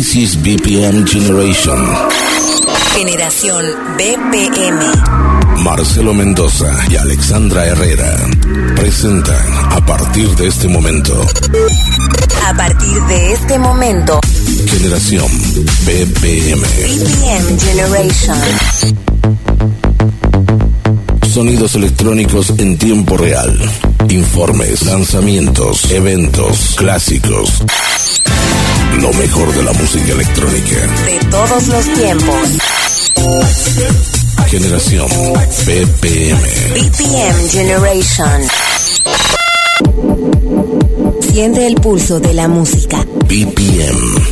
This is BPM Generation. Generación BPM. Marcelo Mendoza y Alexandra Herrera presentan a partir de este momento. A partir de este momento. Generación BPM. BPM Generation. Sonidos electrónicos en tiempo real. Informes, lanzamientos, eventos, clásicos. Lo mejor de la música electrónica. De todos los tiempos. Generación BPM. BPM Generation. Siente el pulso de la música. BPM.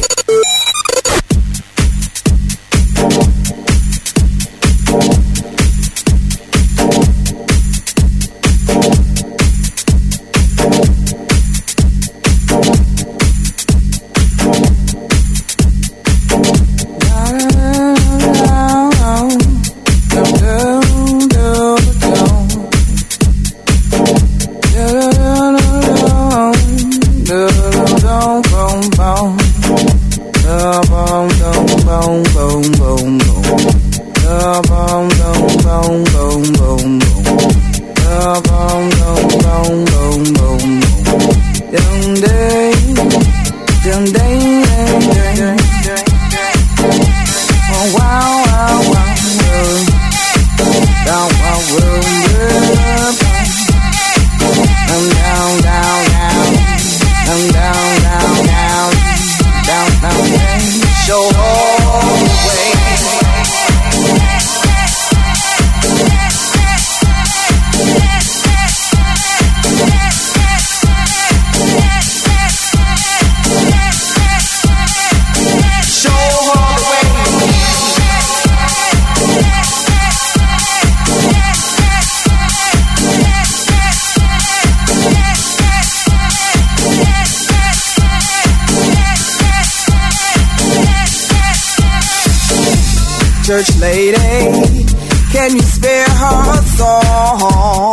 Church lady, can you spare her a song?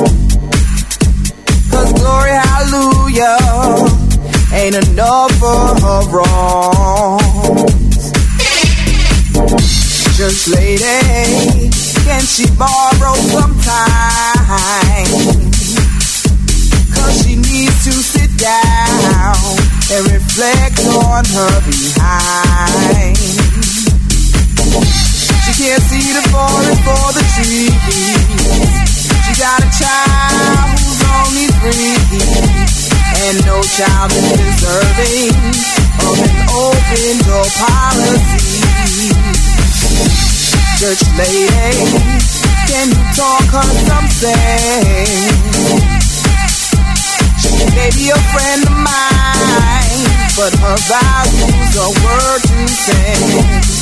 'Cause glory, hallelujah, ain't enough for her wrongs. Church lady, can she borrow some time? 'Cause she needs to sit down and reflect on her behind. She can't see the forest for the trees. She got a child who's only 3, and no child is deserving of an open door policy. Church lady, can you talk her some sense? She may be a friend of mine, but her values are worth 2 cents.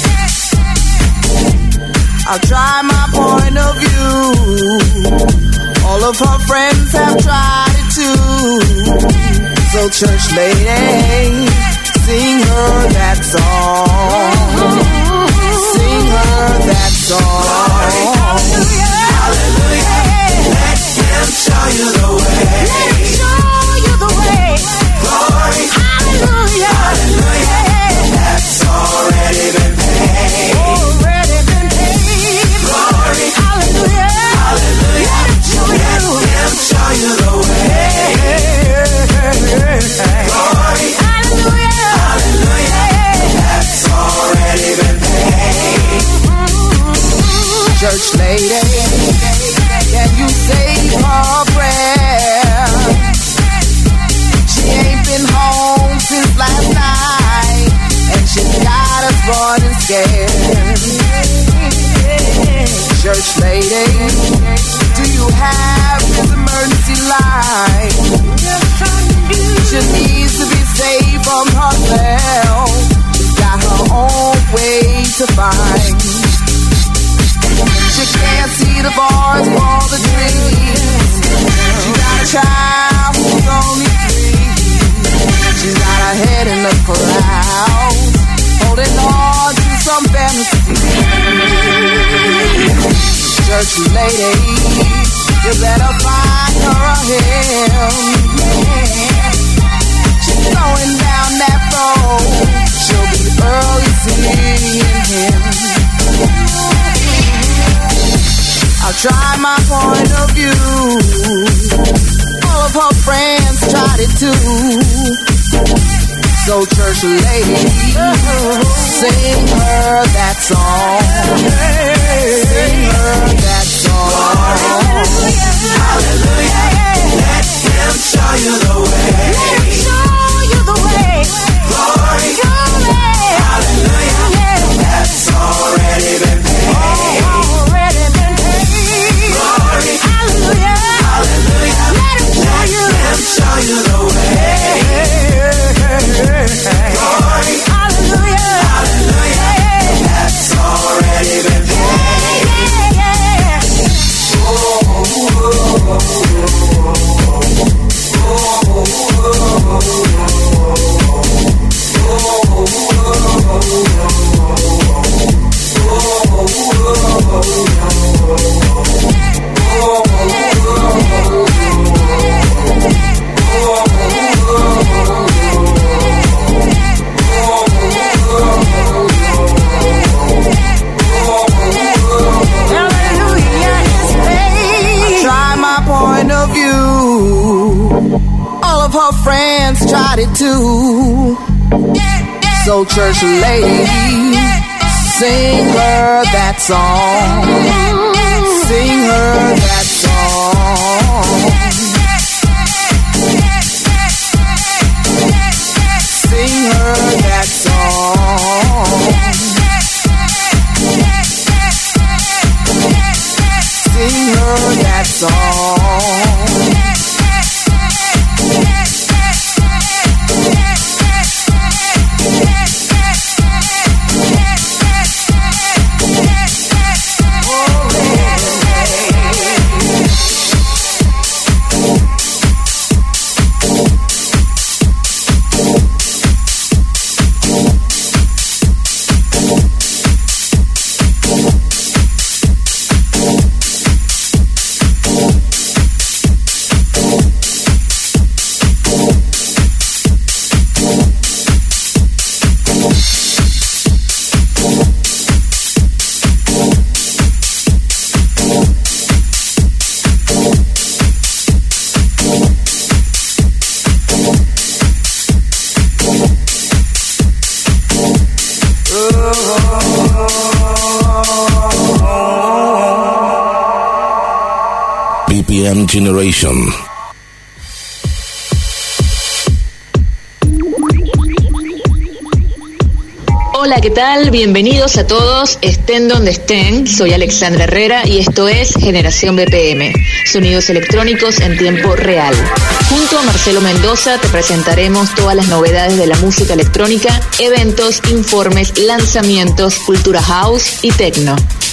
I'll try my point of view. All of her friends have tried it too. So church lady, sing her that song. Sing her that song. Hallelujah, hallelujah. Let him show you the way. Let him show you the way. Glory, hallelujah, hallelujah. That's already been paid. Already been paid. Glory, hallelujah, hallelujah. Let him show you the way. Glory, hallelujah, hallelujah. That's already been paid. Church lady, can you say her prayer? She ain't been home since last night, and she's got us running scared. Church lady, do you have this emergency light? She needs to be saved from herself. She's got her own way to find. She can't see the bars for the trees. She got a child who's only 3. She's got her head in the clouds, holding on to some fantasy. Church lady, you better find her a hymn. She's going down that road. She'll be her friends tried it too. So church lady, sing her that song. Sing her that song. Hallelujah. Let him show you the way. Let him show you the way. Glory. Hallelujah. That's already been paid. Already been paid. Glory. Hallelujah. Hallelujah. Let him show you the way. Glory. Hallelujah. Hallelujah. That's already been paid. Yeah. Her friends tried it too. So church lady, sing her that song. Sing her that song. Sing her that song. Sing her that song. BPM Generation. Hola, ¿qué tal? Bienvenidos a todos, estén donde estén. Soy Alexandra Herrera y esto es Generación BPM, sonidos electrónicos en tiempo real. Junto a Marcelo Mendoza te presentaremos todas las novedades de la música electrónica, eventos, informes, lanzamientos, cultura house y techno.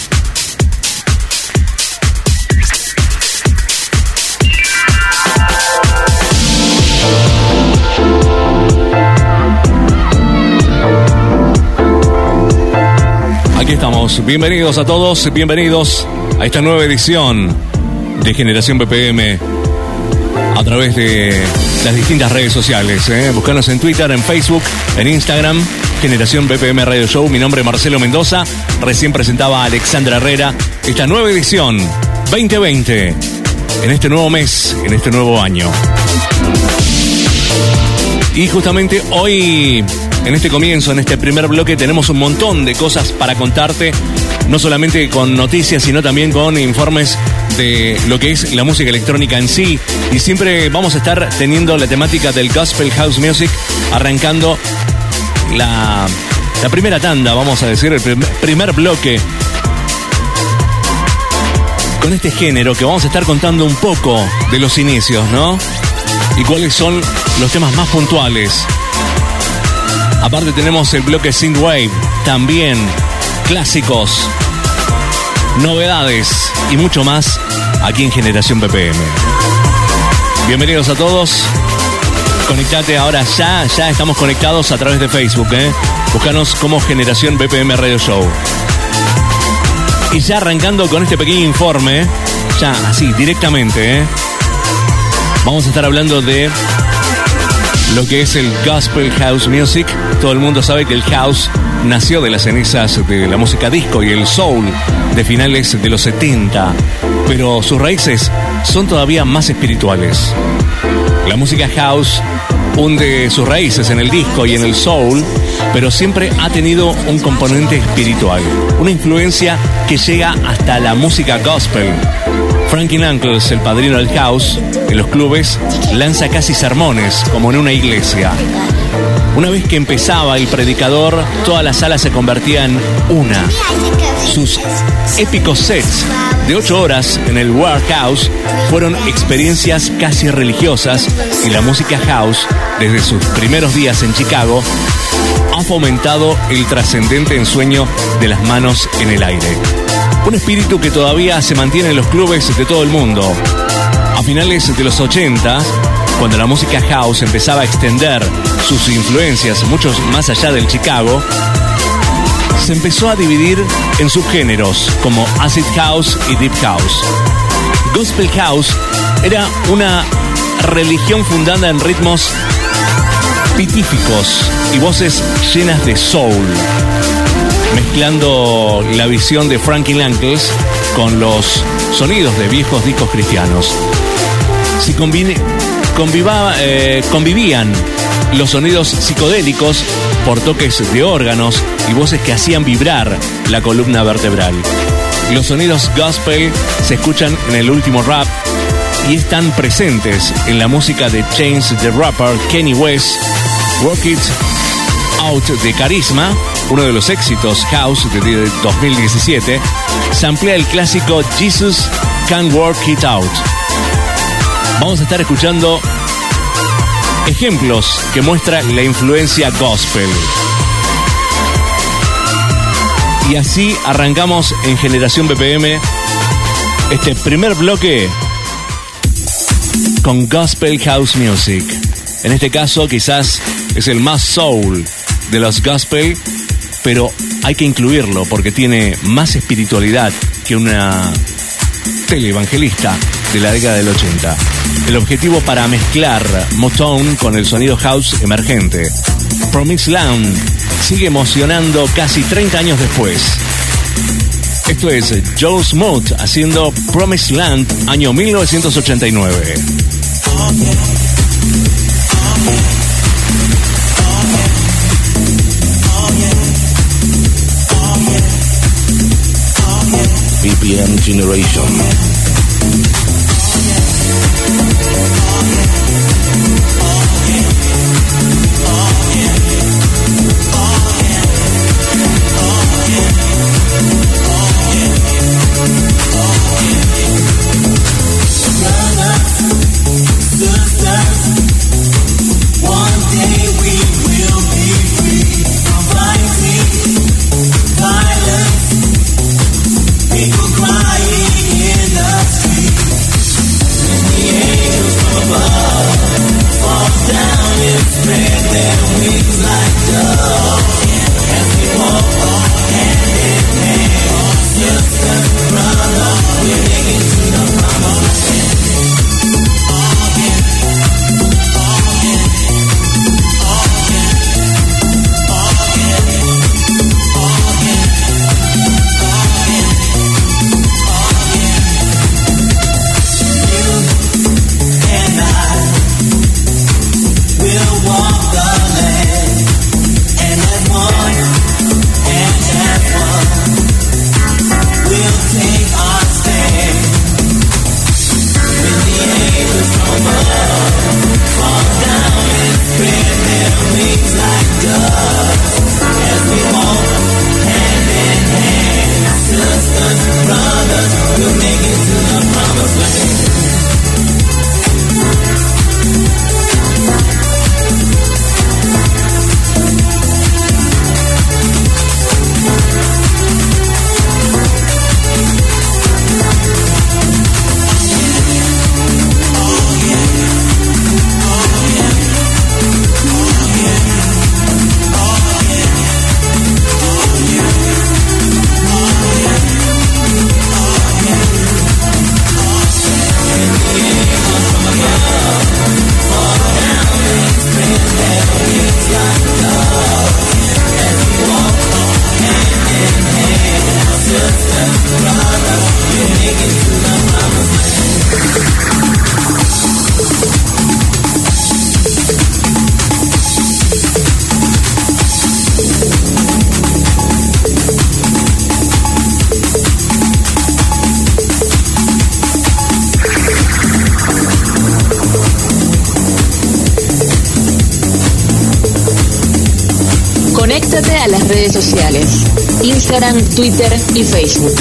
Aquí estamos, bienvenidos a todos, bienvenidos a esta nueva edición de Generación BPM a través de las distintas redes sociales. Búscanos en Twitter, en Facebook, en Instagram, Generación BPM Radio Show. Mi nombre es Marcelo Mendoza, recién presentaba a Alexandra Herrera esta nueva edición 2020, en este nuevo mes, en este nuevo año. Y justamente hoy, en este comienzo, en este primer bloque, tenemos un montón de cosas para contarte, no solamente con noticias, sino también con informes de lo que es la música electrónica en sí. Y siempre vamos a estar teniendo la temática del Gospel House Music, arrancando la primera tanda, vamos a decir, el primer bloque, con este género que vamos a estar contando un poco de los inicios, ¿no? Y cuáles son los temas más puntuales. Aparte tenemos el bloque Synthwave, también clásicos, novedades y mucho más aquí en Generación BPM. Bienvenidos a todos. Conectate ahora, ya estamos conectados a través de Facebook, Búscanos como Generación BPM Radio Show. Y ya arrancando con este pequeño informe, ya así, directamente, vamos a estar hablando de lo que es el Gospel House Music. Todo el mundo sabe que el house nació de las cenizas de la música disco y el soul de finales de los 70, pero sus raíces son todavía más espirituales. La música house hunde sus raíces en el disco y en el soul, pero siempre ha tenido un componente espiritual, una influencia que llega hasta la música gospel. Frankie Knuckles, el padrino del house, en los clubes lanza casi sermones, como en una iglesia. Una vez que empezaba el predicador, toda la sala se convertía en una. Sus épicos sets de 8 horas en el Warehouse fueron experiencias casi religiosas, y la música house, desde sus primeros días en Chicago, ha fomentado el trascendente ensueño de las manos en el aire. Un espíritu que todavía se mantiene en los clubes de todo el mundo. A finales de los 80, cuando la música house empezaba a extender sus influencias mucho más allá del Chicago, se empezó a dividir en subgéneros como acid house y deep house. Gospel house era una religión fundada en ritmos pitíficos y voces llenas de soul, mezclando la visión de Frankie Knuckles con los sonidos de viejos discos cristianos. Si convivían los sonidos psicodélicos por toques de órganos y voces que hacían vibrar la columna vertebral. Los sonidos gospel se escuchan en el último rap y están presentes en la música de Chance the Rapper, Kanye West, Work It Out de Carisma, uno de los éxitos house de 2017, samplea el clásico Jesus Can't Work It Out. Vamos a estar escuchando ejemplos que muestran la influencia gospel. Y así arrancamos en Generación BPM este primer bloque con Gospel House Music. En este caso quizás es el más soul de los gospel, pero hay que incluirlo porque tiene más espiritualidad que una teleevangelista de la década del 80. El objetivo para mezclar Motown con el sonido house emergente. Promised Land sigue emocionando casi 30 años después. Esto es Joe Smoot haciendo Promised Land, año 1989. BPM Generation. Conéctate a las redes sociales, Instagram, Twitter y Facebook.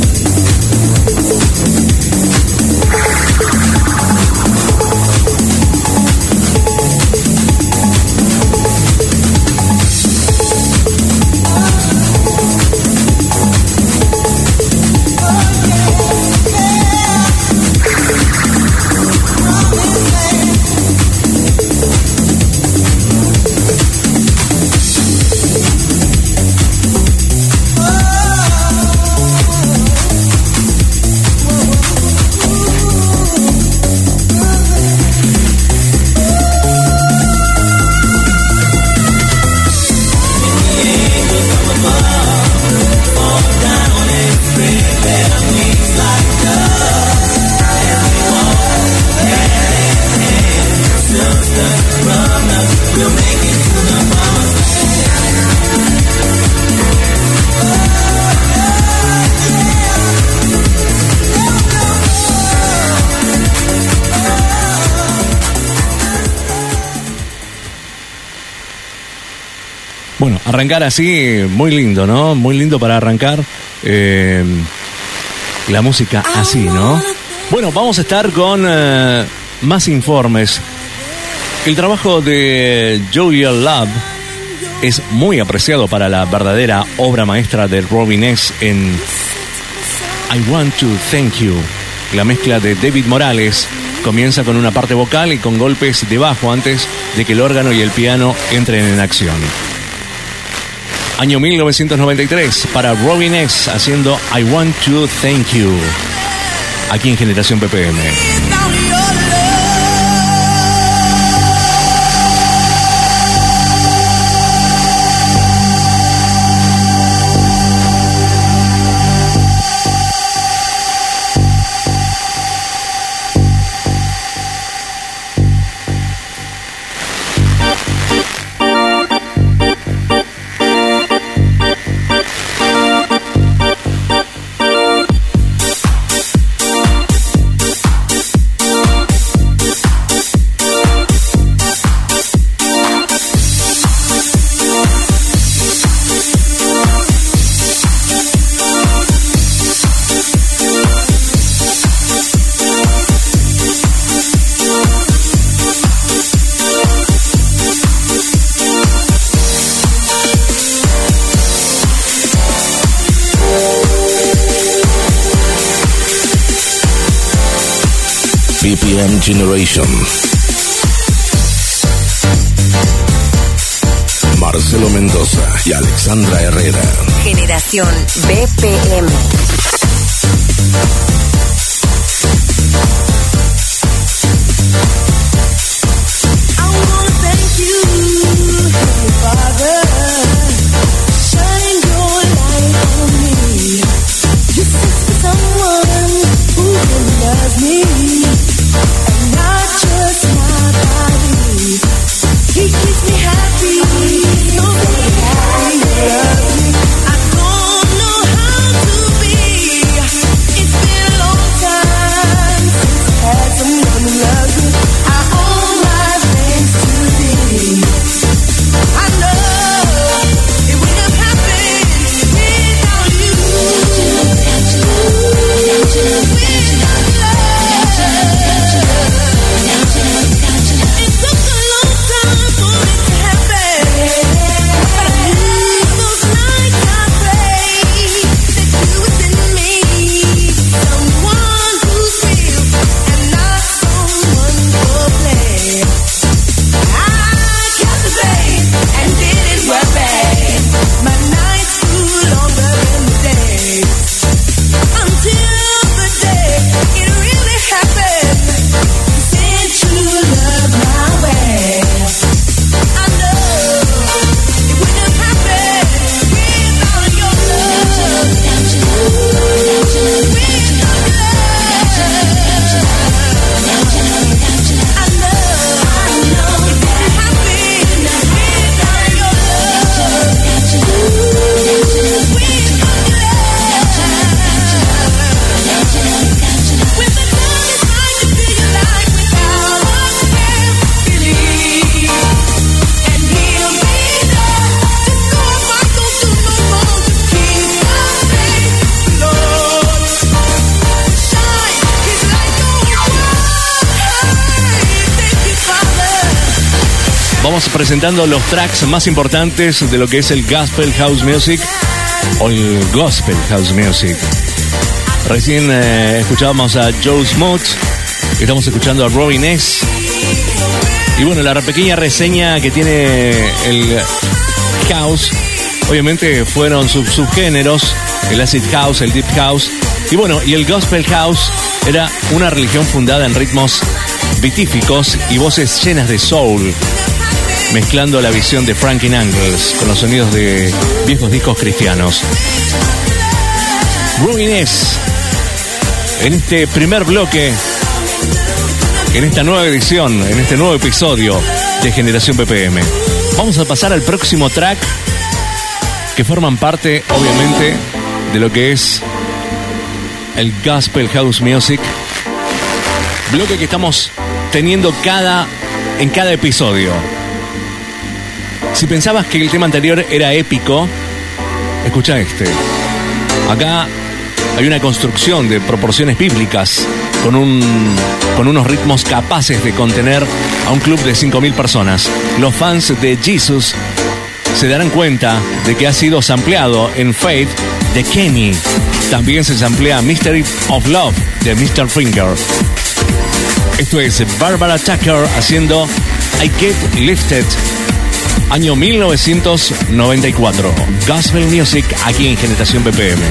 Bueno, arrancar así, muy lindo, ¿no? Muy lindo para arrancar la música así, ¿no? Bueno, vamos a estar con más informes. El trabajo de Joyeux Love es muy apreciado para la verdadera obra maestra de Robin S. en I Want to Thank You. La mezcla de David Morales comienza con una parte vocal y con golpes de bajo antes de que el órgano y el piano entren en acción. Año 1993 para Robin S. haciendo I Want to Thank You. Aquí en Generación BPM. BPM Generation. Marcelo Mendoza y Alexandra Herrera. Generación BPM. It's been estamos presentando los tracks más importantes de lo que es el Gospel House Music o el Gospel House Music. Recién escuchábamos a Joe Smoot, estamos escuchando a Robin S. Y bueno, la pequeña reseña que tiene el House, obviamente fueron sus subgéneros, el Acid House, el Deep House. Y bueno, y el Gospel House era una religión fundada en ritmos beatíficos y voces llenas de soul, mezclando la visión de Franklin Angles con los sonidos de viejos discos cristianos. Robin S. en este primer bloque, en esta nueva edición, en este nuevo episodio de Generación BPM. Vamos a pasar al próximo track que forman parte, obviamente, de lo que es el Gospel House Music. Bloque que estamos teniendo en cada episodio. Si pensabas que el tema anterior era épico, escucha este. Acá hay una construcción de proporciones bíblicas con unos ritmos capaces de contener a un club de 5.000 personas. Los fans de Jesus se darán cuenta de que ha sido sampleado en Faith de Kenny. También se samplea Mystery of Love de Mr. Finger. Esto es Barbara Tucker haciendo I Get Lifted, año 1994. Gospel Music aquí en Generación BPM.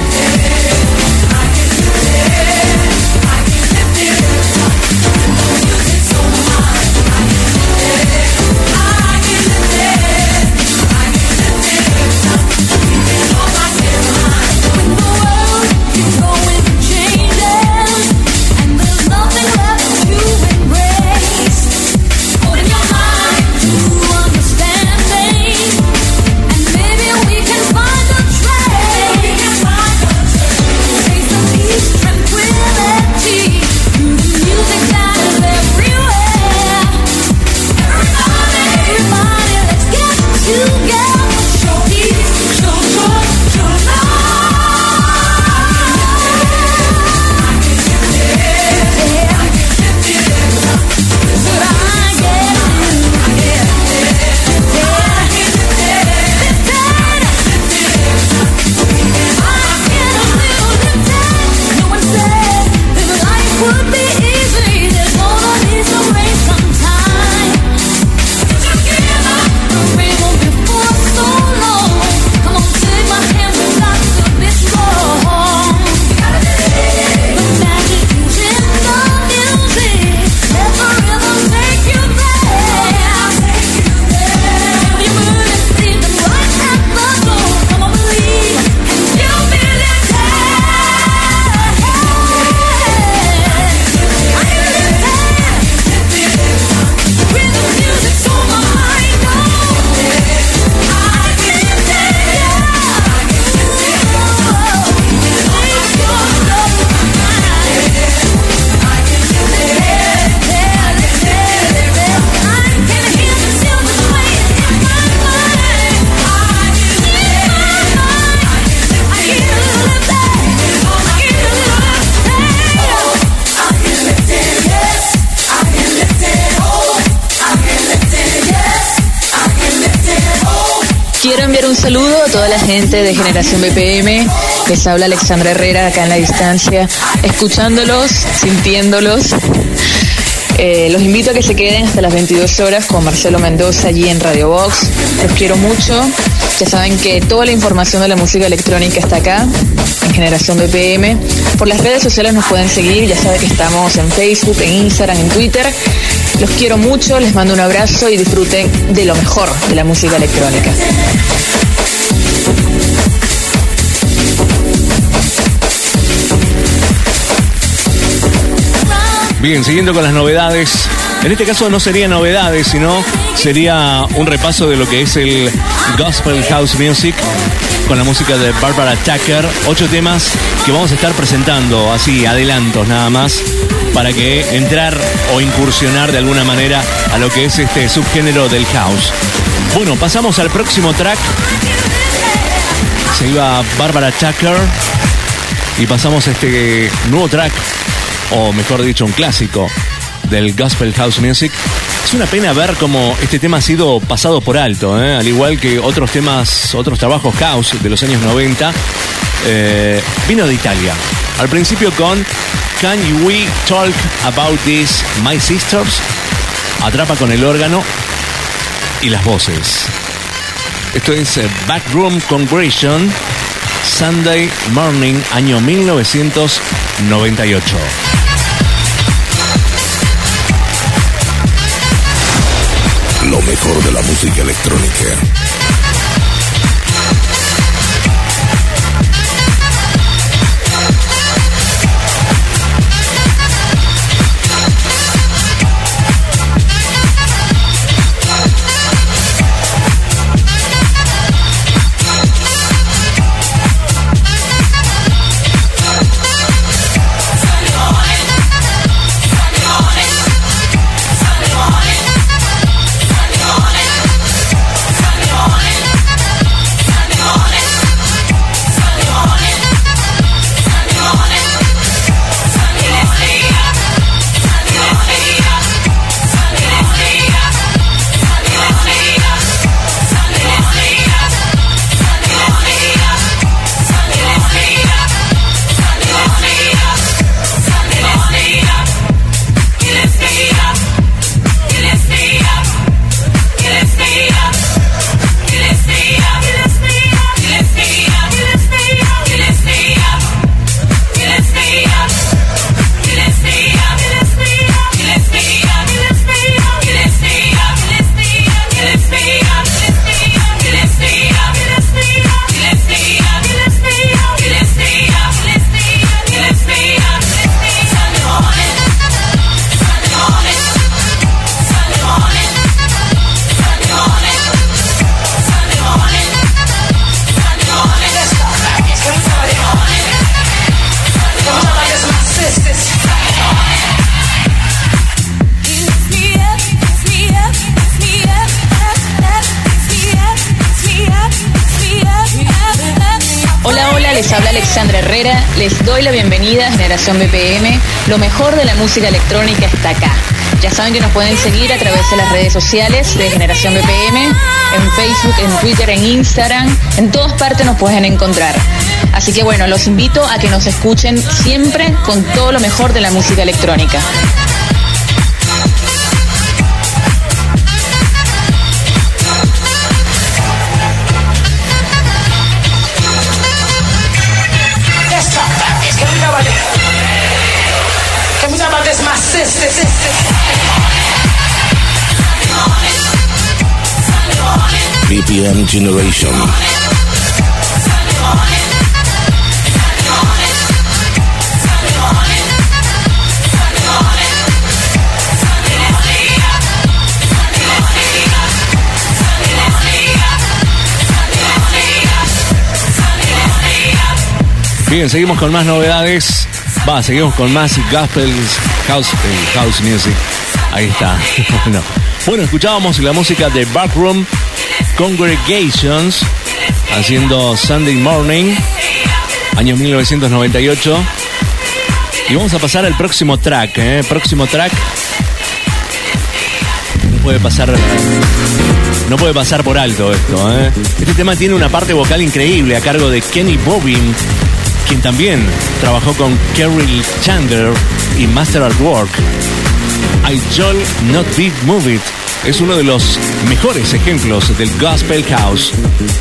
Quiero enviar un saludo a toda la gente de Generación BPM. Les habla Alexandra Herrera acá en la distancia, escuchándolos, sintiéndolos. Los invito a que se queden hasta las 22 horas con Marcelo Mendoza allí en Radio Box. Los quiero mucho. Ya saben que toda la información de la música electrónica está acá, en Generación BPM. Por las redes sociales nos pueden seguir. Ya saben que estamos en Facebook, en Instagram, en Twitter. Los quiero mucho, les mando un abrazo y disfruten de lo mejor de la música electrónica. Bien, siguiendo con las novedades. En este caso no serían novedades, sino sería un repaso de lo que es el Gospel House Music con la música de Barbara Tucker. 8 temas que vamos a estar presentando, así, adelantos nada más, para que entrar o incursionar de alguna manera a lo que es este subgénero del house. Bueno, pasamos al próximo track. Se iba Barbara Tucker y pasamos a este nuevo track, o mejor dicho, un clásico del Gospel House Music, Es una pena ver cómo este tema ha sido pasado por alto, al igual que otros temas, otros trabajos house de los años 90. Vino de Italia. Al principio con Can We Talk About This, My Sisters. Atrapa con el órgano y las voces. Esto es Backroom Congregation, Sunday Morning, año 1998. Lo mejor de la música electrónica. Les habla Alexandra Herrera, les doy la bienvenida a Generación BPM. Lo mejor de la música electrónica está acá. Ya saben que nos pueden seguir a través de las redes sociales de Generación BPM, en Facebook, en Twitter, en Instagram, en todas partes nos pueden encontrar. Así que bueno, los invito a que nos escuchen siempre con todo lo mejor de la música electrónica. BPM Generation. Bien, seguimos con más novedades. Seguimos con más gospel house music. Ahí está. Bueno, escuchábamos la música de Backroom Congregations haciendo Sunday Morning, año 1998. Y vamos a pasar al próximo track. Próximo track. No puede pasar por alto esto. Este tema tiene una parte vocal increíble a cargo de Kenny Bobbin, quien también trabajó con Kerry Chandler y Master at Work. I Shall Not Be Moved es uno de los mejores ejemplos del Gospel House.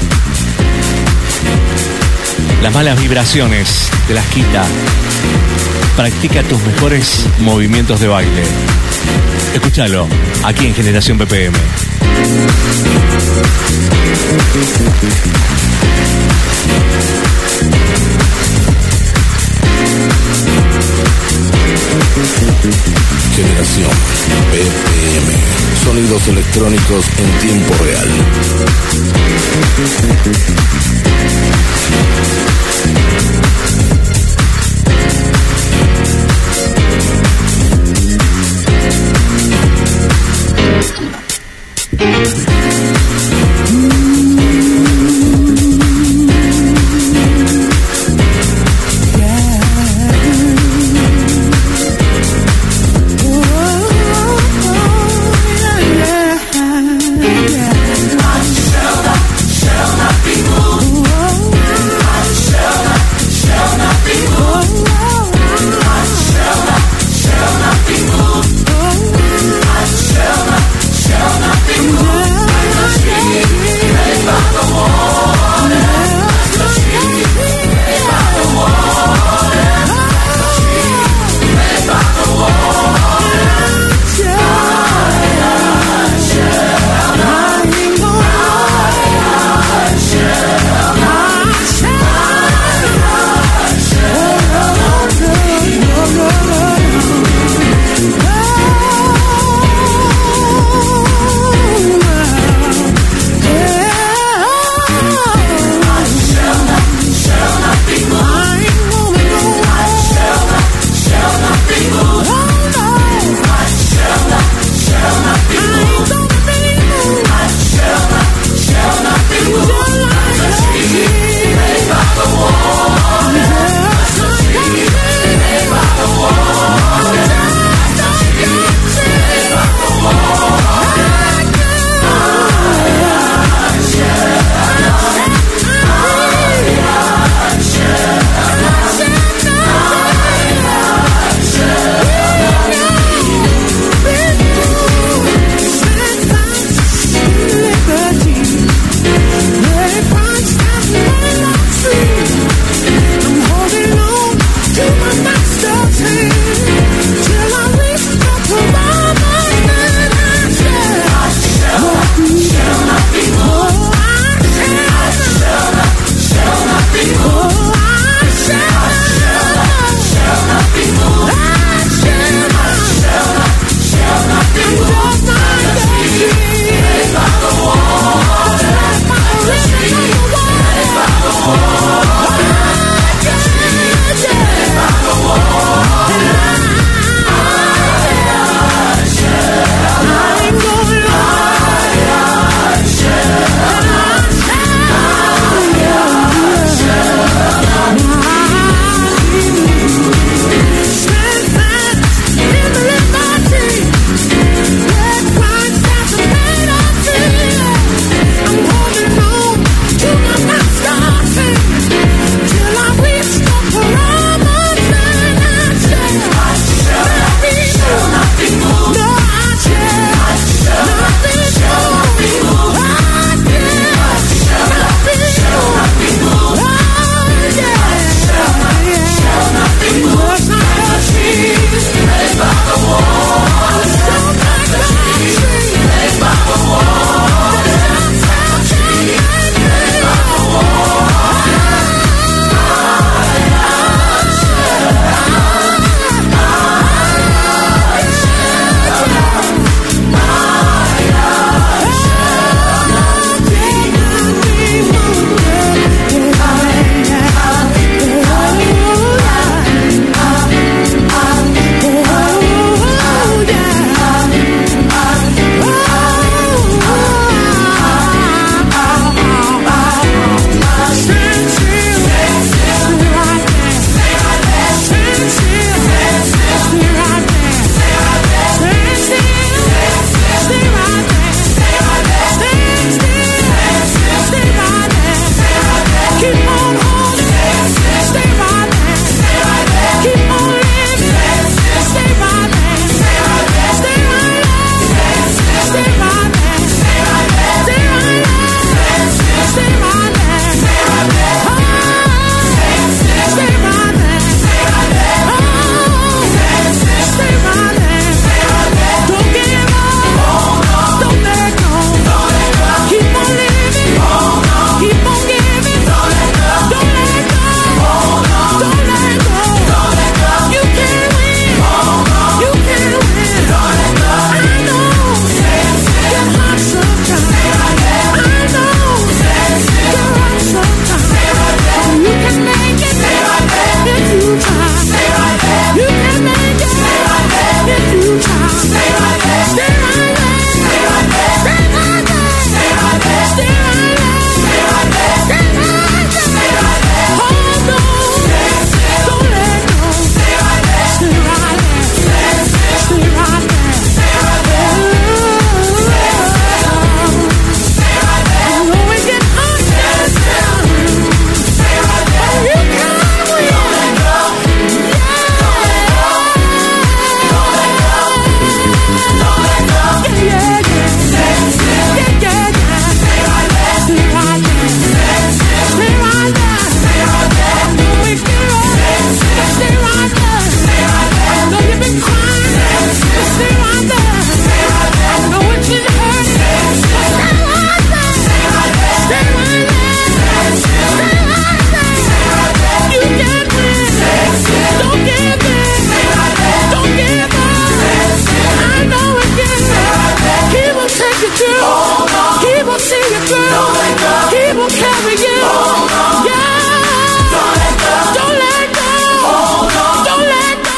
Las malas vibraciones te las quita. Practica tus mejores movimientos de baile. Escúchalo aquí en Generación BPM. Generación BPM. Sonidos electrónicos en tiempo real.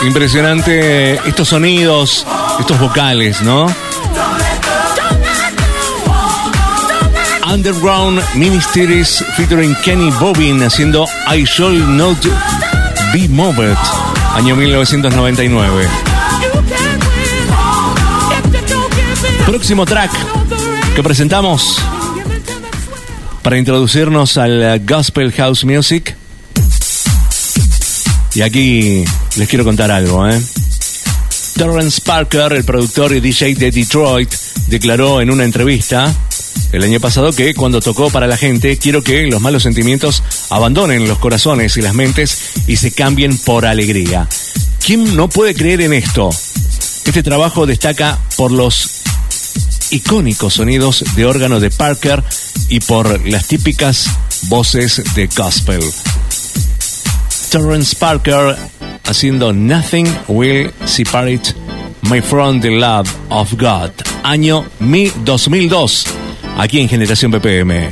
Impresionante estos sonidos, estos vocales, ¿no? Underground Ministries featuring Kenny Bobbin haciendo I Shall Not Be Moved, año 1999. Próximo track que presentamos para introducirnos al Gospel House Music. Y aquí les quiero contar algo, Terrence Parker, el productor y DJ de Detroit, declaró en una entrevista el año pasado que cuando tocó para la gente, quiero que los malos sentimientos abandonen los corazones y las mentes y se cambien por alegría. ¿Quién no puede creer en esto? Este trabajo destaca por los icónicos sonidos de órgano de Parker y por las típicas voces de gospel. Terrence Parker haciendo Nothing Will Separate Me From the Love of God, año 2002, aquí en Generación BPM.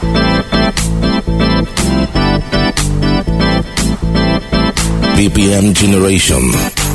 BPM Generation.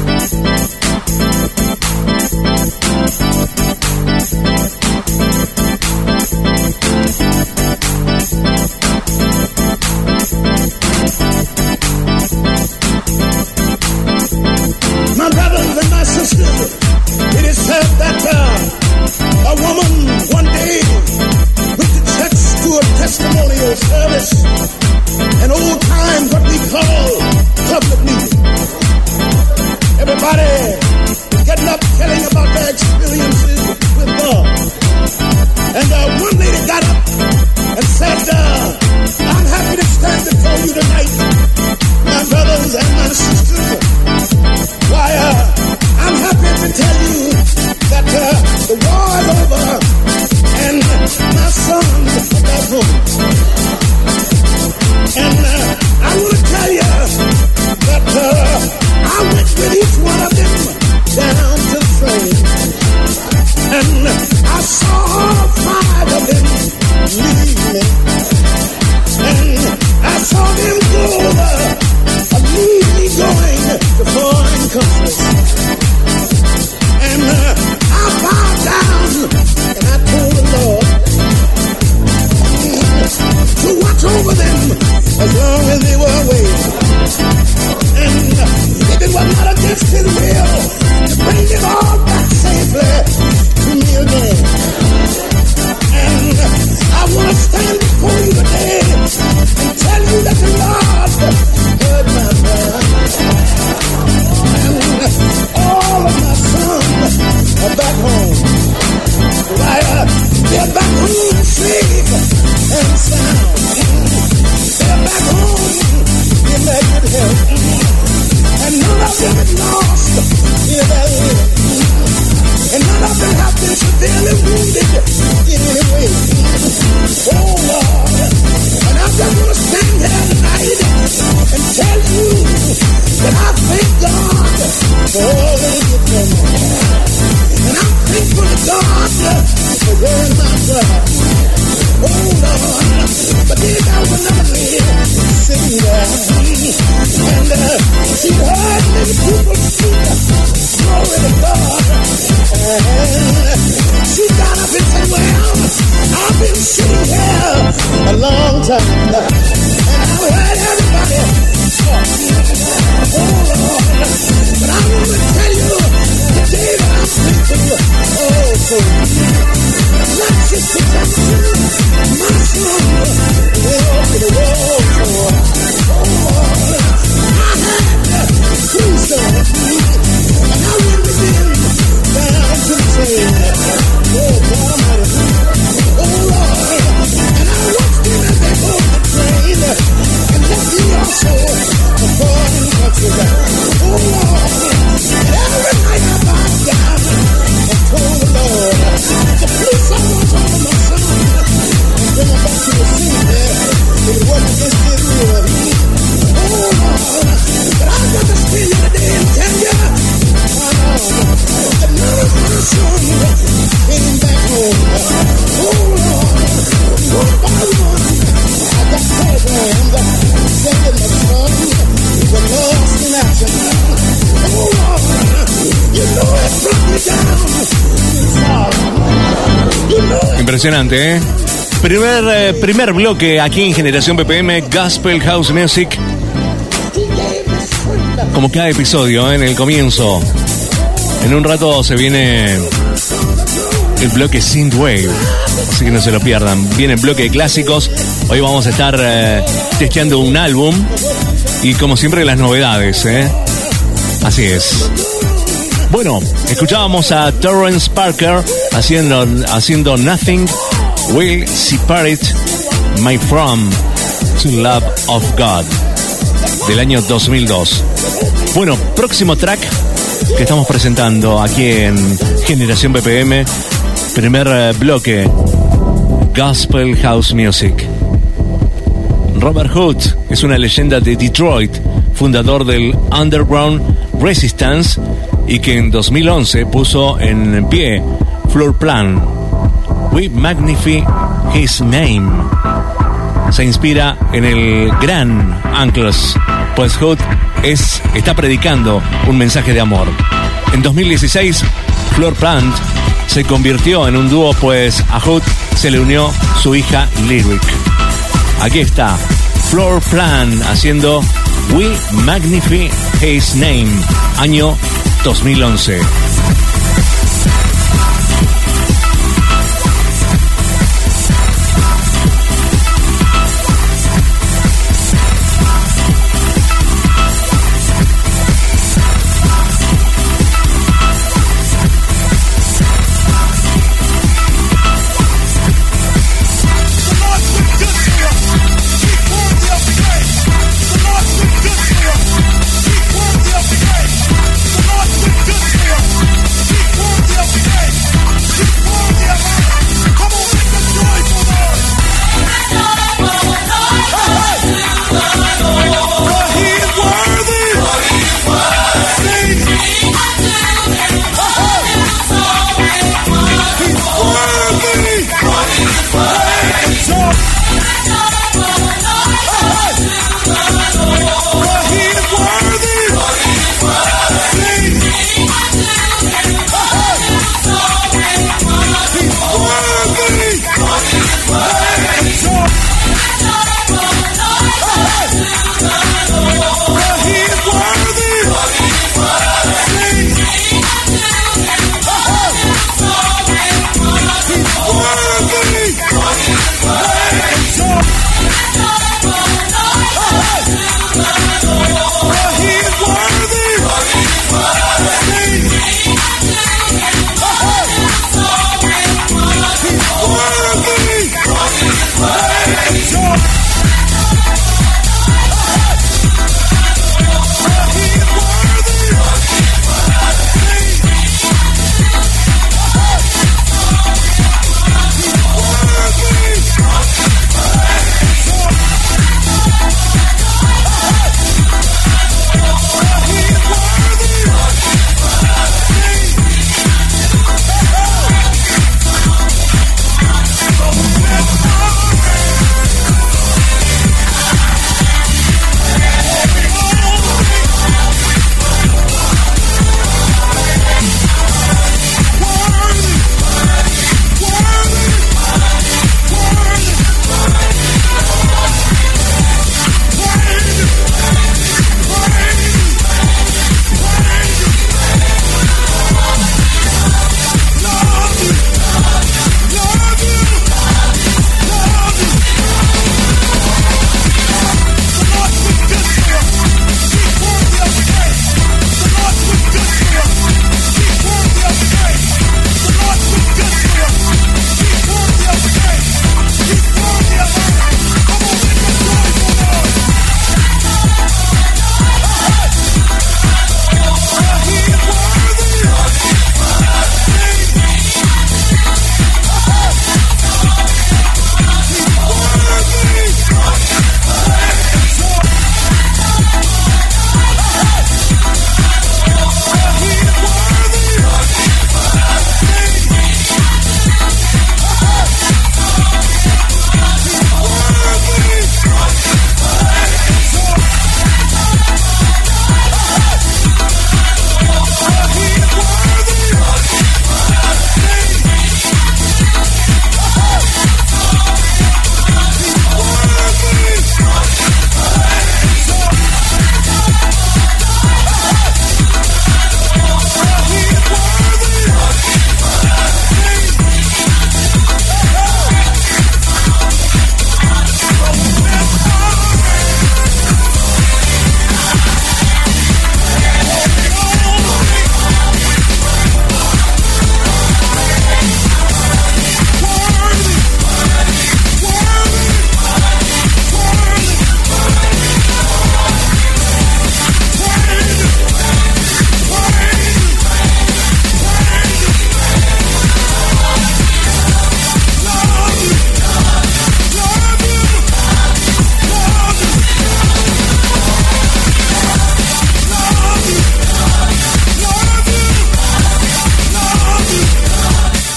My brothers and my sisters, it is said that a woman one day went to church to a testimonial service, an old time what we call public meeting. Everybody was getting up telling about their experiences with God. And one lady got up and said, I'm happy to stand before you tonight, my brothers and my sisters. Why, I'm happy to tell you that the war is over and my sons are back home. And I want to tell you that I went with each one of them down to the train. And I saw all 5 of them leave me. And I saw them go over, leave me going to foreign countries. And I bowed down and I told the Lord to watch over them as long as they were away. And if it was not against His will, to bring them all back safely to me again. And I want to stand before you today and tell you that the Lord heard my prayer. And all of my sons are back home. Right, they're back home safe and sound. They're back home in their good health. And none of them is lost in their life. And none of them have been severely wounded in any way. Oh Lord, and I'm just going to stand here tonight and tell you that I thank God for all that He did for me. And I'm thankful to God for hearing my prayer. Oh Lord, but then I was another lady sitting there, and she heard many people speak, glory to God. And she got up and said, well, I've been sitting here a long time, and I've heard everybody talk. Oh Lord, but I want to tell you today that I'm thankful. Oh, so not just to touch my son, well, to the world. Oh Lord, I had 2 sons, and I wouldn't have been down to the train. Oh God Almighty. Oh Lord, and I watched them as they board the train, and left me also a foreign country. Oh Lord, and every night I bowed down and told the Lord, the police I want over my son, and bring him back to the Impresionante, ¿eh? Primer bloque aquí en Generación BPM, Gospel House Music. Como cada episodio, en el comienzo. En un rato se viene el bloque Synthwave, así que no se lo pierdan. Viene el bloque de clásicos. Hoy vamos a estar testeando un álbum y como siempre las novedades, ¿eh? Así es. Bueno, escuchábamos a Terrence Parker haciendo Nothing Will Separate My From to Love of God, del año 2002. Bueno, próximo track que estamos presentando aquí en Generación BPM, primer bloque, Gospel House Music. Robert Hood es una leyenda de Detroit, fundador del Underground Resistance, y que en 2011 puso en pie Floor Plan. We Magnify His Name. Se inspira en el gran Uncles, pues Hood está predicando un mensaje de amor. En 2016, Floor Plan se convirtió en un dúo, pues a Hood se le unió su hija Lyric. Aquí está Floor Plan haciendo We Magnify His Name, año 2011.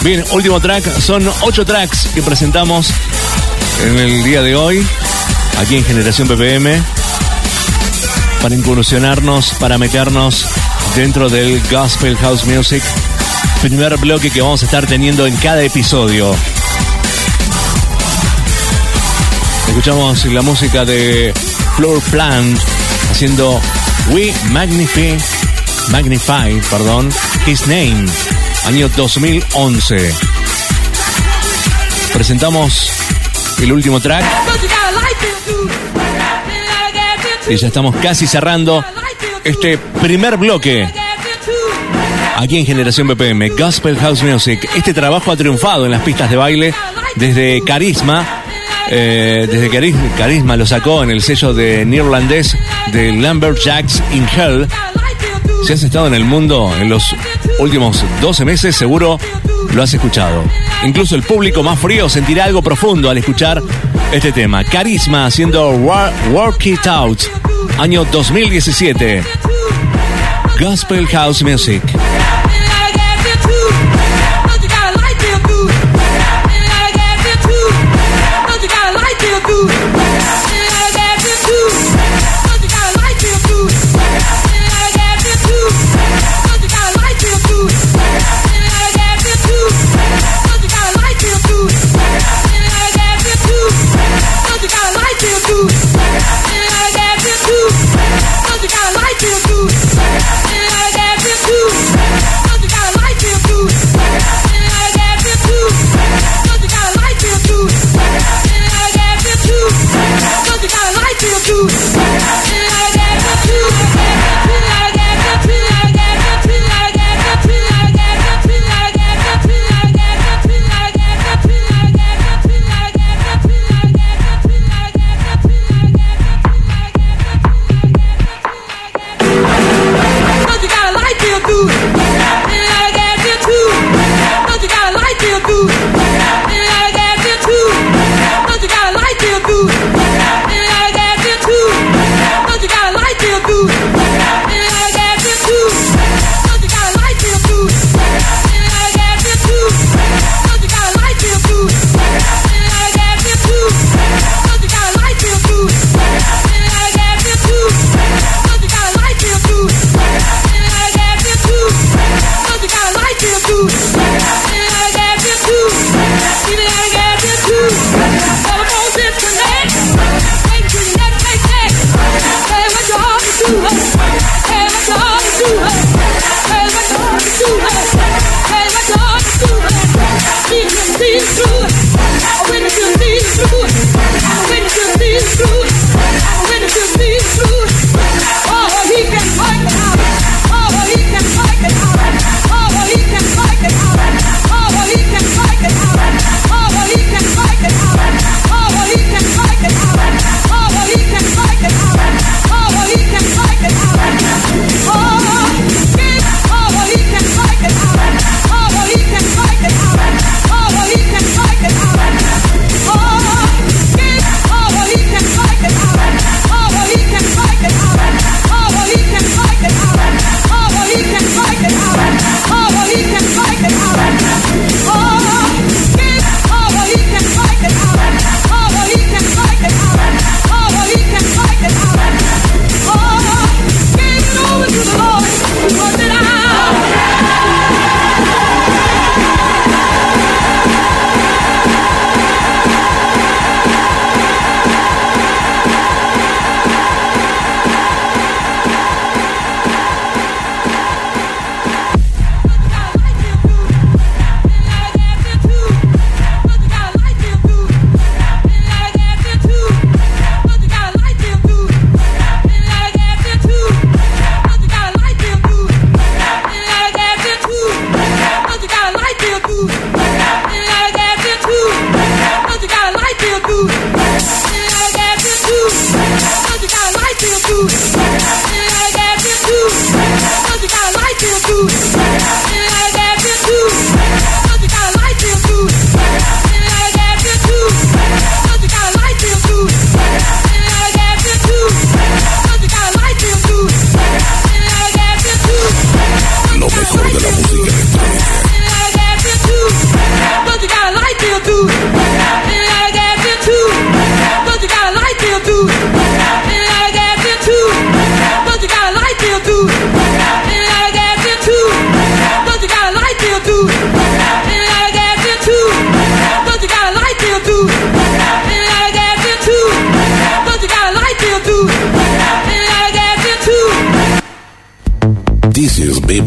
Bien, último track. Son 8 tracks que presentamos en el día de hoy, aquí en Generación BPM, para incursionarnos, para meternos dentro del Gospel House Music. Primer bloque que vamos a estar teniendo en cada episodio. Escuchamos la música de Floor Plan haciendo We Magnify, His Name, año 2011. Presentamos el último track y ya estamos casi cerrando este primer bloque aquí en Generación BPM, Gospel House Music. Este trabajo ha triunfado en las pistas de baile desde Carisma. Carisma lo sacó en el sello de neerlandés de Lumberjacks in Hell. Si has estado en el mundo en los últimos 12 meses, seguro lo has escuchado. Incluso el público más frío sentirá algo profundo al escuchar este tema. Carisma haciendo Work It Out, año 2017. Gospel House Music.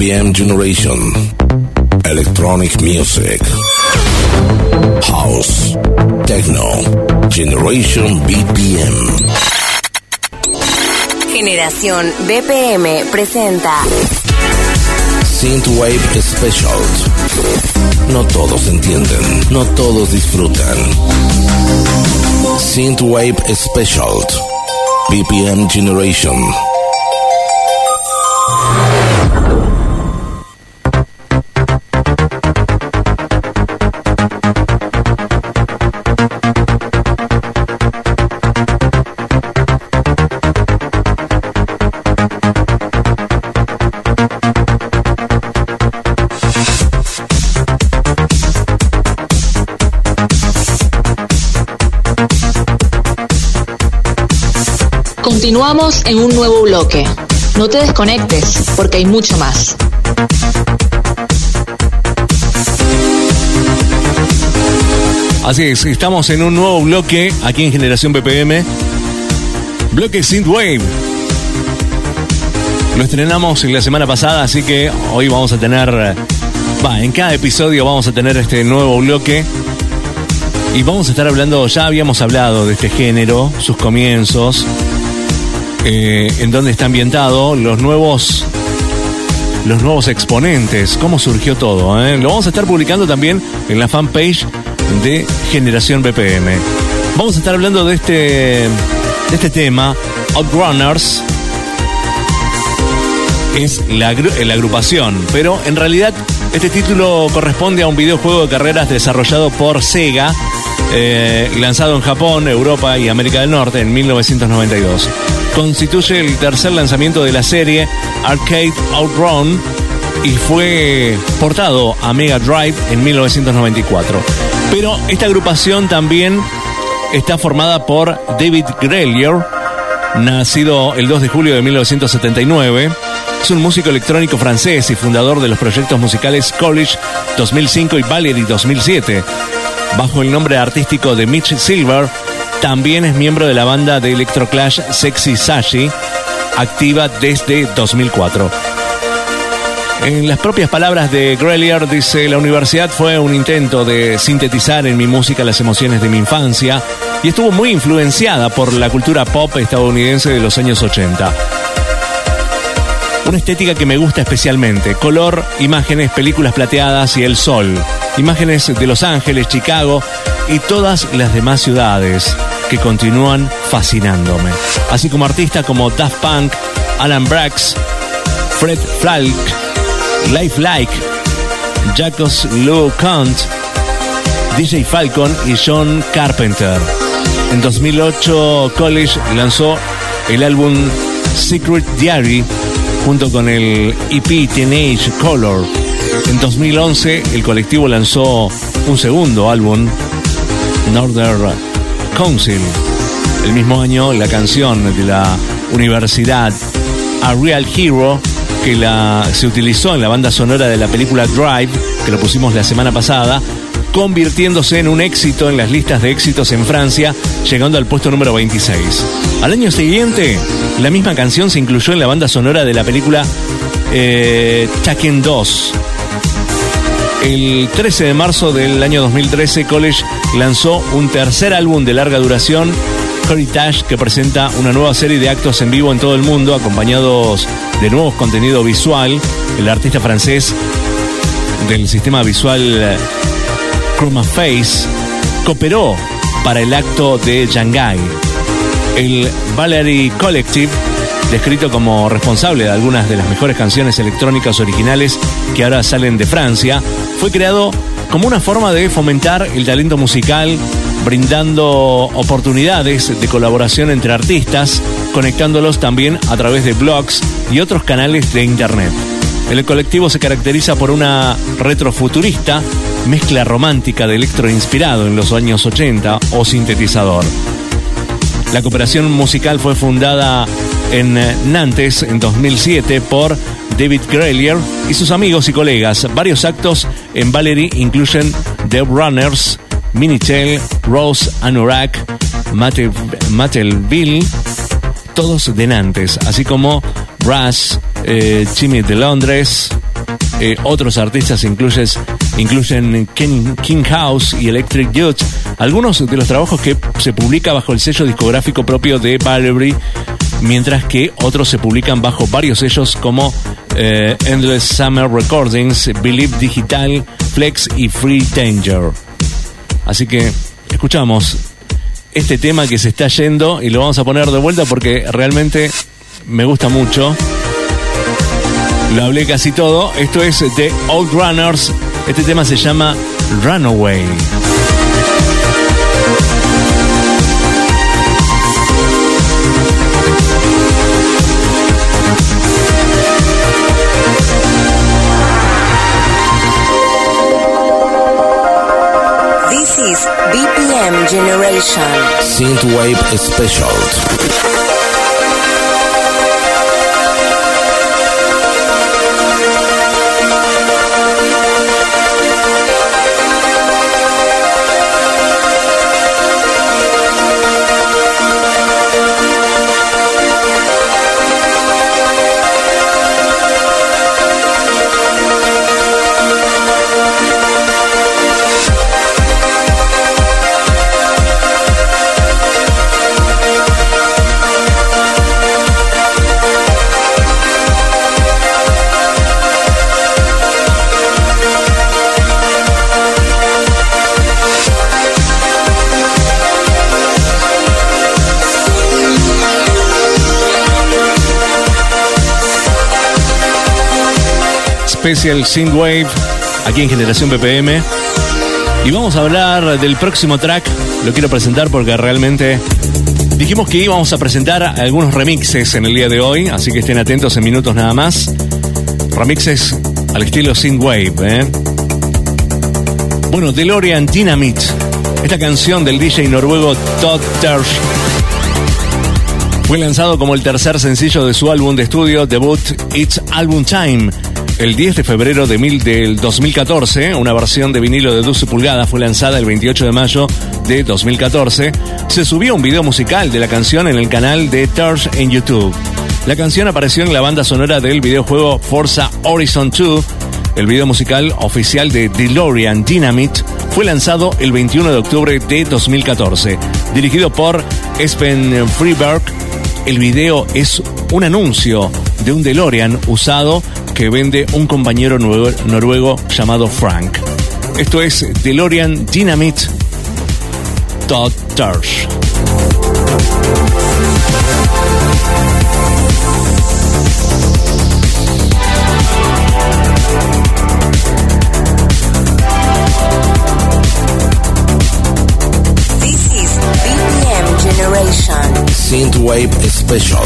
BPM Generation. Electronic Music. House. Techno. Generation BPM. Generación BPM presenta Synthwave Special. No todos entienden, no todos disfrutan. Synthwave Special. BPM Generation. Continuamos en un nuevo bloque. No te desconectes, porque hay mucho más. Así es, estamos en un nuevo bloque aquí en Generación BPM. Bloque Synthwave. Lo estrenamos en la semana pasada, así que hoy vamos a tener... en cada episodio vamos a tener este nuevo bloque. Y vamos a estar hablando, ya habíamos hablado de este género, sus comienzos, en dónde está ambientado, los nuevos exponentes, cómo surgió todo. Lo vamos a estar publicando también en la fanpage de Generación BPM. Vamos a estar hablando de este tema, Outrunners. Es la agrupación, pero en realidad este título corresponde a un videojuego de carreras desarrollado por Sega, lanzado en Japón, Europa y América del Norte en 1992. Constituye el tercer lanzamiento de la serie Arcade Outrun y fue portado a Mega Drive en 1994. Pero esta agrupación también está formada por David Grelier, nacido el 2 de julio de 1979. Es un músico electrónico francés y fundador de los proyectos musicales College 2005 y Valerie 2007. Bajo el nombre artístico de Mitch Silver, también es miembro de la banda de electroclash Sexy Sashi, activa desde 2004. En las propias palabras de Grelier, dice: la universidad fue un intento de sintetizar en mi música las emociones de mi infancia y estuvo muy influenciada por la cultura pop estadounidense de los años 80. Una estética que me gusta especialmente: color, imágenes, películas plateadas y el sol. Imágenes de Los Ángeles, Chicago y todas las demás ciudades que continúan fascinándome. Así como artistas como Daft Punk, Alan Brax, Fred Falk, Life Like, Jacques LeConte, DJ Falcon y John Carpenter. En 2008, College lanzó el álbum Secret Diary junto con el EP Teenage Color. En 2011, el colectivo lanzó un segundo álbum, Northern Council. El mismo año, la canción de la universidad A Real Hero, que se utilizó en la banda sonora de la película Drive, que lo pusimos la semana pasada, convirtiéndose en un éxito en las listas de éxitos en Francia, llegando al puesto número 26. Al año siguiente, la misma canción se incluyó en la banda sonora de la película Tekken 2. El 13 de marzo del año 2013, College lanzó un tercer álbum de larga duración, Heritage, que presenta una nueva serie de actos en vivo en todo el mundo, acompañados de nuevos contenido visual. El artista francés del sistema visual Chromaface cooperó para el acto de Shanghai. El Valerie Collective, descrito como responsable de algunas de las mejores canciones electrónicas originales que ahora salen de Francia, fue creado como una forma de fomentar el talento musical, brindando oportunidades de colaboración entre artistas, conectándolos también a través de blogs y otros canales de internet. El colectivo se caracteriza por una retrofuturista, mezcla romántica de electro inspirado en los años 80 o sintetizador. La cooperación musical fue fundada en Nantes en 2007 por David Grelier y sus amigos y colegas. Varios actos en Valerie incluyen The Runners, Minitel, Rose Anorak, Mattelville, todos de Nantes, así como Brass, Jimmy de Londres, Otros artistas incluyen King House y Electric Youth, algunos de los trabajos que se publica bajo el sello discográfico propio de Burberry, mientras que otros se publican bajo varios sellos como Endless Summer Recordings, Believe Digital, Flex y Free Danger. Así que escuchamos este tema que se está yendo y lo vamos a poner de vuelta porque realmente me gusta mucho. Lo hablé casi todo. Esto es The Old Runners. Este tema se llama Runaway. This is BPM Generation Synthwave Special. Special Synthwave aquí en Generación BPM. Y vamos a hablar del próximo track. Lo quiero presentar porque realmente dijimos que íbamos a presentar algunos remixes en el día de hoy, así que estén atentos en minutos nada más. Remixes al estilo Synthwave, Bueno, DeLorean Dynamite, esta canción del DJ noruego Todd Terje, fue lanzado como el tercer sencillo de su álbum de estudio debut It's Album Time. El 10 de febrero del 2014, una versión de vinilo de 12 pulgadas fue lanzada el 28 de mayo de 2014. Se subió un video musical de la canción en el canal de Terje en YouTube. La canción apareció en la banda sonora del videojuego Forza Horizon 2. El video musical oficial de DeLorean Dynamite fue lanzado el 21 de octubre de 2014. Dirigido por Espen Friberg, el video es un anuncio de un DeLorean usado que vende un compañero noruego llamado Frank. Esto es DeLorean Dynamite, Todd Terje. This is BPM Generation Synthwave Special.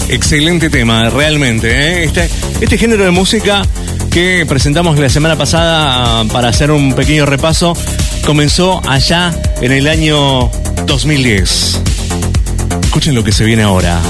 Excelente tema, realmente. Este género de música que presentamos la semana pasada para hacer un pequeño repaso comenzó allá en el año 2010. Escuchen lo que se viene ahora.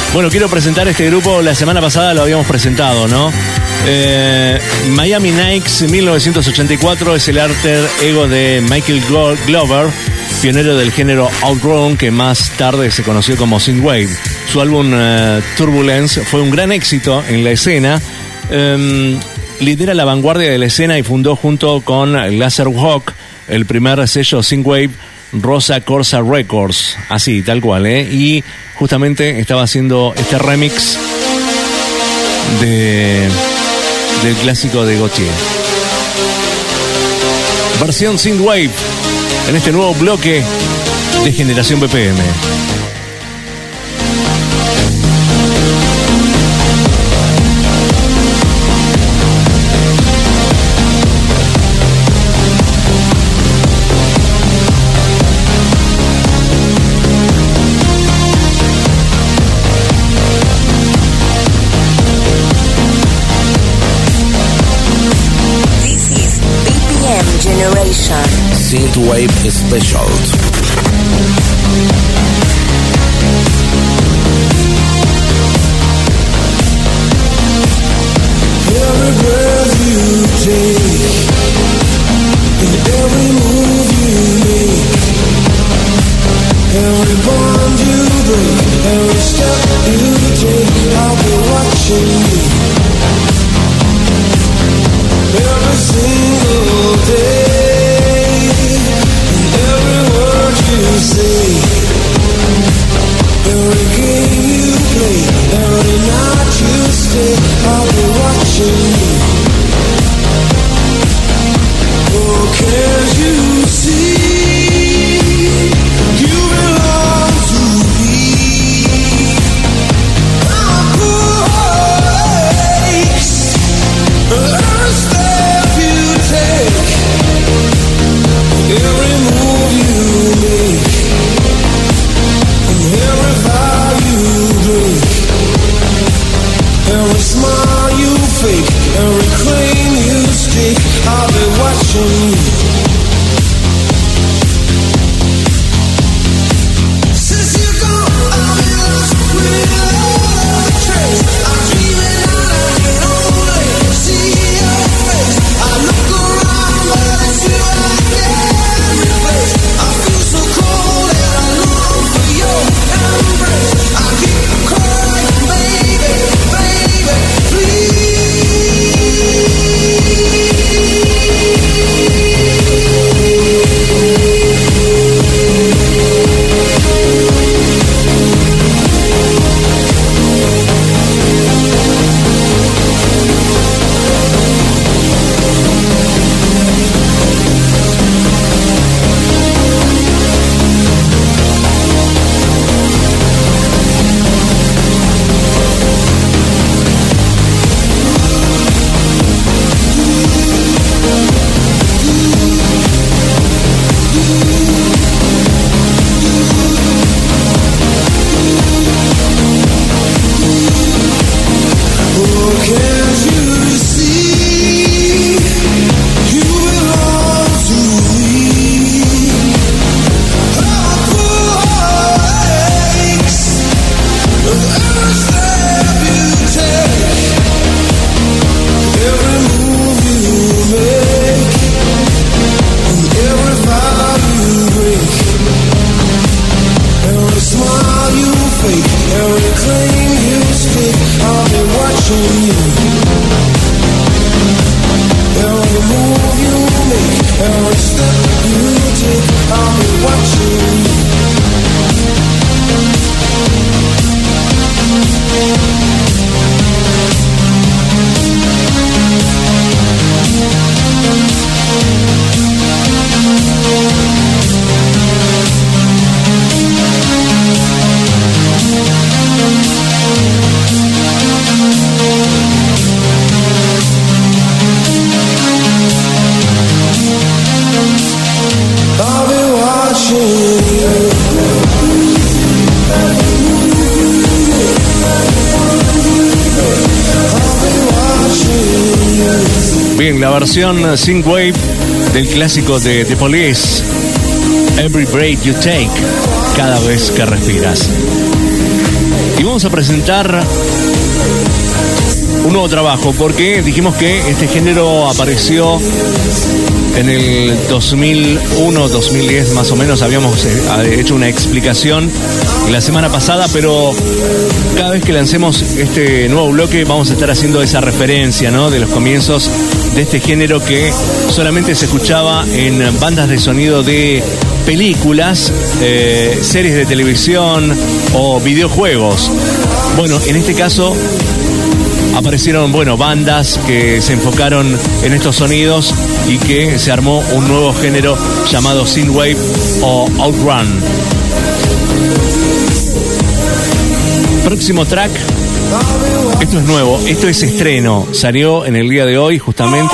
Bueno, quiero presentar este grupo. La semana pasada lo habíamos presentado, ¿no? Miami Nights 1984 es el alter ego de Michael Glover, pionero del género Outrun, que más tarde se conoció como Synthwave. Su álbum Turbulence fue un gran éxito en la escena. Lidera la vanguardia de la escena y fundó junto con Laserhawk el primer sello Synthwave, Rosa Corsa Records, así, tal cual, y justamente estaba haciendo este remix del clásico de Gotye. Versión Synthwave en este nuevo bloque de Generación BPM. Synthwave Special. Every breath you take, and every move you make, every bond you break, every step you take, I'll be watching you. Every single day, say, every game you play, every night you stay, I'll be watching you. Oh, can't you see, you belong to me. My poor aches, every step you take, every move you make, every vow you break, every smile you fake, every claim you stake, I'll be watching you. Since you're gone, I've been lost without a trace. I'm dreaming and I can only see your face. I look around, but it's you I can't replace. I feel so cold and I long for your embrace. I keep crying, baby, baby, please. Bien, la versión Synthwave del clásico de The Police, Every Breath You Take, cada vez que respiras. Y vamos a presentar un nuevo trabajo, porque dijimos que este género apareció en el 2001, 2010 más o menos. Habíamos hecho una explicación la semana pasada, pero cada vez que lancemos este nuevo bloque vamos a estar haciendo esa referencia, ¿no?, de los comienzos de este género que solamente se escuchaba en bandas de sonido de películas, series de televisión o videojuegos. Bueno, en este caso aparecieron, bandas que se enfocaron en estos sonidos y que se armó un nuevo género llamado Synthwave o Outrun. Próximo track. Esto es nuevo, esto es estreno. Salió en el día de hoy justamente.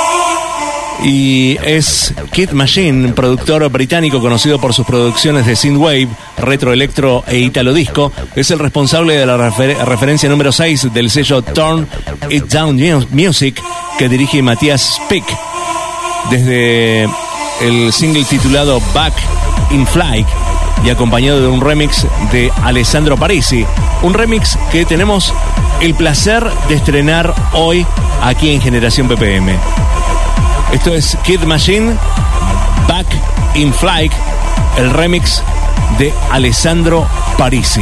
Y es Kid Machine, productor británico conocido por sus producciones de synthwave, retro, electro e italo disco. Es el responsable de la referencia número 6 del sello Turn It Down Music, que dirige Matthias Speck. Desde el single titulado Back in Flight y acompañado de un remix de Alessandro Parisi. Un remix que tenemos el placer de estrenar hoy aquí en Generación BPM. Esto es Kid Machine, Back in Flight, el remix de Alessandro Parisi.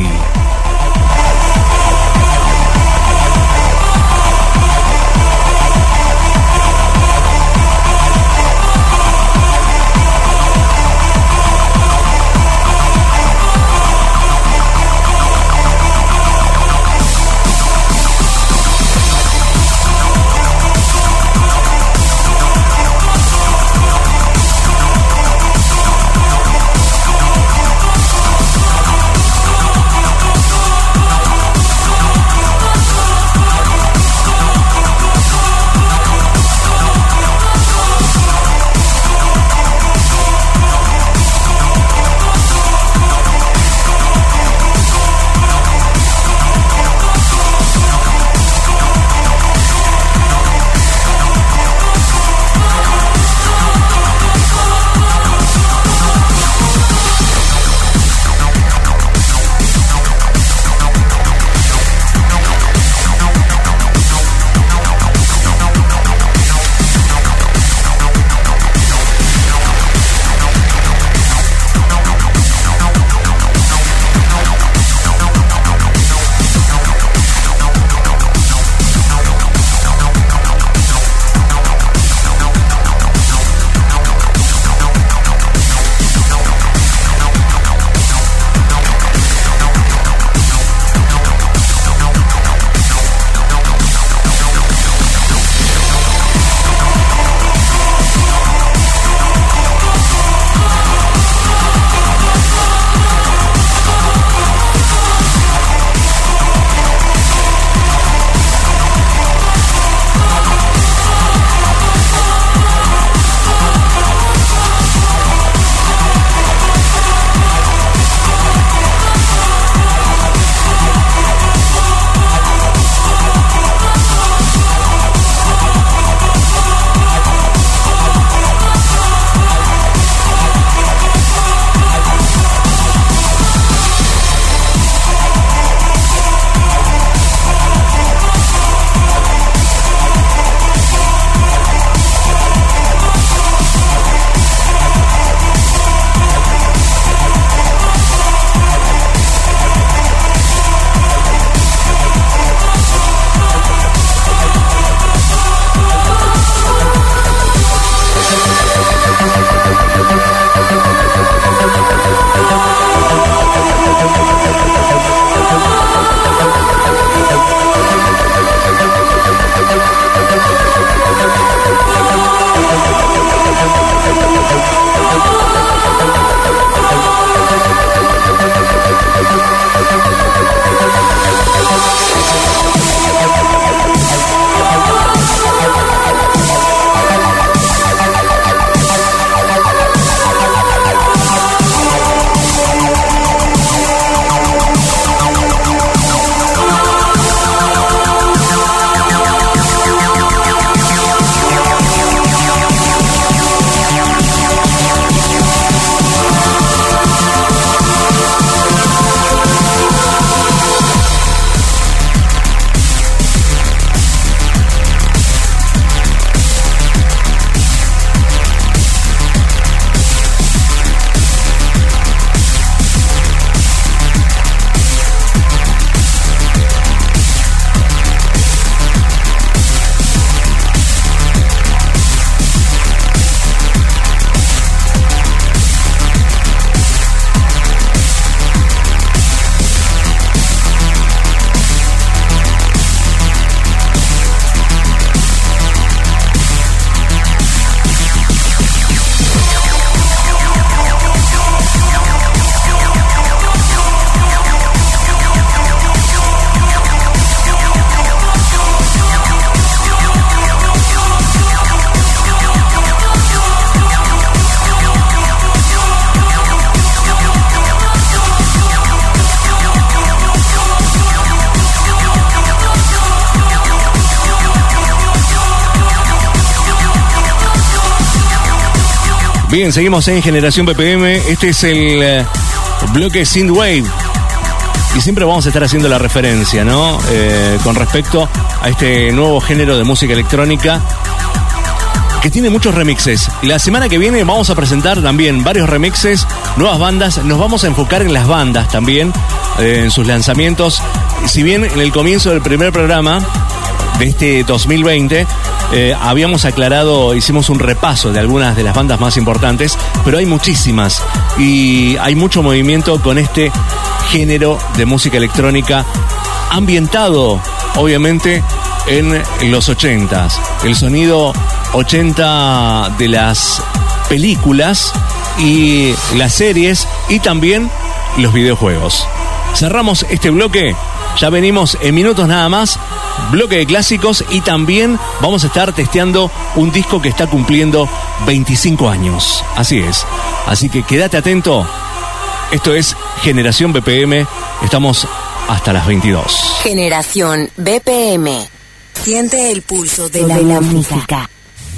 Bien, seguimos en Generación BPM. Este es el bloque Synthwave. Y siempre vamos a estar haciendo la referencia, ¿no? Con respecto a este nuevo género de música electrónica que tiene muchos remixes. La semana que viene vamos a presentar también varios remixes, nuevas bandas. Nos vamos a enfocar en las bandas también, en sus lanzamientos. Si bien en el comienzo del primer programa de este 2020 habíamos aclarado, hicimos un repaso de algunas de las bandas más importantes, pero hay muchísimas y hay mucho movimiento con este género de música electrónica ambientado, obviamente, en los 80s. El sonido 80 de las películas y las series y también los videojuegos. Cerramos este bloque, ya venimos en minutos nada más, bloque de clásicos y también vamos a estar testeando un disco que está cumpliendo 25 años. Así es, así que quédate atento. Esto es Generación BPM, estamos hasta las 22. Generación BPM. Siente el pulso de la música.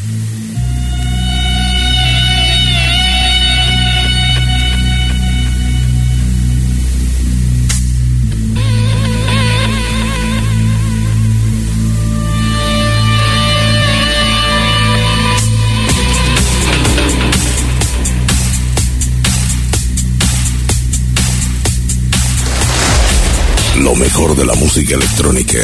Lo mejor de la música electrónica.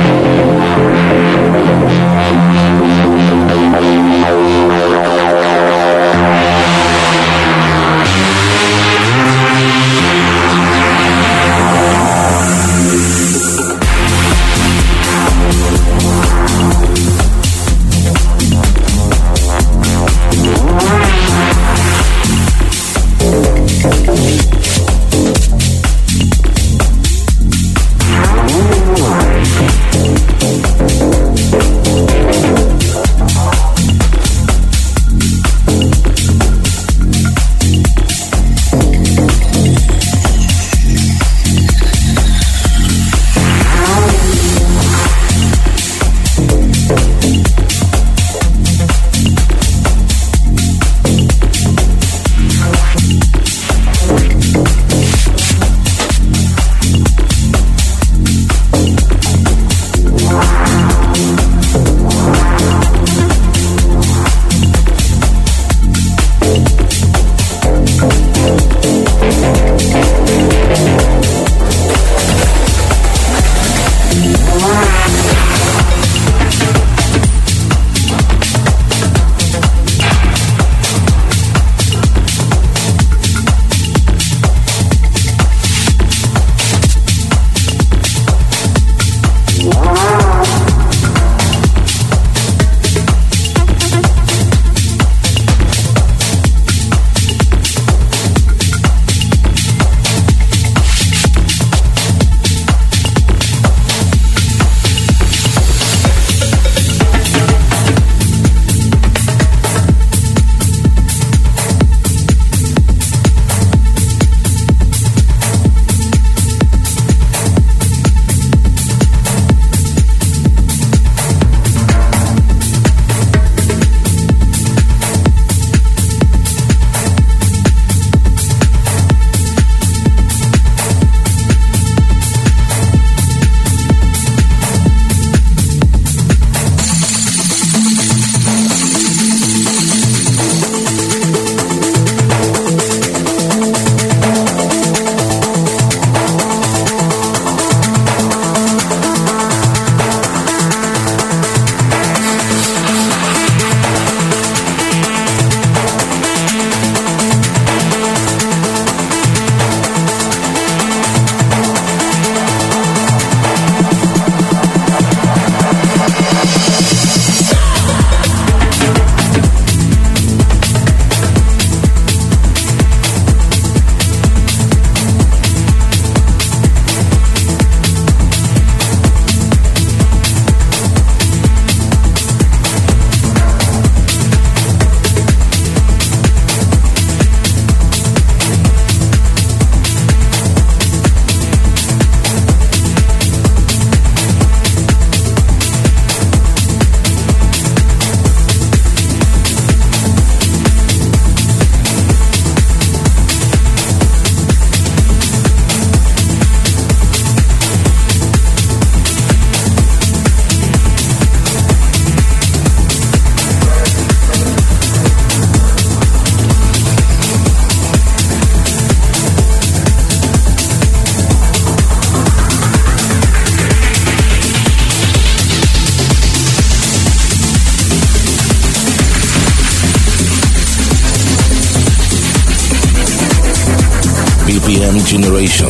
BPM Generation.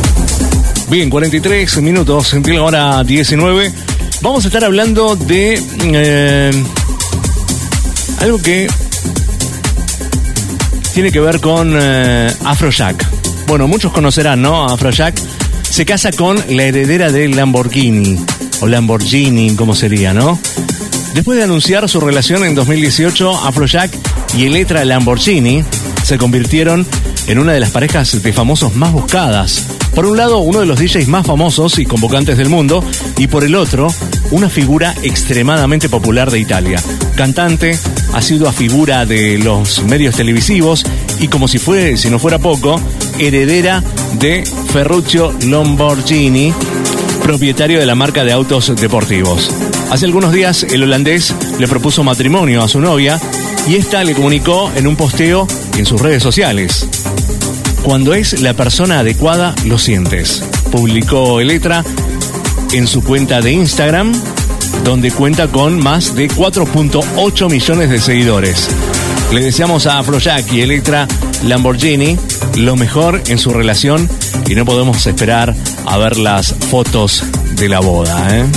Bien, 43 minutos, en la hora 19. Vamos a estar hablando de algo que tiene que ver con Afrojack. Bueno, muchos conocerán, ¿no? Afrojack se casa con la heredera de Lamborghini, o Lamborghini, como sería, ¿no? Después de anunciar su relación en 2018, Afrojack y Elettra Lamborghini se convirtieron en una de las parejas de famosos más buscadas. Por un lado, uno de los DJs más famosos y convocantes del mundo, y por el otro, una figura extremadamente popular de Italia. Cantante, ha sido a figura de los medios televisivos y, como si no fuera poco, heredera de Ferruccio Lamborghini, propietario de la marca de autos deportivos. Hace algunos días el holandés le propuso matrimonio a su novia y esta le comunicó en un posteo en sus redes sociales: cuando es la persona adecuada, lo sientes. Publicó Elettra en su cuenta de Instagram, donde cuenta con más de 4.8 millones de seguidores. Le deseamos a Afrojack y Electra Lamborghini lo mejor en su relación y no podemos esperar a ver las fotos de la boda, ¿eh?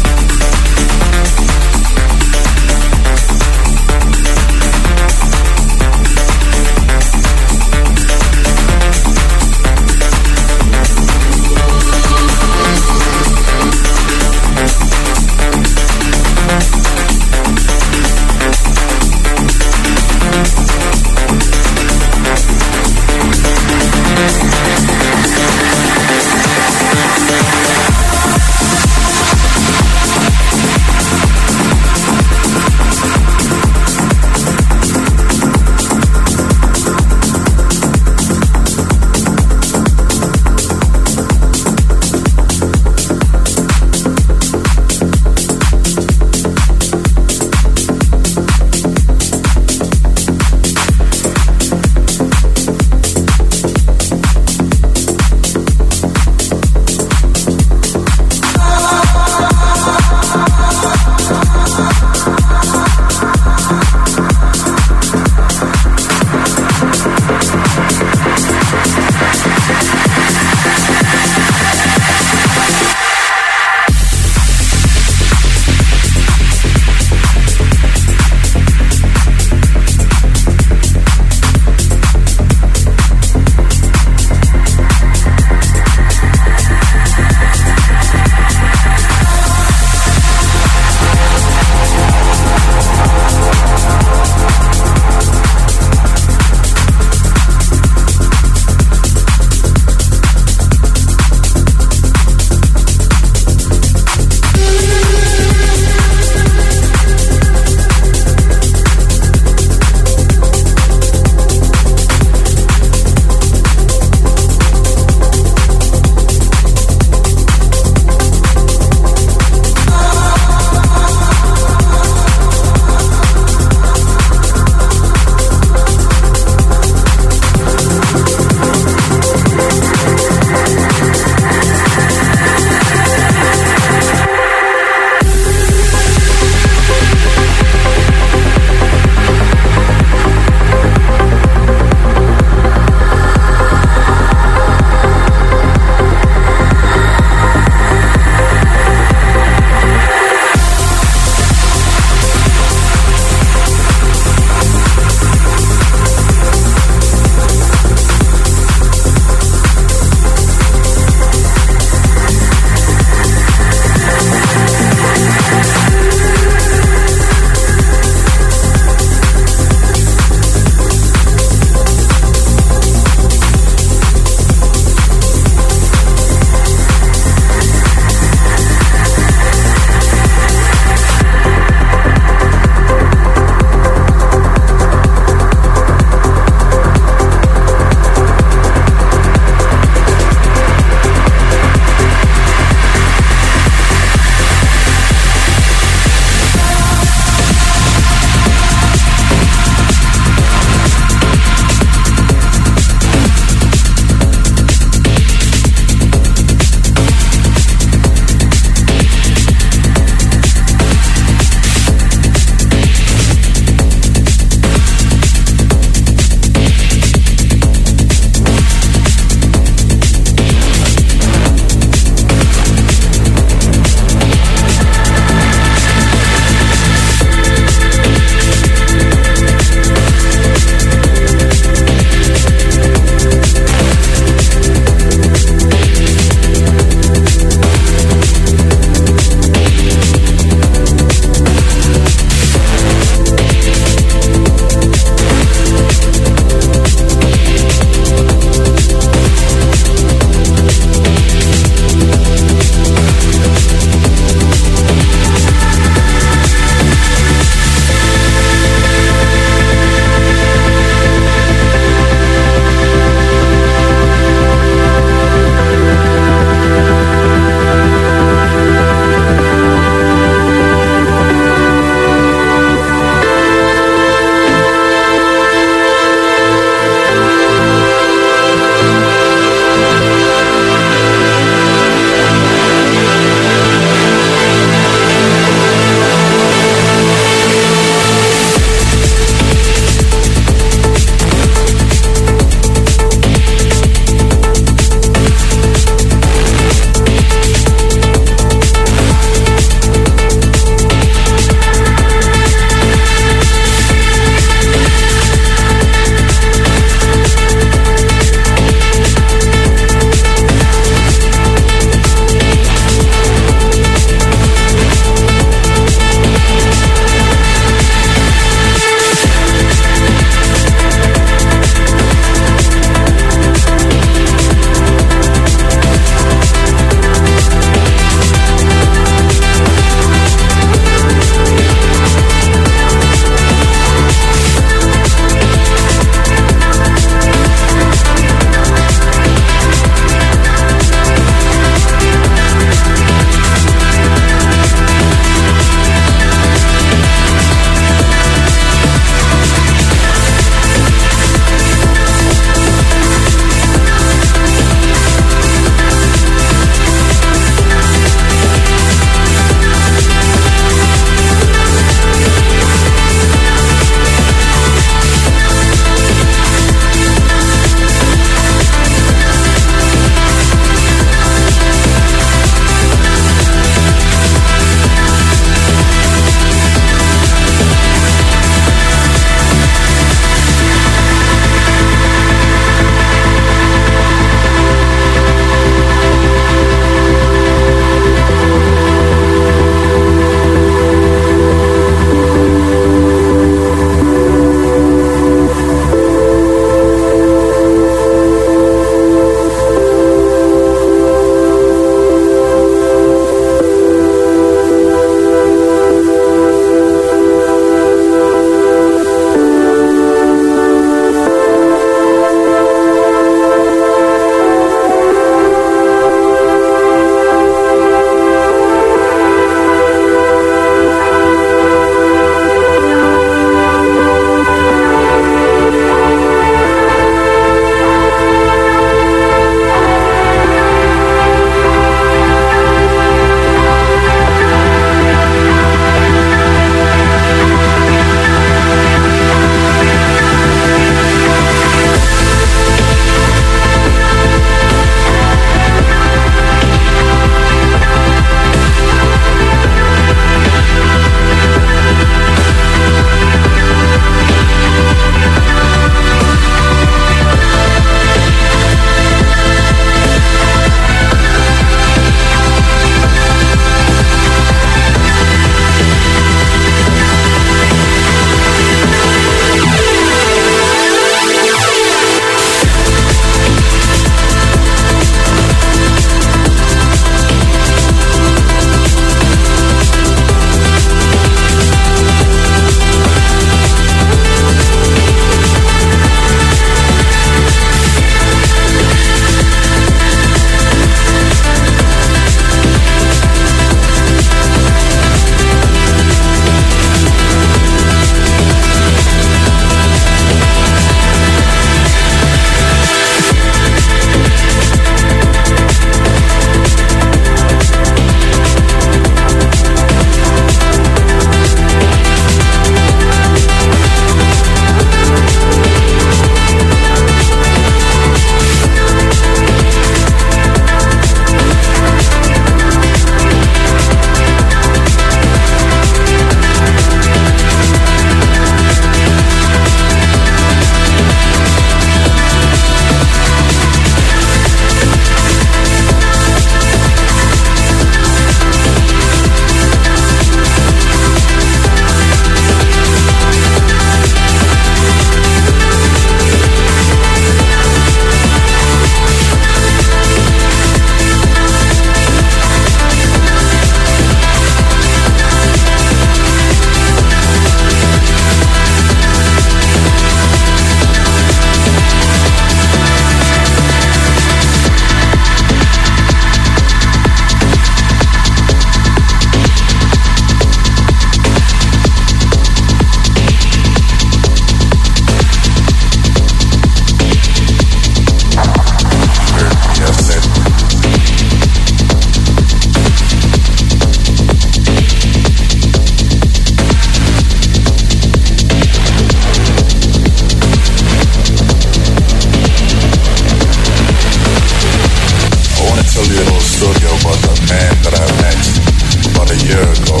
you a little story about the man that I met about a year ago.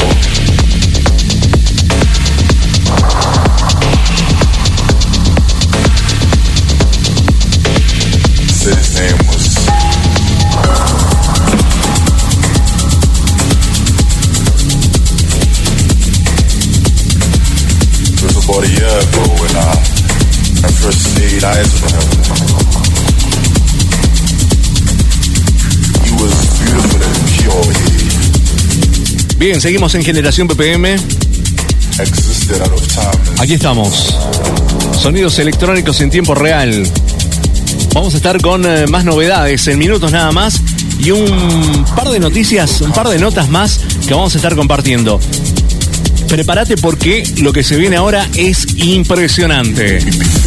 Said his name was it was about a year ago when I first laid eyes on him. He was beautiful and pure. Bien, seguimos en Generación BPM. Existed out of time. Aquí estamos. Sonidos electrónicos en tiempo real. Vamos a estar con más novedades en minutos nada más y un par de noticias, un par de notas más que vamos a estar compartiendo. Prepárate porque lo que se viene ahora es impresionante.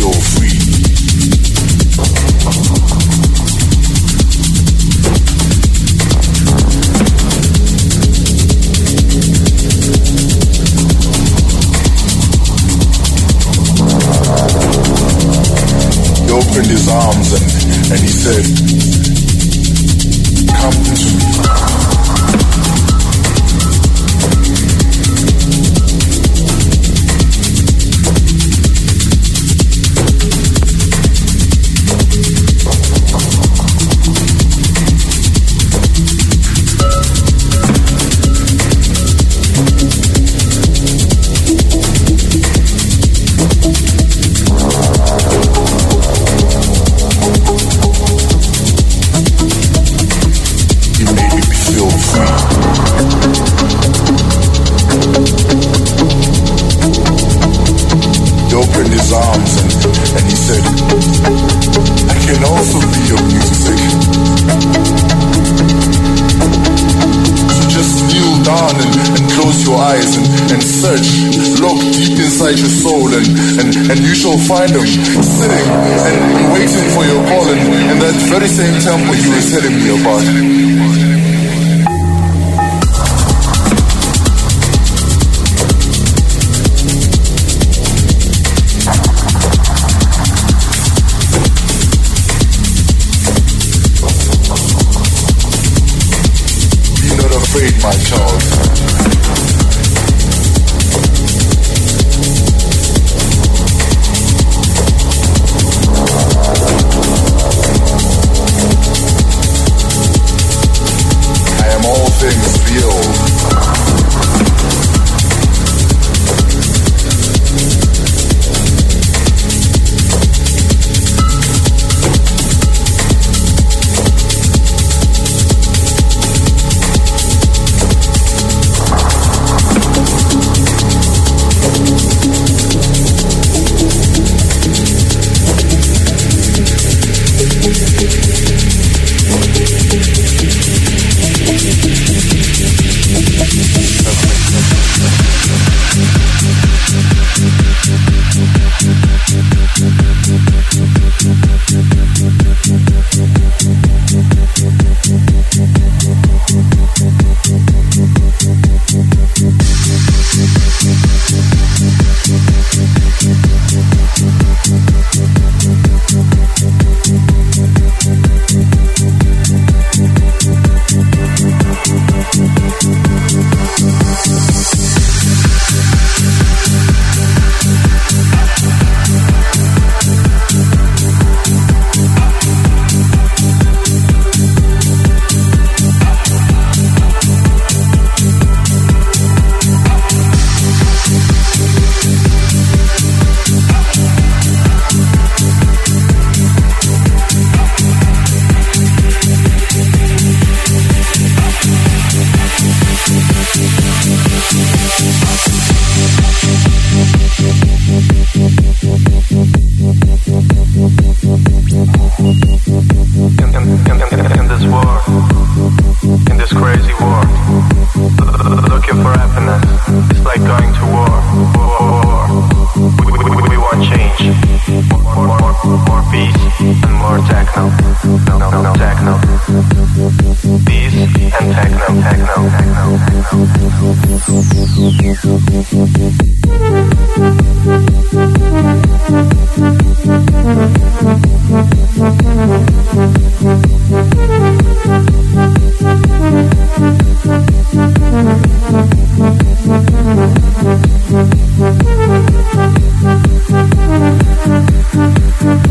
He opened his arms and he said, "Come to me." Arms and he said, "I can also be your music. So just kneel down and close your eyes and search, look deep inside your soul and you shall find him sitting and waiting for your call in that very same temple you were telling me about." My child. I am all things real.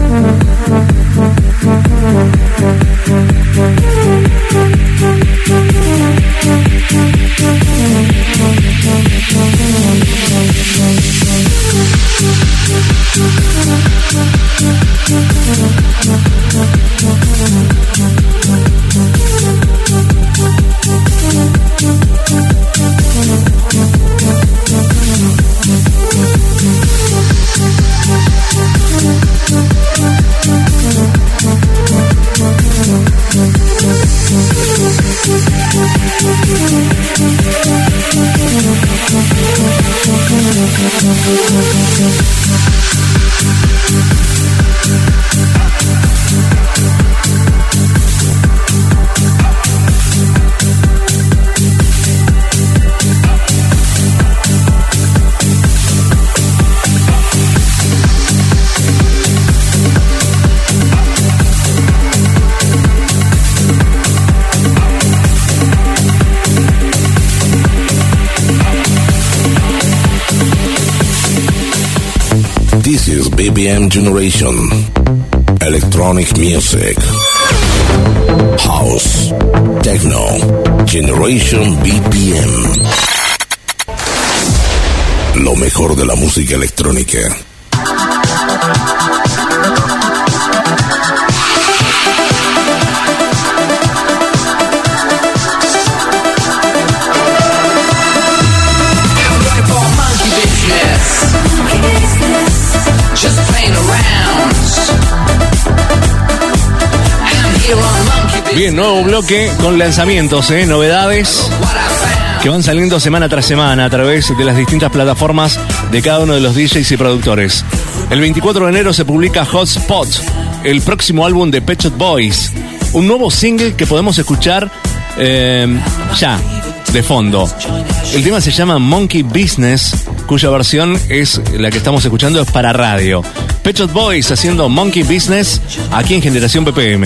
This is BPM Generation. Electronic music. House. Techno. Generation BPM. Lo mejor de la música electrónica. Bien, nuevo bloque con lanzamientos, novedades que van saliendo semana tras semana a través de las distintas plataformas de cada uno de los DJs y productores. El 24 de enero se publica Hotspot, el próximo álbum de Pet Shop Boys, un nuevo single que podemos escuchar ya, de fondo. El tema se llama Monkey Business, cuya versión es la que estamos escuchando, es para radio. Pet Shop Boys haciendo Monkey Business aquí en Generación BPM.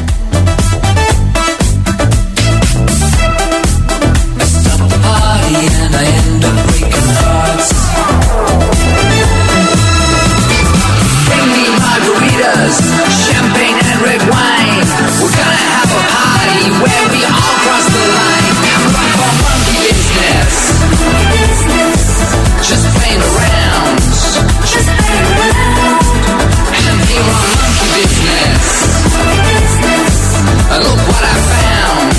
And I end up breaking hearts. Bring me margaritas, champagne and red wine. We're gonna have a party where we all cross the line. I'm going for monkey business. Just playing around. I'm here on monkey business. Look what I found.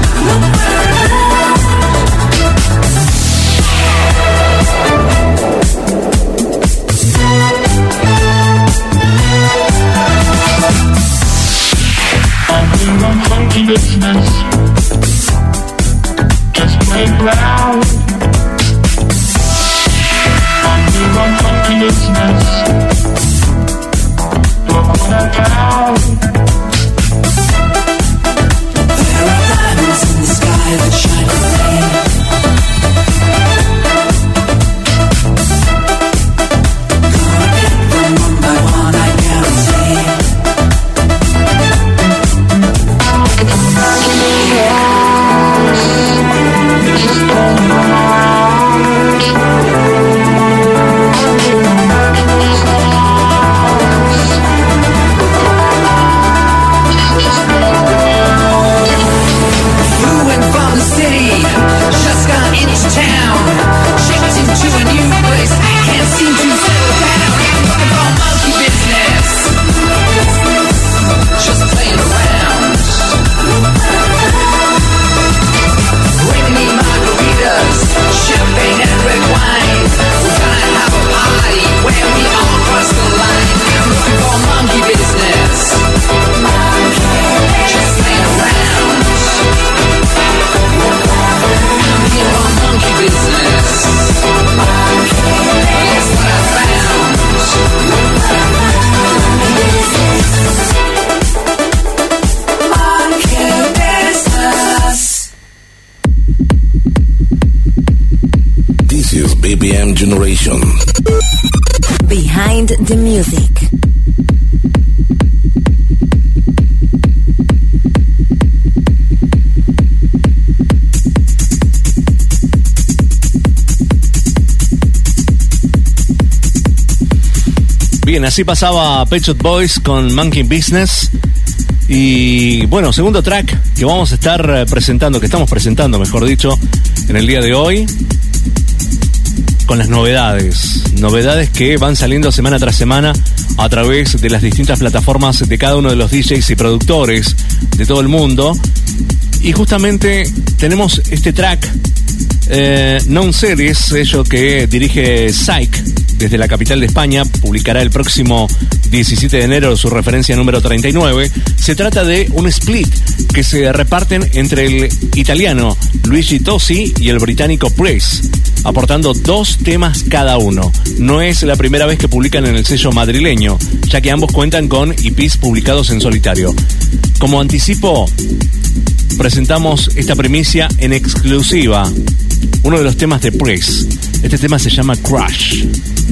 Monkey business, just play loud. Monkey business, look what I found. There are diamonds in the sky that shine red. Gonna get them one by one, I guarantee. BPM Generation. Behind the Music. Bien, así pasaba Pet Shop Boys con Monkey Business. Y bueno, segundo track que vamos a estar presentando, que estamos presentando, mejor dicho, en el día de hoy, con las novedades que van saliendo semana tras semana a través de las distintas plataformas de cada uno de los DJs y productores de todo el mundo. Y justamente tenemos este track, Non Series, sello que dirige Psych desde la capital de España, publicará el próximo 17 de enero su referencia número 39. Se trata de un split que se reparten entre el italiano Luigi Tosi y el británico Price, aportando 2 temas cada uno. No es la primera vez que publican en el sello madrileño, ya que ambos cuentan con EPs publicados en solitario. Como anticipo, presentamos esta primicia en exclusiva, uno de los temas de Price. Este tema se llama Crash.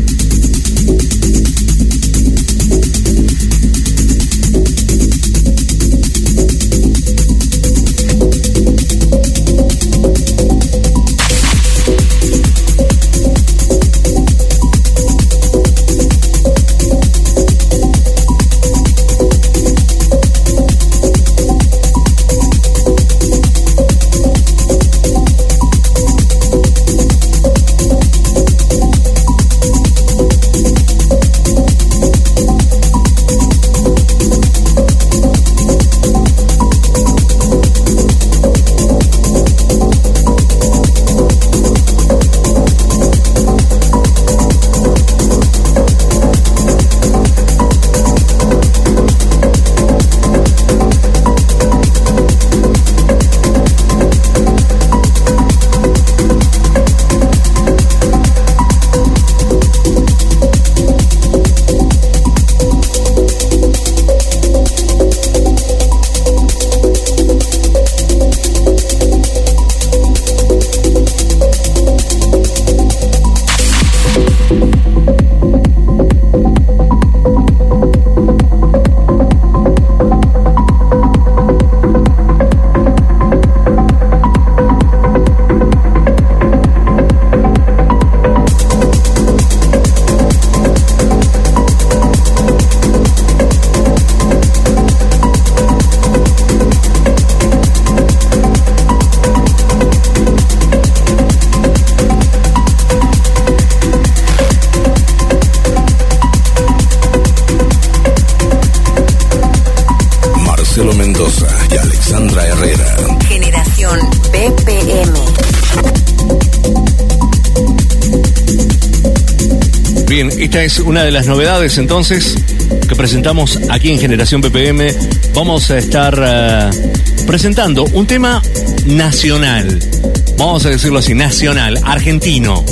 Bien, esta es una de las novedades entonces que presentamos aquí en Generación BPM. Vamos a estar presentando un tema nacional, vamos a decirlo así, nacional, argentino.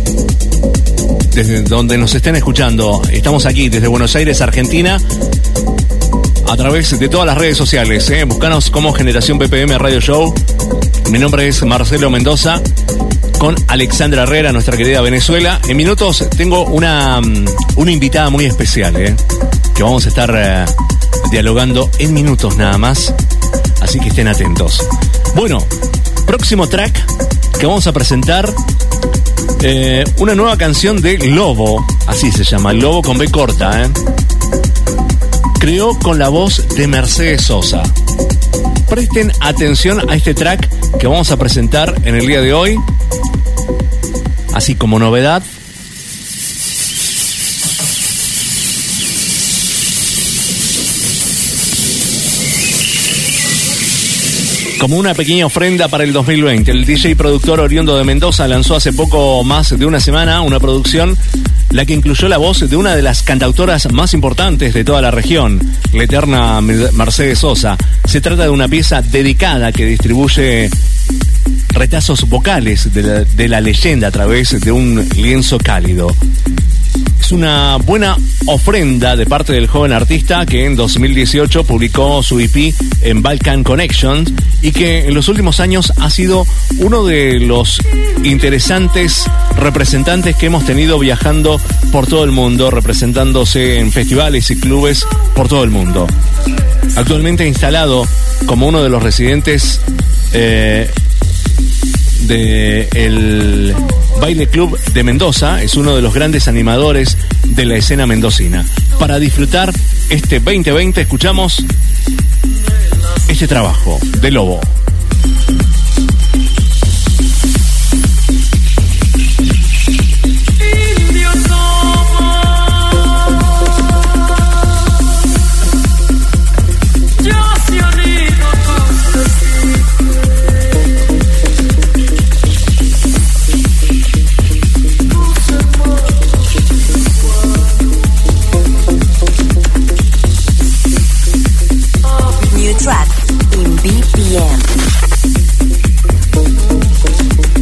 Desde donde nos estén escuchando, estamos aquí desde Buenos Aires, Argentina, a través de todas las redes sociales. Búscanos como Generación BPM Radio Show. Mi nombre es Marcelo Mendoza, con Alexandra Herrera, nuestra querida Venezuela. En minutos tengo una invitada muy especial, que vamos a estar dialogando en minutos nada más, así que estén atentos. Bueno, próximo track que vamos a presentar, una nueva canción de Lobo, así se llama, Lobo con B corta, creó con la voz de Mercedes Sosa. Presten atención a este track que vamos a presentar en el día de hoy, así como novedad. Como una pequeña ofrenda para el 2020, el DJ y productor oriundo de Mendoza lanzó hace poco más de una semana una producción la que incluyó la voz de una de las cantautoras más importantes de toda la región, la eterna Mercedes Sosa. Se trata de una pieza dedicada que distribuye retazos vocales de la leyenda a través de un lienzo cálido. Es una buena ofrenda de parte del joven artista que en 2018 publicó su EP en Balkan Connections y que en los últimos años ha sido uno de los interesantes representantes que hemos tenido viajando por todo el mundo, representándose en festivales y clubes por todo el mundo. Actualmente instalado como uno de los residentes del Baile Club de Mendoza, es uno de los grandes animadores de la escena mendocina. Para disfrutar este 2020 escuchamos este trabajo de Lobo. Track in BPM.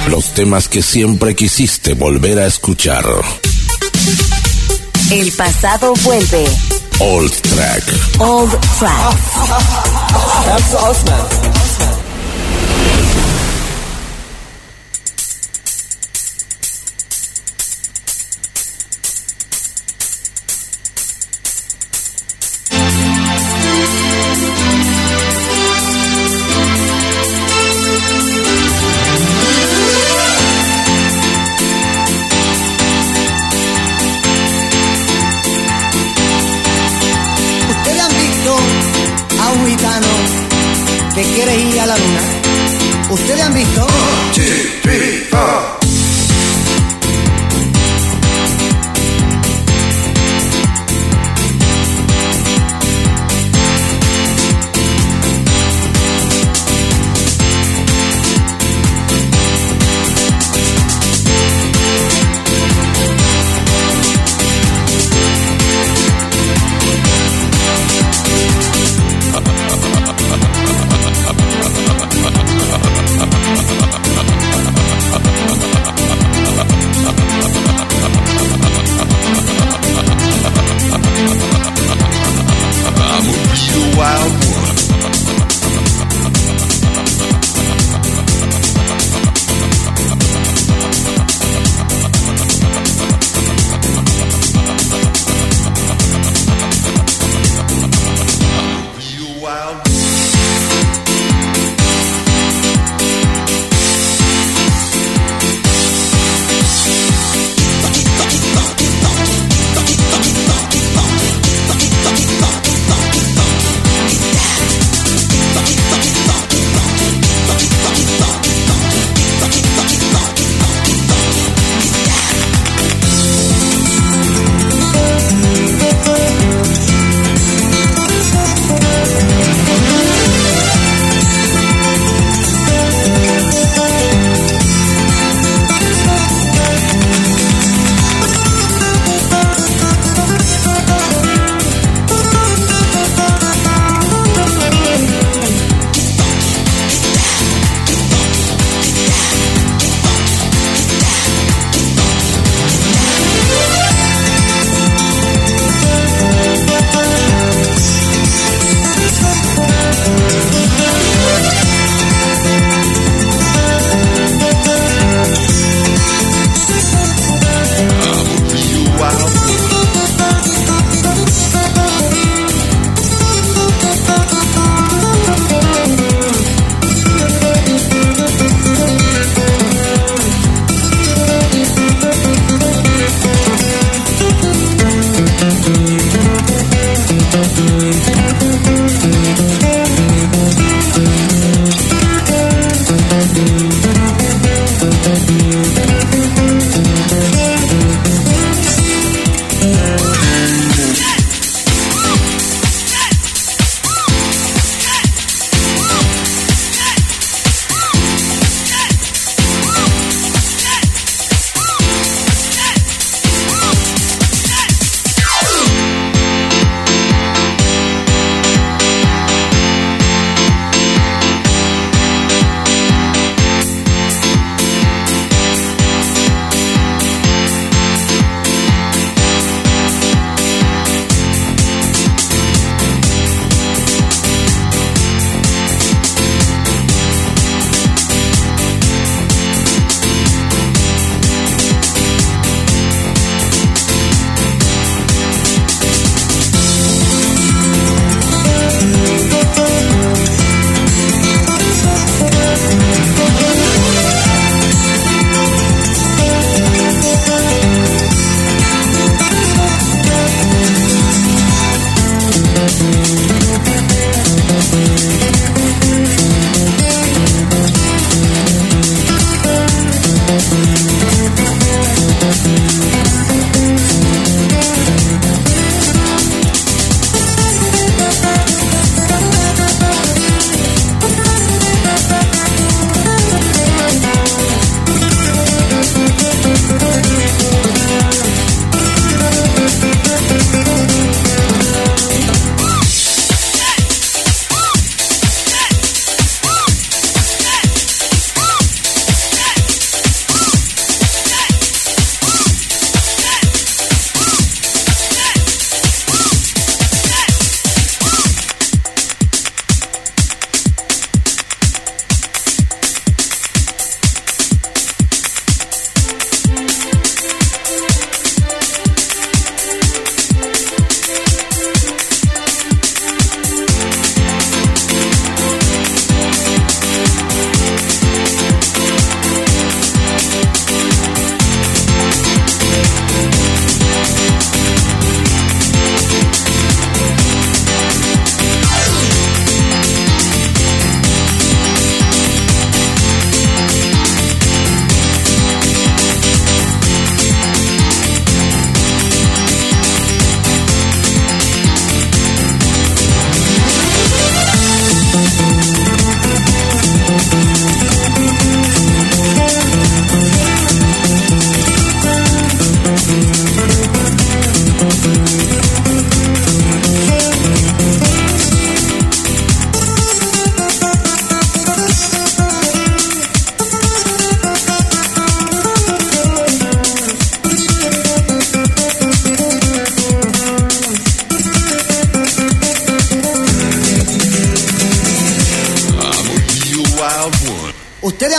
Los temas que siempre quisiste volver a escuchar. El pasado vuelve. Old Track. Old Track. That's awesome. Que quiere ir a la luna. ¿Ustedes han visto?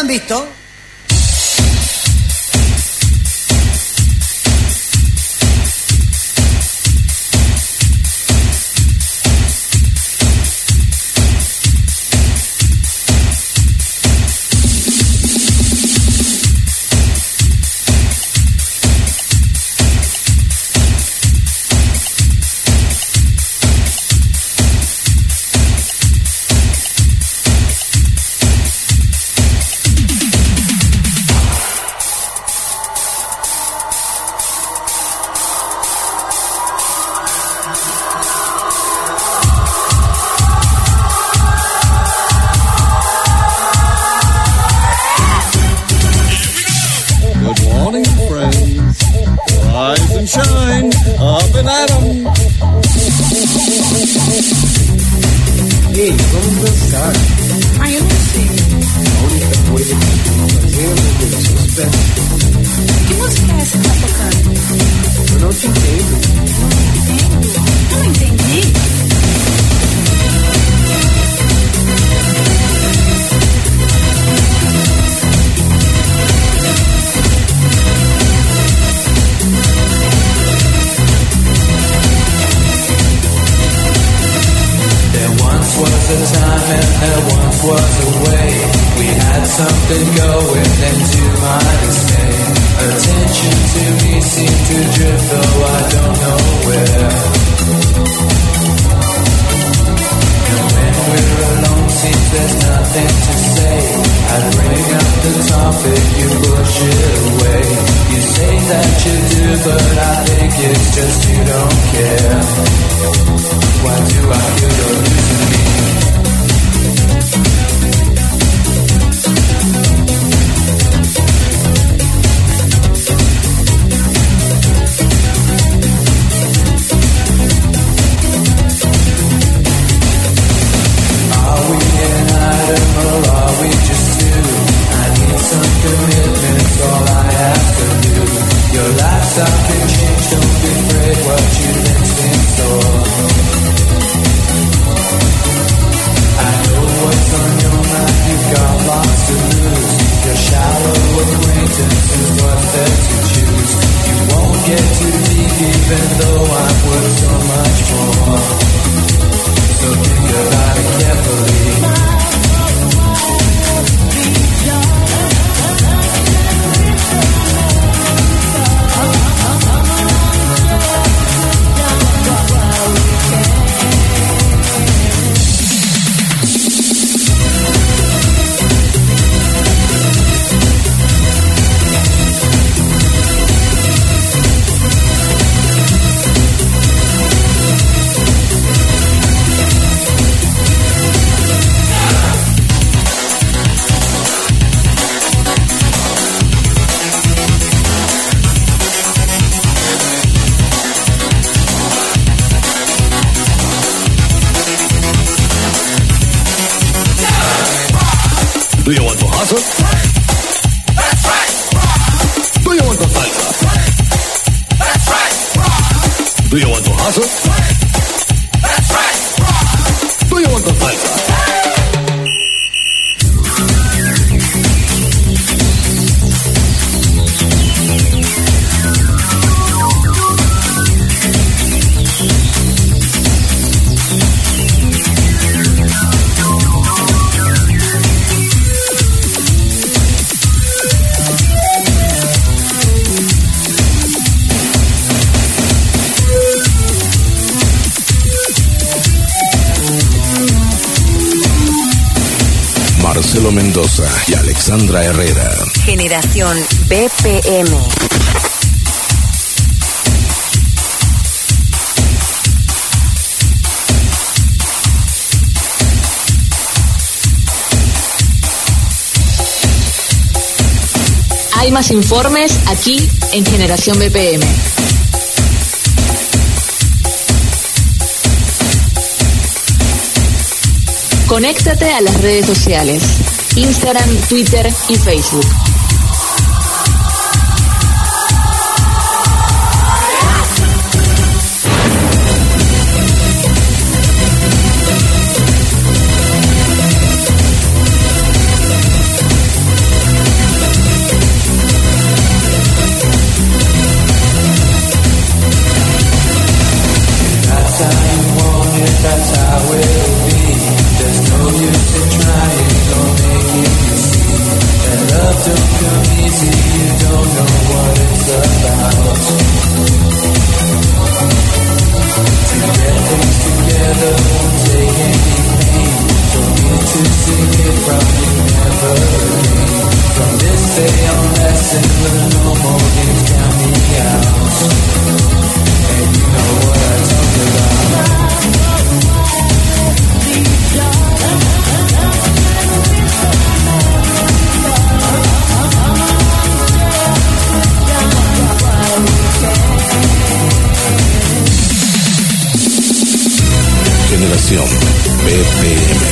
visto? Shine up and at 'em. Ei, vamos dançar. Ah, eu não sei. A única coisa que eu vou fazer é mover seus pés. Que música é essa que tá tocando? Eu não te entendo. Eu não entendi. Was a time and there once was a way. We had something going into my dismay. Attention to me seemed to drift, though I don't know where. And when we're alone, seems there's nothing to say. I bring up the topic, you push it away. You say that you do, but I think it's just you don't care. Why do I feel you're losing me? Your lifestyle can change, don't be afraid what you think's in store. I know what's on your mind, you've got lots to lose. Your shallow acquaintance is what's there to choose. You won't get too deep even though I'm worth so much more. So think about it carefully. Do you want to hustle? That's right. Do you want to salsa? That's right. Do you want to hustle? That's right. Do you want to salsa? Marcelo Mendoza y Alexandra Herrera. Generación BPM. Hay más informes aquí en Generación BPM. Conéctate a las redes sociales, Instagram, Twitter y Facebook. Generación BPM.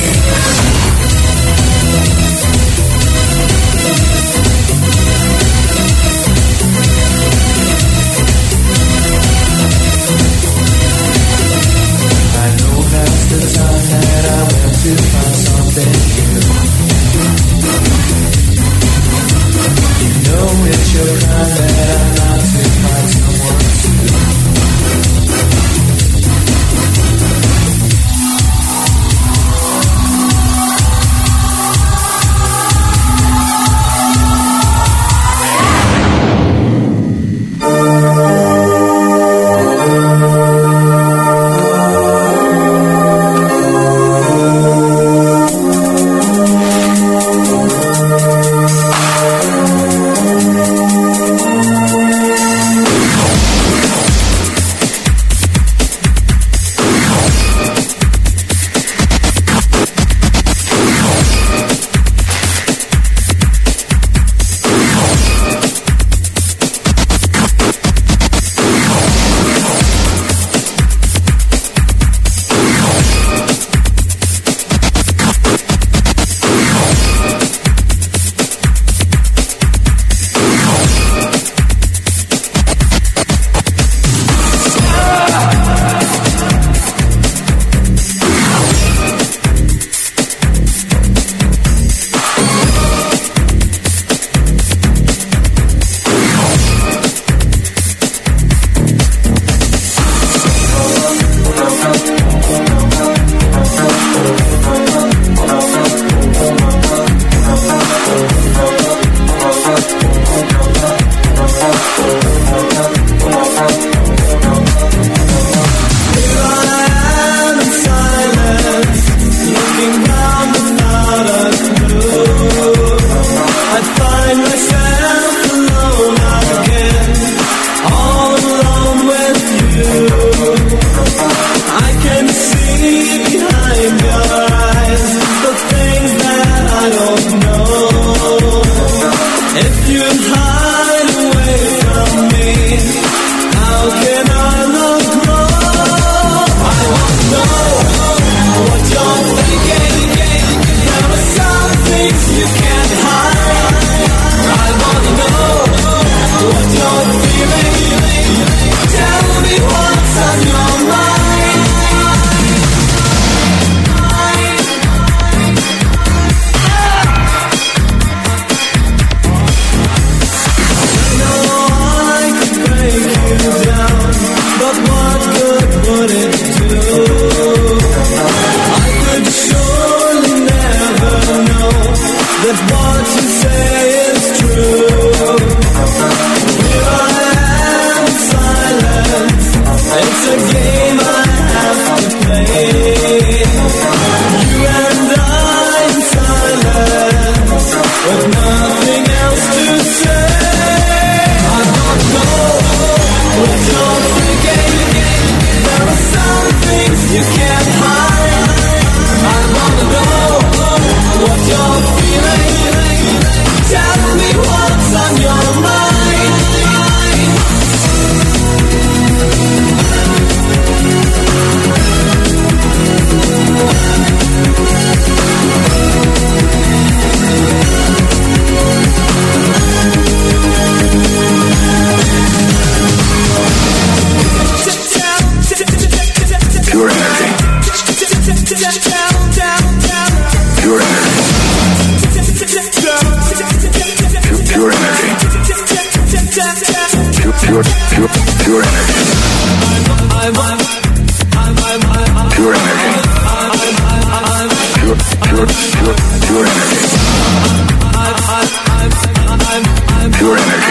Pure energy.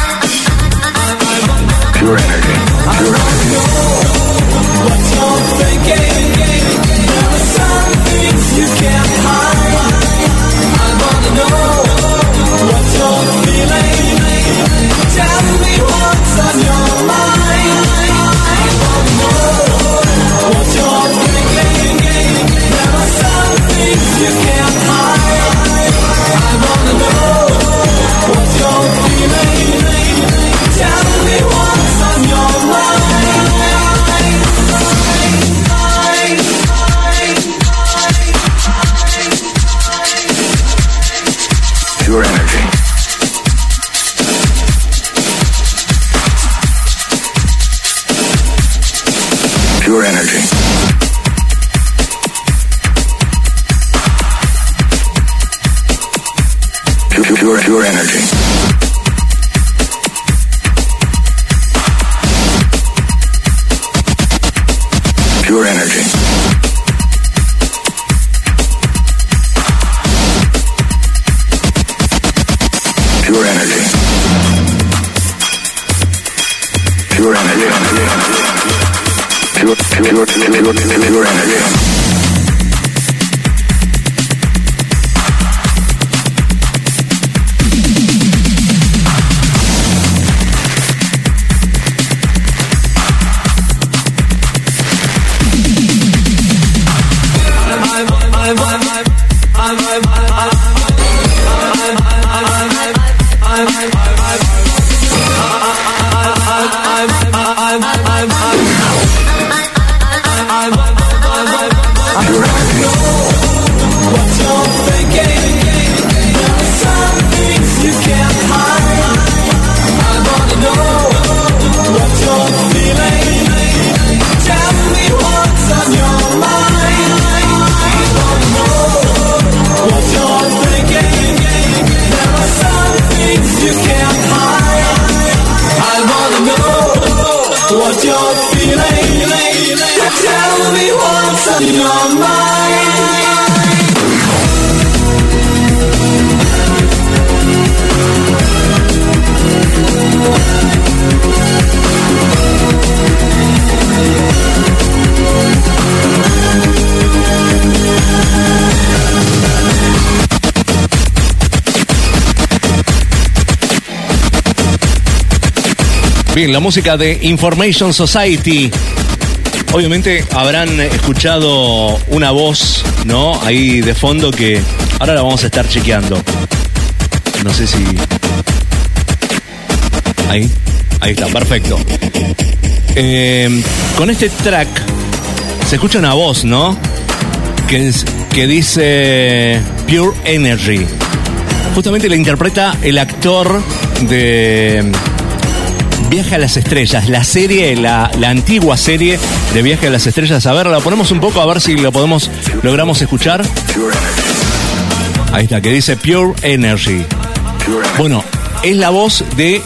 Pure energy. Pure energy. What you're thinking, there are some things you can't hide. I wanna know what you're feeling. Tell me what's on your mind. I wanna know what you're thinking. There are some things you can't hide. I wanna know what you're feeling. Tell me what's on your mind. Pure energy. Pure energy. Pure energy. Pure energy. Pure energy. Pure energy. Pure energy. Bien, la música de Information Society. Obviamente habrán escuchado una voz, ¿no? Ahí de fondo que ahora la vamos a estar chequeando. No sé si... Ahí está, perfecto. Con este track se escucha una voz, ¿no? Que dice Pure Energy. Justamente la interpreta el actor de Viaje a las Estrellas, la serie, la antigua serie de Viaje a las Estrellas. A ver, la ponemos un poco, a ver si logramos escuchar. Ahí está, que dice Pure Energy. Bueno, es la voz de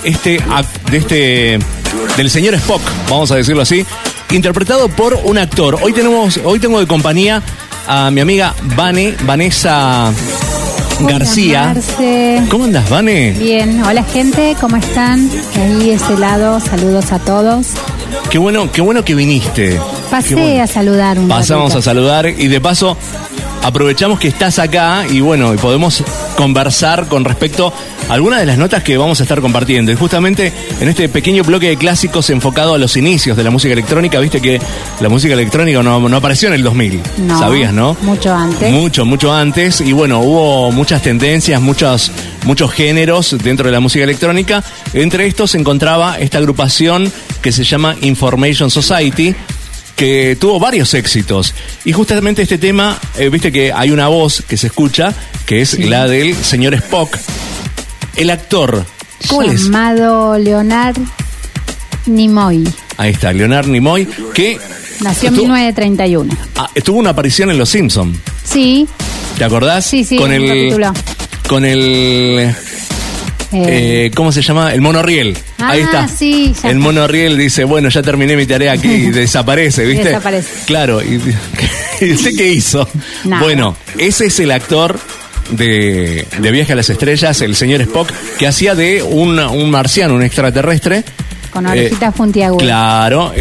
del señor Spock, vamos a decirlo así, interpretado por un actor. Hoy tengo de compañía a mi amiga Vanessa García. Marce. ¿Cómo andas, Vane? Bien, hola gente, ¿cómo están? Ahí de ese lado, saludos a todos. Qué bueno que viniste. Pasé a saludar un Pasamos ratito. a saludar y de paso aprovechamos que estás acá y bueno, y podemos conversar con respecto a algunas de las notas que vamos a estar compartiendo. Y justamente en este pequeño bloque de clásicos enfocado a los inicios de la música electrónica, viste que la música electrónica no apareció en el 2000, No, ¿sabías, no? Mucho antes. Mucho antes, y bueno, hubo muchas tendencias, muchos géneros dentro de la música electrónica. Entre estos se encontraba esta agrupación que se llama Information Society, que tuvo varios éxitos. Y justamente este tema, viste que hay una voz que se escucha, que es la del señor Spock. El actor, ¿cuál es? Llamado Leonard Nimoy. Ahí está, Leonard Nimoy, que Nació en 1931. tuvo una aparición en Los Simpsons. Sí. ¿Te acordás? Sí, Con un el capítulo. Con el... ¿cómo se llama? El monorriel. Ahí está. Sí, ya el está. monorriel dice, bueno, ya terminé mi tarea aquí y desaparece, ¿viste? Desaparece. Claro, y sé qué hizo. Nada. Bueno, ese es el actor de Viaje a las Estrellas, el señor Spock, que hacía de un marciano, un extraterrestre. Con orejitas puntiagudas. Claro,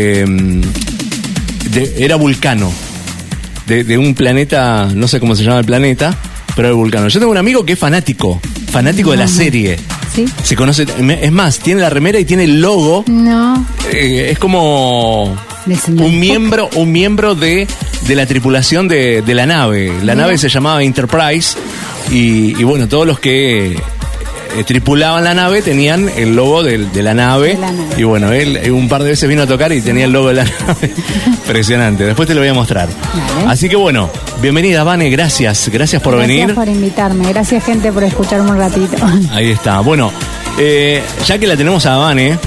era vulcano. De un planeta, no sé cómo se llama el planeta, pero era vulcano. Yo tengo un amigo que es fanático de la serie. ¿Sí? Se conoce, es más, tiene la remera y tiene el logo. No. Es como un miembro de la tripulación de la nave. La nave se llamaba Enterprise y bueno, todos los que tripulaban la nave tenían el logo de la nave. Y bueno, él un par de veces vino a tocar y tenía el logo de la nave. Impresionante, después te lo voy a mostrar. Vale. Así que bueno, bienvenida Vane, gracias por venir. Gracias por invitarme, gracias gente por escucharme un ratito. Ahí está, bueno, ya que la tenemos a Vane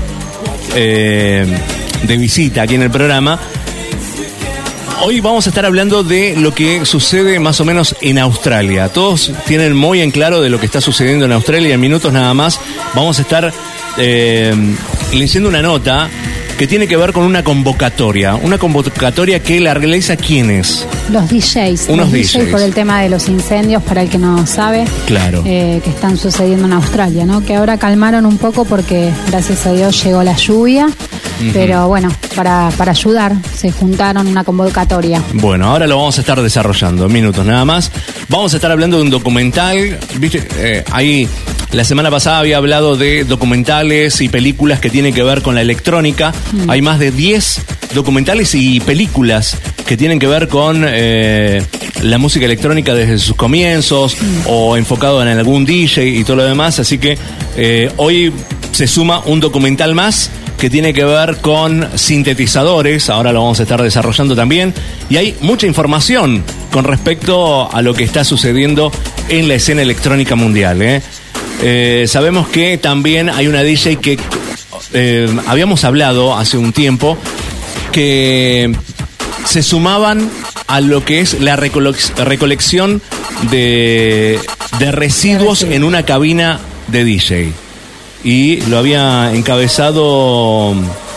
de visita aquí en el programa, hoy vamos a estar hablando de lo que sucede más o menos en Australia. Todos tienen muy en claro de lo que está sucediendo en Australia. En minutos nada más vamos a estar leyendo una nota que tiene que ver con una convocatoria. Una convocatoria que la realiza ¿quiénes? Los DJs. Unos DJs. Por el tema de los incendios, para el que no sabe. Claro. Que están sucediendo en Australia, ¿no? Que ahora calmaron un poco porque, gracias a Dios, llegó la lluvia. Pero bueno, para ayudar, se juntaron una convocatoria. Bueno, ahora lo vamos a estar desarrollando en minutos nada más. Vamos a estar hablando de un documental. ¿Viste? Ahí la semana pasada había hablado de documentales y películas que tienen que ver con la electrónica. Hay más de 10 documentales y películas que tienen que ver con la música electrónica desde sus comienzos o enfocado en algún DJ y todo lo demás. Así que hoy se suma un documental más que tiene que ver con sintetizadores. Ahora lo vamos a estar desarrollando también. Y hay mucha información con respecto a lo que está sucediendo en la escena electrónica mundial. Sabemos que también hay una DJ que habíamos hablado hace un tiempo que se sumaban a lo que es la recolección de residuos en una cabina de DJ. Y lo había encabezado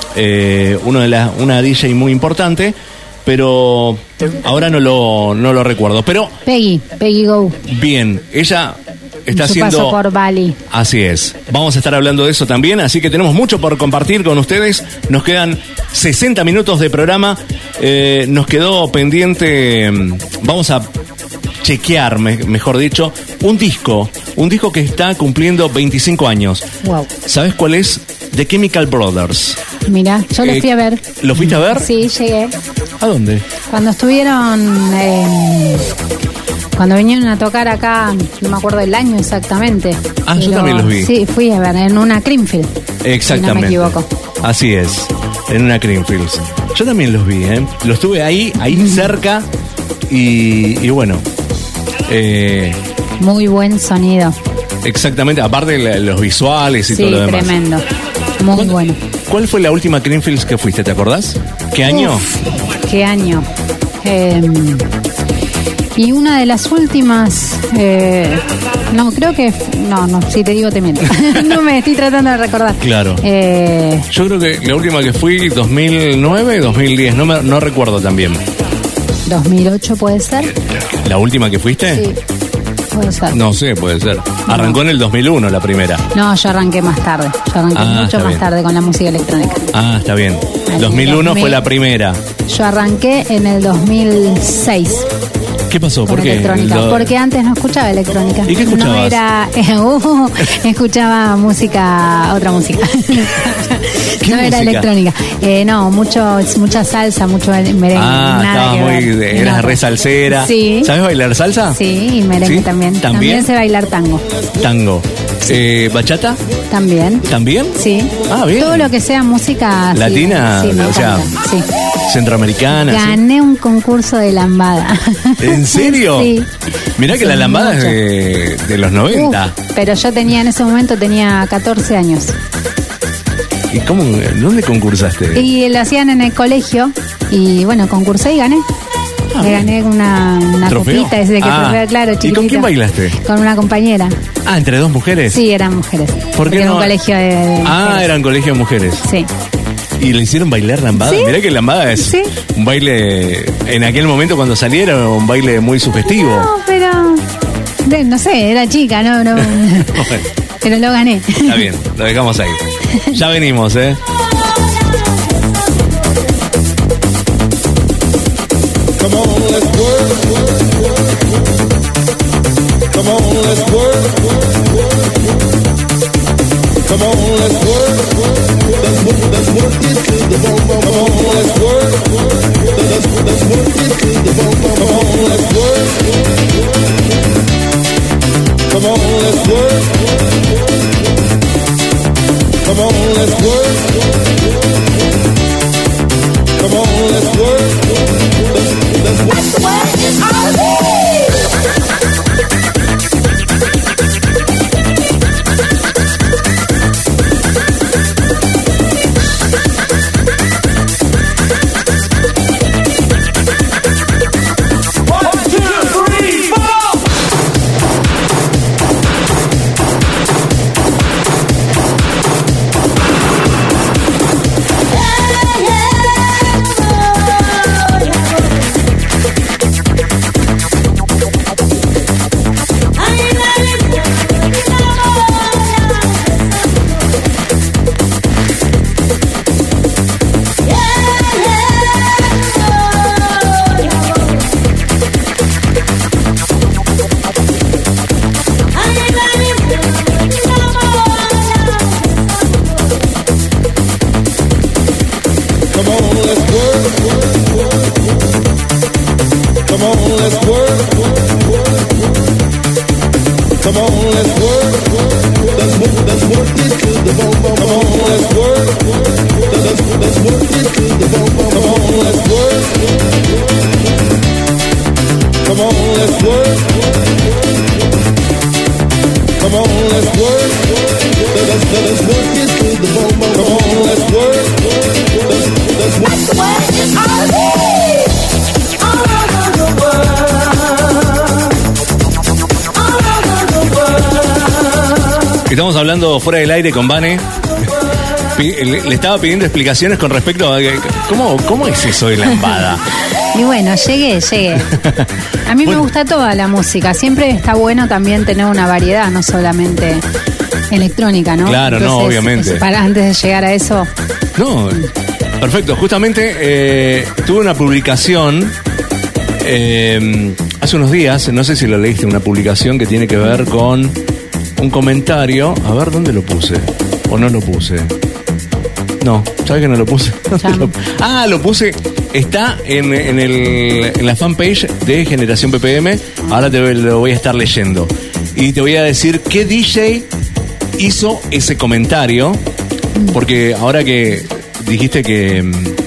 una DJ muy importante, pero ahora no lo recuerdo. Pero Peggy Go. Bien, ella está su haciendo paso por Bali. Así es. Vamos a estar hablando de eso también, así que tenemos mucho por compartir con ustedes. Nos quedan 60 minutos de programa. Nos quedó pendiente. Vamos a chequear, mejor dicho, un disco que está cumpliendo 25 años. Wow. ¿Sabes cuál es? The Chemical Brothers. Mira, yo lo fui a ver. ¿Lo fuiste a ver? Sí, llegué. ¿A dónde? Cuando estuvieron, cuando vinieron a tocar acá, no me acuerdo el año exactamente. Ah, yo también los vi. Sí, fui a ver en una Creamfield. Exactamente. Si no me equivoco. Así es, en una Creamfield. Yo también los vi, Los tuve ahí cerca y bueno. Muy buen sonido. Exactamente, aparte de los visuales y todo lo demás. Sí, tremendo. Muy bueno. ¿Cuál fue la última Creamfields que fuiste? ¿Te acordás? ¿Qué año? ¿Qué año? Y una de las últimas... no, creo que... No, si te digo te miento. No me estoy tratando de recordar. Claro. Yo creo que la última que fui, 2009, 2010, no recuerdo también. 2008 puede ser. ¿La última que fuiste? Sí, puede ser. No sé, puede ser. Arrancó en el 2001 la primera. No, yo arranqué más tarde. Yo arranqué mucho más tarde con la música electrónica. Ah, está bien. 2001 fue la primera. Yo arranqué en el 2006. ¿Qué pasó? ¿Por qué? Electrónica. Porque antes no escuchaba electrónica. ¿Y qué escuchabas? No era... escuchaba otra música. No era electrónica. No, mucha salsa, mucho merengue. Estaba eras re salsera. Sí. ¿Sabes bailar salsa? Sí, y merengue ¿Sí? también. También sé bailar tango. Tango. ¿Bachata? También. ¿También? Sí. Ah, bien. Todo lo que sea música... ¿Latina? Sí, o sea, sí. ¿Centroamericana? Gané un concurso de lambada. ¿En serio? Sí. Mirá que la lambada es de los 90. Pero yo en ese momento tenía 14 años. ¿Y dónde concursaste? Y lo hacían en el colegio. Y bueno, concursé y gané. Gané una copita ese que trofeo, claro, chiquitito. ¿Y con quién bailaste? Con una compañera. Ah, ¿entre dos mujeres? Sí, eran mujeres. ¿Por qué no? Era un colegio de mujeres. Eran colegio de mujeres. Sí. ¿Y le hicieron bailar lambada? ¿Sí? Mirá que lambada es un baile, en aquel momento cuando saliera, un baile muy sugestivo. No, pero No sé, era chica, no. Bueno, Pero lo gané. está bien, lo dejamos ahí. Ya venimos, ¿eh? Come on, let's work. Come on, let's work. Come on, let's work. Let's work it to the bone. Come on, let's work. Let's work it to the bone. Come on, let's work. Come on, let's work. Come on, let's work. Come on, let's work. Let's work it hard. Estamos hablando fuera del aire con Vane. Le estaba pidiendo explicaciones con respecto a cómo es eso de lambada. Y bueno, llegué. A mí me gusta toda la música. Siempre está bueno también tener una variedad, no solamente electrónica, ¿no? Claro, entonces, no, obviamente. Antes de llegar a eso. No, perfecto. Justamente tuve una publicación hace unos días, no sé si lo leíste, una publicación que tiene que ver con un comentario. A ver, ¿dónde lo puse? ¿O no lo puse? No, ¿sabes que no lo puse? Lo puse. Está en la fanpage de Generación BPM. Ahora lo voy a estar leyendo. Y te voy a decir qué DJ hizo ese comentario. Porque ahora que dijiste que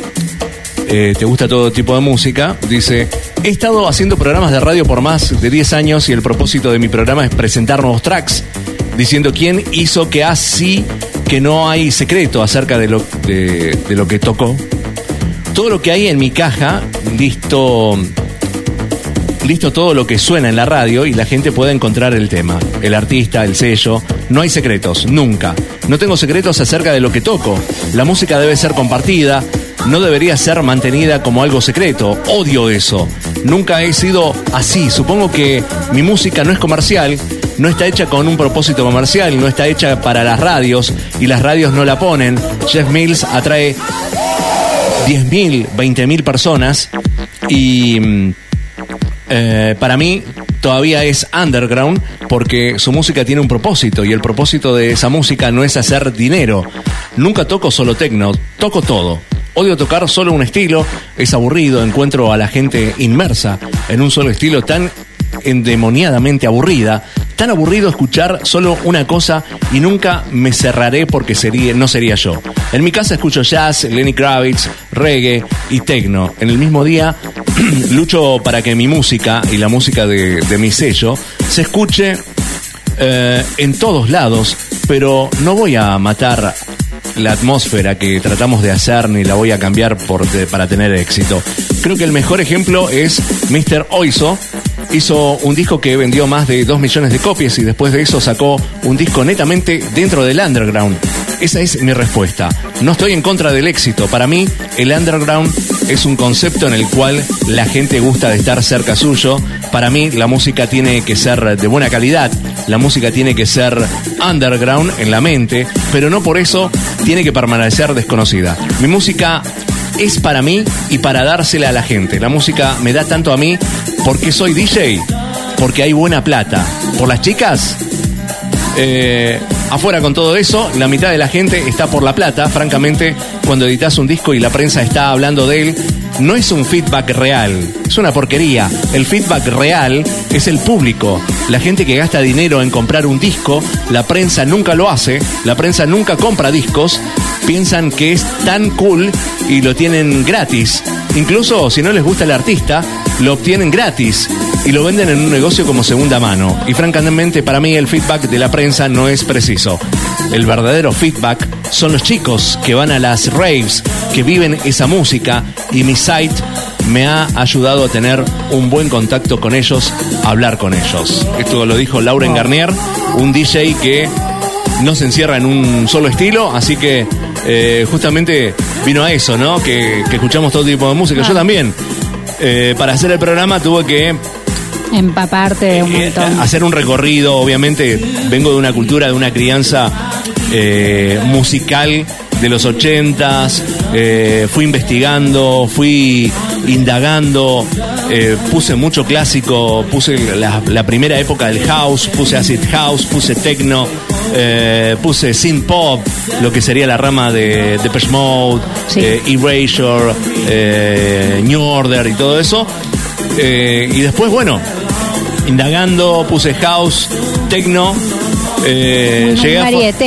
te gusta todo tipo de música, dice: he estado haciendo programas de radio por más de 10 años y el propósito de mi programa es presentar nuevos tracks, diciendo quién hizo que así, que no hay secreto acerca de lo que tocó. Todo lo que hay en mi caja, listo todo lo que suena en la radio y la gente puede encontrar el tema, el artista, el sello. No hay secretos, nunca. No tengo secretos acerca de lo que toco. La música debe ser compartida, no debería ser mantenida como algo secreto. Odio eso. Nunca he sido así. Supongo que mi música no es comercial, no está hecha con un propósito comercial, no está hecha para las radios y las radios no la ponen. Jeff Mills atrae 10.000, 20.000 personas y para mí todavía es underground porque su música tiene un propósito y el propósito de esa música no es hacer dinero. Nunca toco solo techno, toco todo. Odio tocar solo un estilo, es aburrido, encuentro a la gente inmersa en un solo estilo tan endemoniadamente aburrida, tan aburrido escuchar solo una cosa y nunca me cerraré porque no sería yo. En mi casa escucho jazz, Lenny Kravitz, reggae y techno. En el mismo día lucho para que mi música y la música de mi sello se escuche en todos lados, pero no voy a matar la atmósfera que tratamos de hacer ni la voy a cambiar para tener éxito. Creo que el mejor ejemplo es Mr. Oizo. Hizo un disco que vendió más de 2 millones de copias y después de eso sacó un disco netamente dentro del underground. Esa es mi respuesta. No estoy en contra del éxito. Para mí, el underground es un concepto en el cual la gente gusta de estar cerca suyo. Para mí, la música tiene que ser de buena calidad. La música tiene que ser underground en la mente, pero no por eso tiene que permanecer desconocida. Mi música es para mí y para dársela a la gente. La música me da tanto a mí porque soy DJ, porque hay buena plata. Por las chicas, afuera con todo eso, la mitad de la gente está por la plata. Francamente, cuando editas un disco y la prensa está hablando de él, no es un feedback real, es una porquería. El feedback real es el público, la gente que gasta dinero en comprar un disco. La prensa nunca lo hace, la prensa nunca compra discos, piensan que es tan cool y lo tienen gratis. Incluso si no les gusta el artista, lo obtienen gratis y lo venden en un negocio como segunda mano. Y francamente, para mí el feedback de la prensa no es preciso. El verdadero feedback son los chicos que van a las raves, que viven esa música, y mi site me ha ayudado a tener un buen contacto con ellos, a hablar con ellos. Esto lo dijo Lauren Garnier, un DJ que no se encierra en un solo estilo, así que justamente vino a eso, ¿no? Que escuchamos todo tipo de música. Yo también, para hacer el programa tuve que empaparte de un montón. Hacer un recorrido, obviamente vengo de una cultura, de una crianza musical de los 80s, fui investigando, fui indagando, puse mucho clásico, puse la primera época del house, puse acid house, puse techno, puse synth pop, lo que sería la rama de Depeche Mode, sí. Erasure, New Order y todo eso, y después, bueno, indagando, puse house, techno. Llegué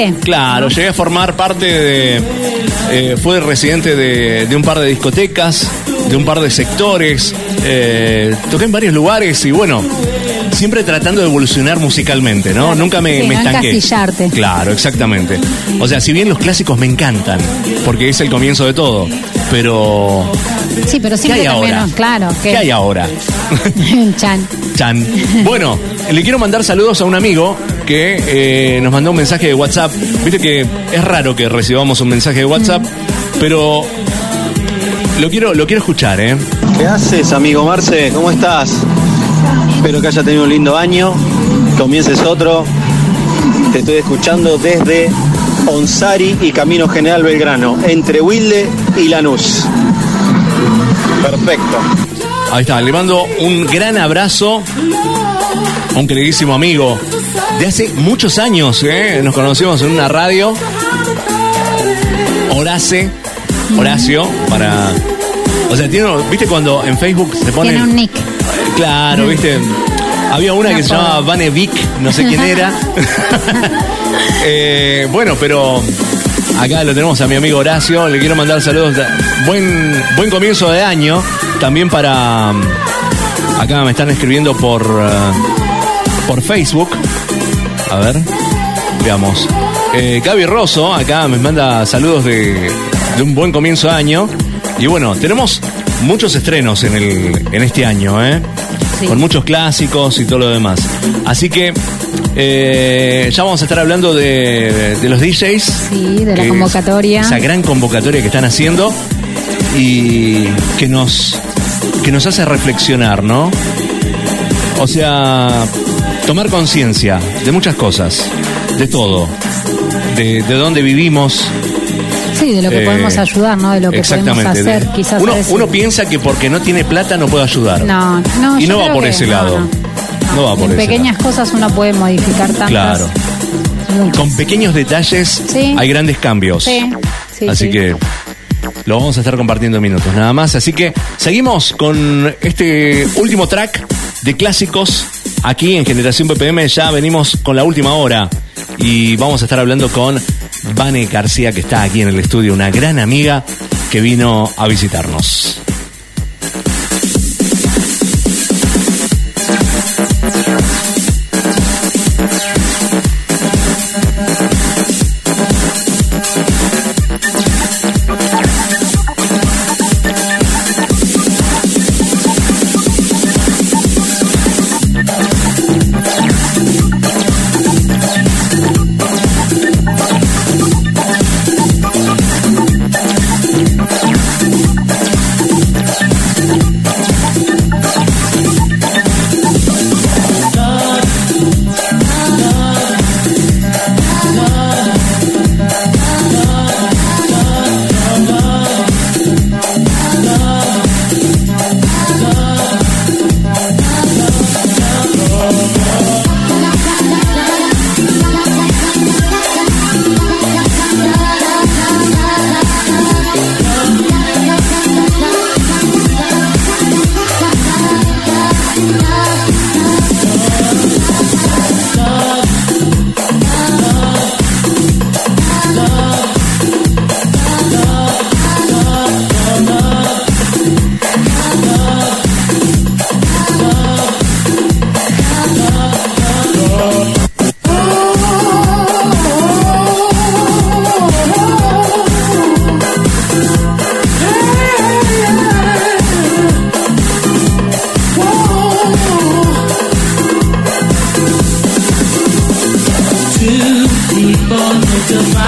a formar parte de... fui residente de un par de discotecas, de un par de sectores, toqué en varios lugares y bueno, siempre tratando de evolucionar musicalmente, ¿no? Nunca me estanqué. Encasillarte. Claro, exactamente. O sea, si bien los clásicos me encantan, porque es el comienzo de todo, pero... Sí, pero siempre ¿qué hay ahora? Claro. ¿Qué hay ahora? Chan. Bueno, le quiero mandar saludos a un amigo que nos mandó un mensaje de WhatsApp. Viste que es raro que recibamos un mensaje de WhatsApp, pero lo quiero escuchar, ¿eh? ¿Qué haces, amigo Marce? ¿Cómo estás? Espero que hayas tenido un lindo año, comiences otro. Te estoy escuchando desde Onsari y Camino General Belgrano, entre Wilde y Lanús. Perfecto. Ahí está, le mando un gran abrazo a un queridísimo amigo de hace muchos años, nos conocimos en una radio. Horacio, para... O sea, ¿viste cuando en Facebook se pone... Tiene un nick. Claro, ¿viste? Había una que se llamaba Vane Vic, no sé quién era. Bueno, pero acá lo tenemos a mi amigo Horacio. Le quiero mandar saludos. Buen comienzo de año. También para... Acá me están escribiendo por Facebook. A ver, veamos. Gaby Rosso acá me manda saludos de un buen comienzo de año. Y bueno, tenemos muchos estrenos en este año, sí. Con muchos clásicos y todo lo demás. Así que ya vamos a estar hablando de los DJs. Sí, de la convocatoria. Esa gran convocatoria que están haciendo y que nos hace reflexionar, ¿no? O sea, tomar conciencia de muchas cosas, de todo, de dónde vivimos. Sí, de lo que podemos ayudar, ¿no? De lo que podemos hacer, quizás. Uno piensa que porque no tiene plata no puede ayudar. No. Y no va por ese lado. No va por ese lado. En pequeñas cosas uno puede modificar tantas. Claro. Muchas. Con pequeños detalles hay grandes cambios. Sí, así que lo vamos a estar compartiendo en minutos, nada más. Así que seguimos con este último track de clásicos aquí en Generación BPM. Ya venimos con la última hora y vamos a estar hablando con Vane García, que está aquí en el estudio, una gran amiga que vino a visitarnos.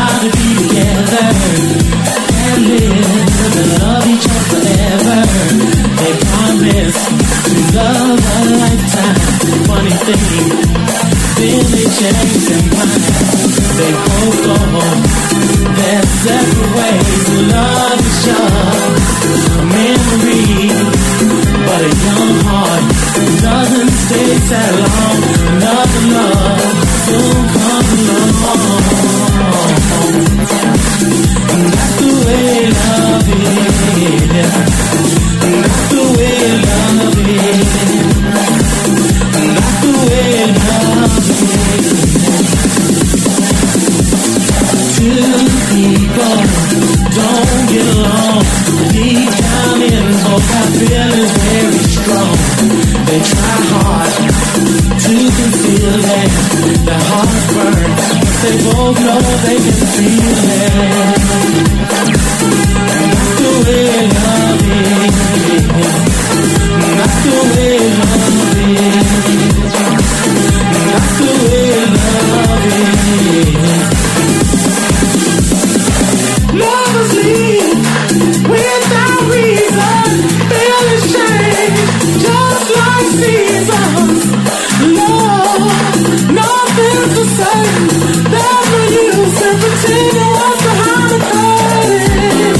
to be together and live and love each other forever. They promise to love a lifetime. Funny thing, then they change their mind. They both go home their separate ways. Love is just a memory, but a young heart doesn't stay that long. Another love soon comes along. And that's the way love is. And that's the way love is. And that's the way love is. Two people don't get along. Deep down in both our feelings very strong. They try hard to conceal that their hearts burn, but they both know they can feel it. And that's the way love is. And that's the way love is. And that's the way love is. Lovers leave without reason, feeling shame, just like seasons. Love, nothing's the same. There's no use in pretending what's behind the curtain.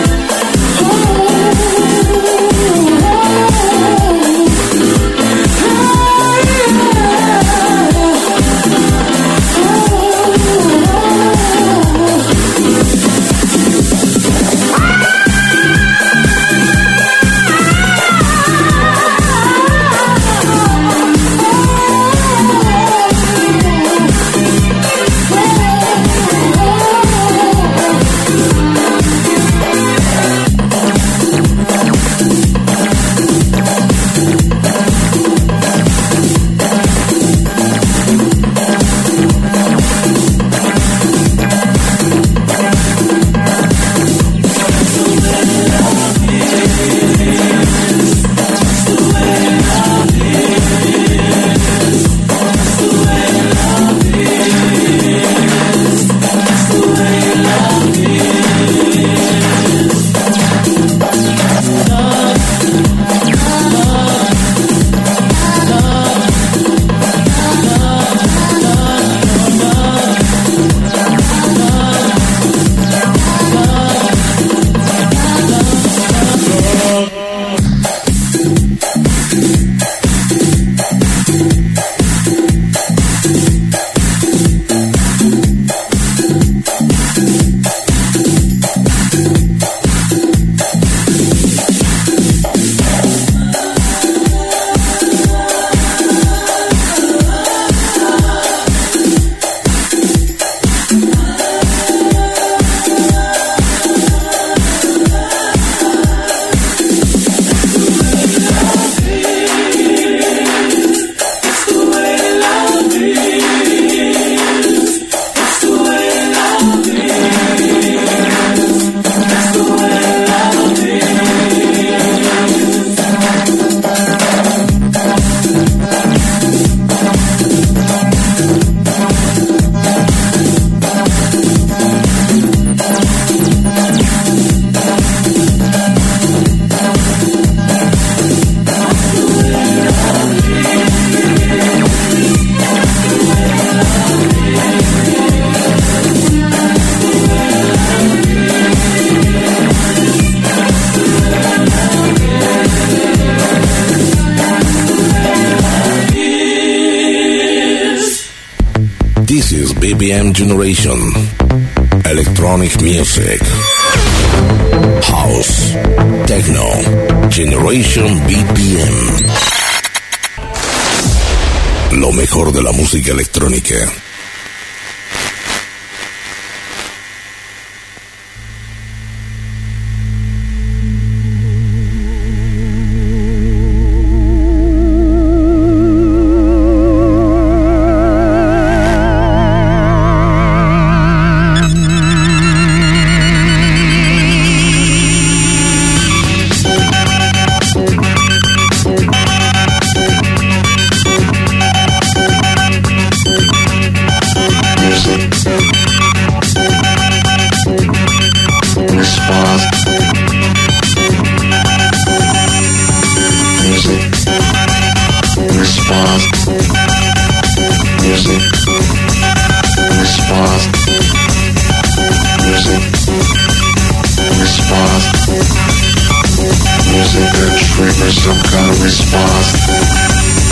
This is BPM Generation. Electronic music. House. Techno. Generation BPM. Lo mejor de la música electrónica. trigger some kind of response.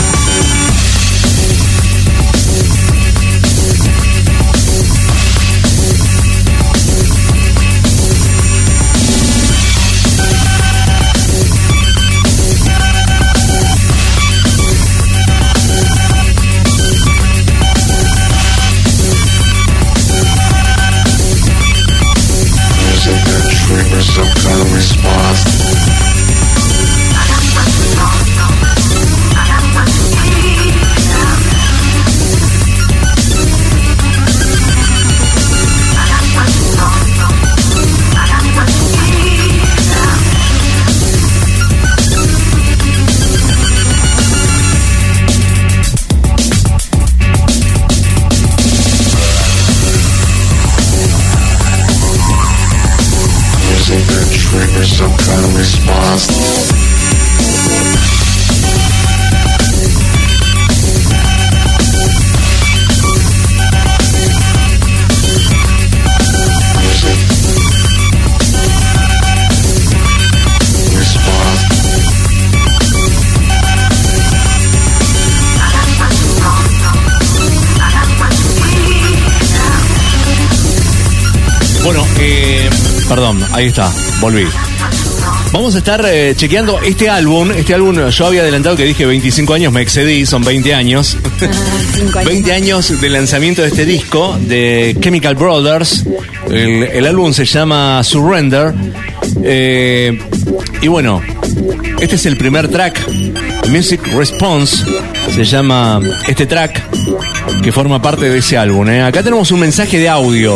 Some kind of response. Trigger some kind of response. Bueno, perdón, ahí está, volví. Vamos a estar chequeando este álbum. Este álbum, yo había adelantado que dije 25 años, me excedí, son 20 años. 20 años de lanzamiento de este disco de Chemical Brothers. El álbum se llama Surrender. Y bueno, este es el primer track, Music Response, se llama este track que forma parte de ese álbum. Acá tenemos un mensaje de audio.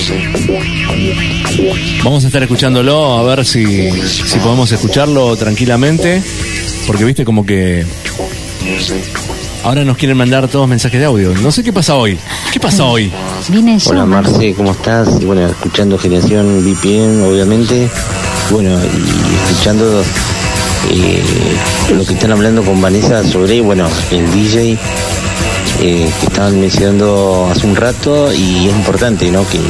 Vamos a estar escuchándolo, a ver si podemos escucharlo tranquilamente, porque viste como que ahora nos quieren mandar todos mensajes de audio. No sé qué pasa hoy. ¿Qué pasa hoy? Hola Marce, ¿cómo estás? Bueno, escuchando Generación VPN, obviamente. Bueno, y escuchando lo que están hablando con Vanessa sobre, bueno, el DJ que estaban mencionando hace un rato, y es importante, ¿no? Que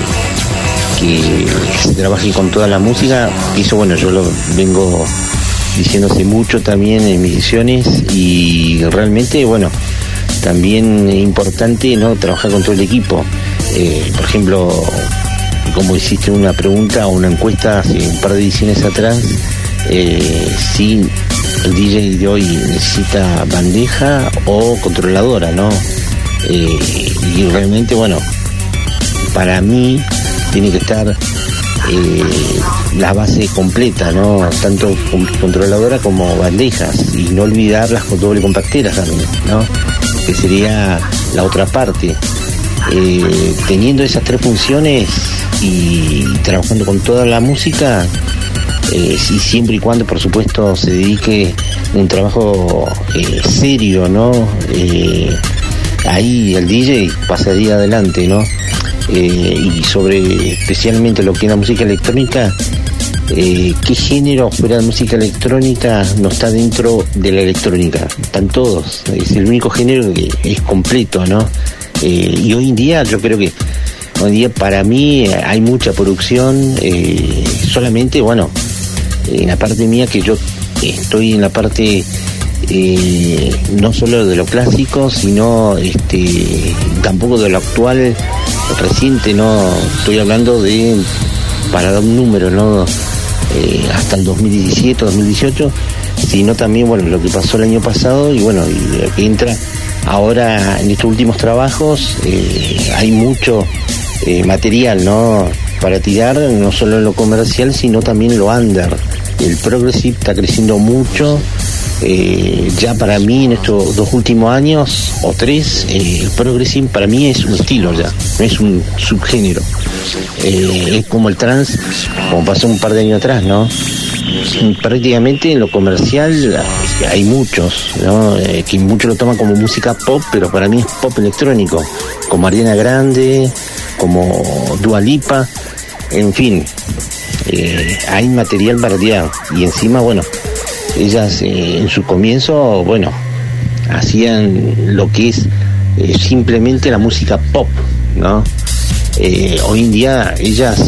se trabaje con toda la música. Eso, bueno, yo lo vengo diciéndose mucho también en mis ediciones, y realmente, bueno, también es importante, ¿no? Trabajar con todo el equipo. Por ejemplo, como hiciste una pregunta o una encuesta hace un par de ediciones atrás, si el DJ de hoy necesita bandeja o controladora, ¿no? Y realmente, bueno, para mí tiene que estar la base completa, ¿no? Tanto controladora como bandejas, y no olvidar las doble compacteras también, ¿no? Que sería la otra parte. Teniendo esas tres funciones y trabajando con toda la música, y siempre y cuando, por supuesto, se dedique un trabajo serio, ¿no? Ahí el DJ pasaría adelante, ¿no? Y sobre especialmente lo que es la música electrónica, ¿qué género fuera de música electrónica no está dentro de la electrónica? Están todos, es el único género que es completo, ¿no? Y hoy en día yo creo que para mí hay mucha producción, solamente, bueno, en la parte mía, que yo estoy en la parte no solo de lo clásico, sino tampoco de lo actual reciente, no estoy hablando de, para dar un número, no hasta el 2017, 2018, sino también, bueno, lo que pasó el año pasado, y bueno, y lo que entra ahora en estos últimos trabajos. Hay mucho material, ¿no?, para tirar, no solo en lo comercial, sino también en lo under. El progressive está creciendo mucho. Ya para mí en estos 2 últimos años o 3, el progressive para mí es un estilo ya, no es un subgénero. Es como el trance, como pasó un par de años atrás, ¿no? Prácticamente en lo comercial hay muchos, ¿no? Que muchos lo toman como música pop, pero para mí es pop electrónico, como Ariana Grande, como Dua Lipa, en fin, hay material variado. Y encima, bueno, ellas en su comienzo, bueno, hacían lo que es simplemente la música pop, ¿no? Hoy en día ellas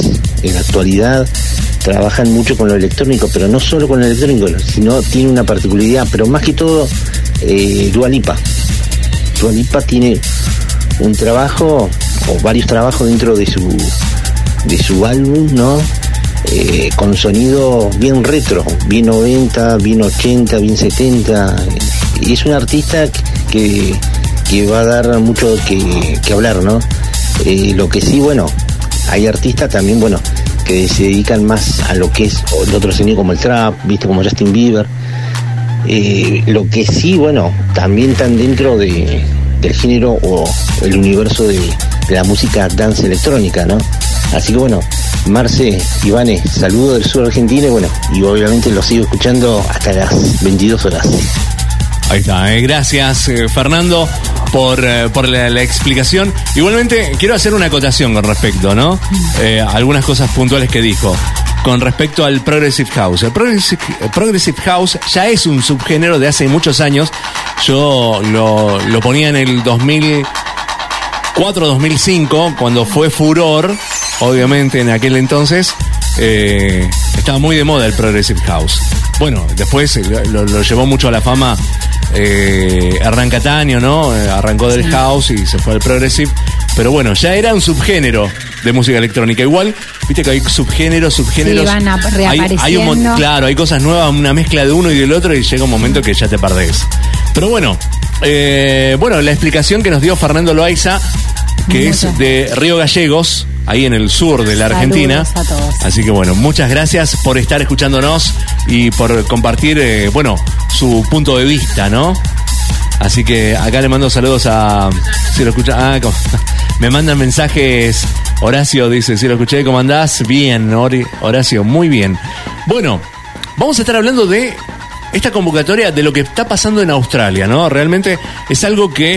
en la actualidad trabajan mucho con lo electrónico, pero no solo con lo electrónico, sino tiene una particularidad, pero más que todo Dua Lipa. Dua Lipa tiene un trabajo o varios trabajos dentro de su álbum, ¿no? Con sonido bien retro, bien 90, bien 80, bien 70. Y es un artista que va a dar mucho que hablar, ¿no? Lo que sí, bueno, hay artistas también, bueno, que se dedican más a lo que es el otro sonido, como el trap, viste, como Justin Bieber. Lo que sí, bueno, también están dentro del género o el universo de la música dance electrónica, ¿no? Así que bueno, Marce, Ivane, saludo del sur argentino y bueno, y obviamente lo sigo escuchando hasta las 22 horas. Ahí está, gracias Fernando por la explicación. Igualmente quiero hacer una acotación con respecto, ¿no? Algunas cosas puntuales que dijo con respecto al Progressive House. El Progressive House ya es un subgénero de hace muchos años. Yo lo ponía en el 2004-2005, cuando fue furor, obviamente en aquel entonces. Estaba muy de moda el Progressive House. Bueno, después lo llevó mucho a la fama Hernán Cataño, ¿no? Arrancó del house y se fue al Progressive. Pero bueno, ya era un subgénero de música electrónica. Igual, viste que hay subgéneros. Sí, van reapareciendo. Claro, hay cosas nuevas, una mezcla de uno y del otro y llega un momento que ya te perdés. Pero bueno, la explicación que nos dio Fernando Loaiza, que es de Río Gallegos, ahí en el sur de la Argentina. Saludos a todos. Así que bueno, muchas gracias por estar escuchándonos y por compartir, su punto de vista, ¿no? Así que acá le mando saludos a... Si lo escucha... me mandan mensajes. Horacio dice, si lo escuché, ¿cómo andás? Bien, Horacio, muy bien. Bueno, vamos a estar hablando de esta convocatoria, de lo que está pasando en Australia, ¿no? Realmente es algo que...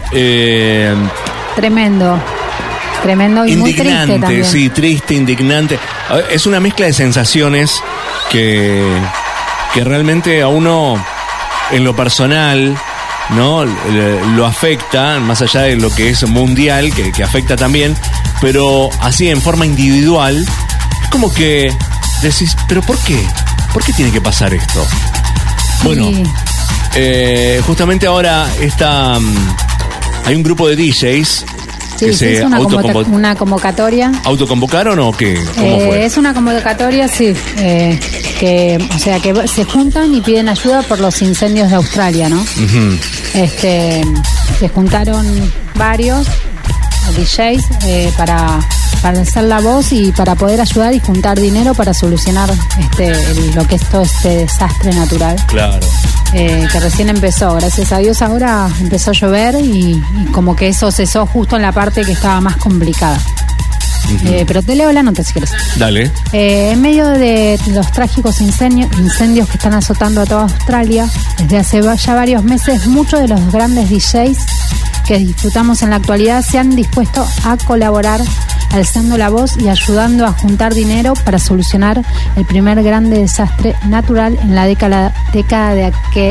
Tremendo y muy triste también. Sí, triste, indignante. Es una mezcla de sensaciones que realmente a uno, en lo personal, ¿no? Lo afecta, más allá de lo que es mundial, que afecta también, pero así en forma individual, es como que decís, ¿pero por qué? ¿Por qué tiene que pasar esto? Bueno, justamente ahora hay un grupo de DJs que se una convocatoria. ¿Autoconvocaron o qué? ¿Cómo fue? Es una convocatoria, sí, que se juntan y piden ayuda por los incendios de Australia, ¿no? Uh-huh. Se juntaron varios DJs para hacer la voz y para poder ayudar y juntar dinero para solucionar lo que es todo este desastre natural. Claro. Que recién empezó, gracias a Dios ahora empezó a llover y como que eso cesó justo en la parte que estaba más complicada. Uh-huh. Pero te leo la nota si quieres. Dale. En medio de los trágicos incendios que están azotando a toda Australia, desde hace ya varios meses, muchos de los grandes DJs que disfrutamos en la actualidad se han dispuesto a colaborar, alzando la voz y ayudando a juntar dinero para solucionar el primer grande desastre natural en la década de que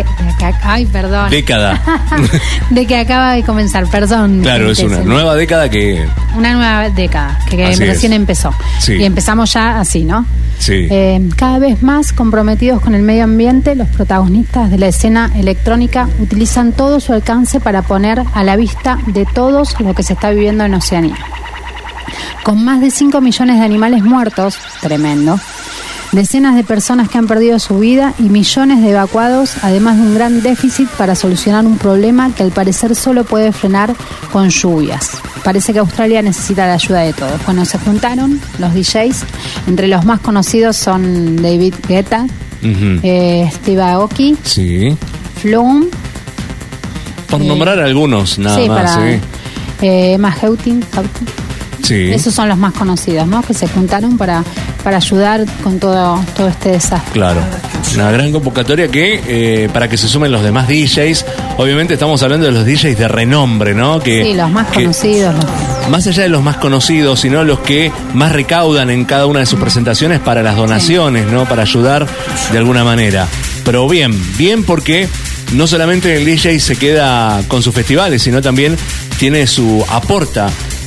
acaba de comenzar, perdón. Claro, es una nueva década que recién empezó. Sí. Y empezamos ya así, ¿no? Sí. Cada vez más comprometidos con el medio ambiente, los protagonistas de la escena electrónica utilizan todo su alcance para poner a la vista de todos lo que se está viviendo en Oceanía. Con más de 5 millones de animales muertos, tremendo, decenas de personas que han perdido su vida y millones de evacuados, además de un gran déficit para solucionar un problema que al parecer solo puede frenar con lluvias. Parece que Australia necesita la ayuda de todos. Bueno, se juntaron los DJs, entre los más conocidos son David Guetta, uh-huh. Steve Aoki, sí. Flume, por nombrar algunos, nada sí, más. Emma Houghton. Sí. Esos son los más conocidos, ¿no? Que se juntaron para ayudar con todo este desastre. Claro. Una gran convocatoria que para que se sumen los demás DJs. Obviamente estamos hablando de los DJs de renombre, ¿no? Sí, los más conocidos. Más allá de los más conocidos, sino los que más recaudan en cada una de sus presentaciones para las donaciones, sí, ¿no? Para ayudar de alguna manera. Pero bien porque no solamente el DJ se queda con sus festivales, sino también aporta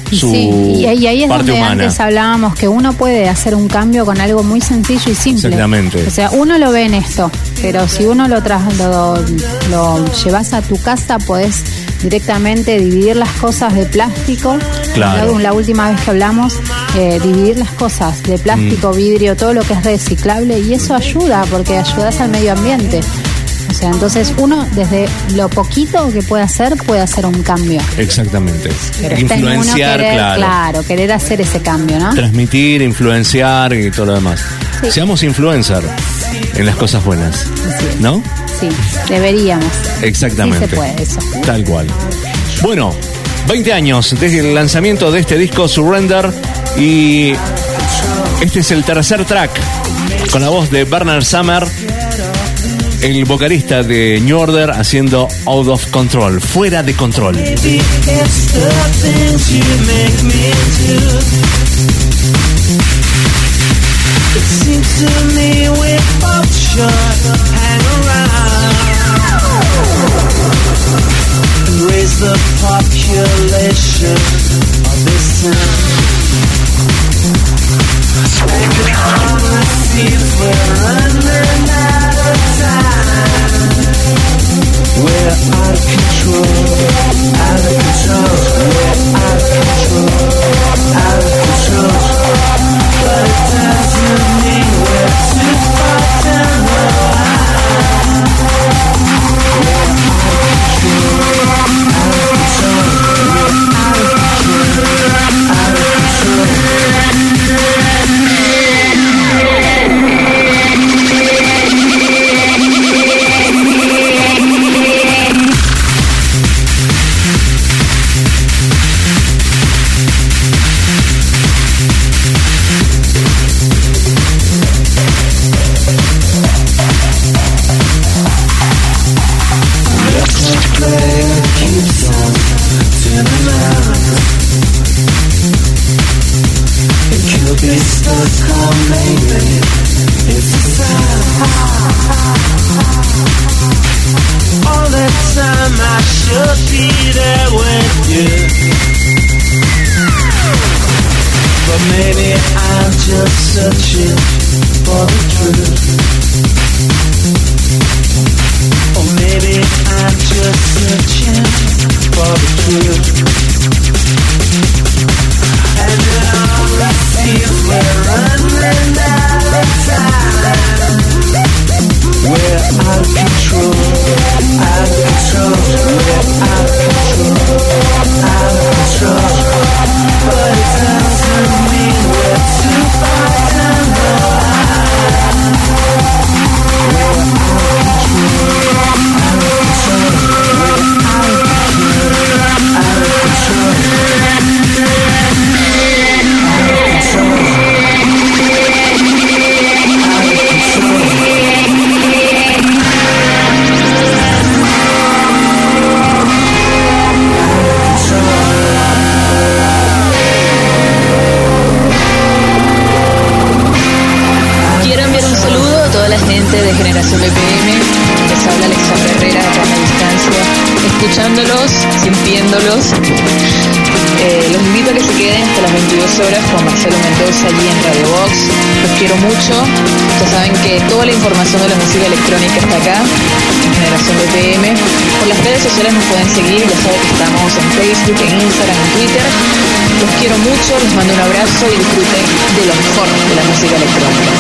su Sí, y ahí es parte donde humana. antes hablábamos que uno puede hacer un cambio con algo muy sencillo y simple. Exactamente. O sea, uno lo ve en esto, pero si uno lo llevas a tu casa, podés directamente dividir las cosas de plástico. Claro. La última vez que hablamos, dividir las cosas de plástico, vidrio, todo lo que es reciclable, y eso ayuda, porque ayudas al medio ambiente. O sea, entonces uno desde lo poquito que puede hacer un cambio. Exactamente. Pero está en uno Influenciar, querer, querer hacer ese cambio, ¿no? Transmitir, influenciar y todo lo demás. Sí. Seamos influencer en las cosas buenas, ¿no? Sí, deberíamos. Exactamente. Sí se puede eso. Tal cual. Bueno, 20 años desde el lanzamiento de este disco Surrender, y este es el tercer track con la voz de Bernard Sumner, el vocalista de New Order, haciendo Out of Control, fuera de control. It seems to me we're both short, hang around and raise the population of this town. Spending all the seeds, we're running out of time. We're out of control, out of control. We're out of control, out of control. But it doesn't mean we're too far down the line. We're out of control, out of control. We're out of control, out of searching for the truth. Or maybe I'm just searching for the truth. And all I see is we're running out of time. We're out of control, out of control. We're out of control, out of control. But it doesn't mean we're too far down the line. We're out of control, out of control. We're out of control, out of control. Quiero enviar un saludo a toda la gente de Generación BPM. Les habla Alexandra Herrera acá a la distancia, escuchándolos, sintiéndolos. Los invito a que se queden hasta las 22 horas con Marcelo Mendoza allí en Radio Box. Los quiero mucho. Ya saben que toda la información de la música electrónica está acá en Generación BPM. Por las redes sociales nos pueden seguir. Ya saben que estamos en Facebook, en Instagram, en Twitter. Los quiero mucho, les mando un abrazo y disfruten de lo mejor de la música electrónica.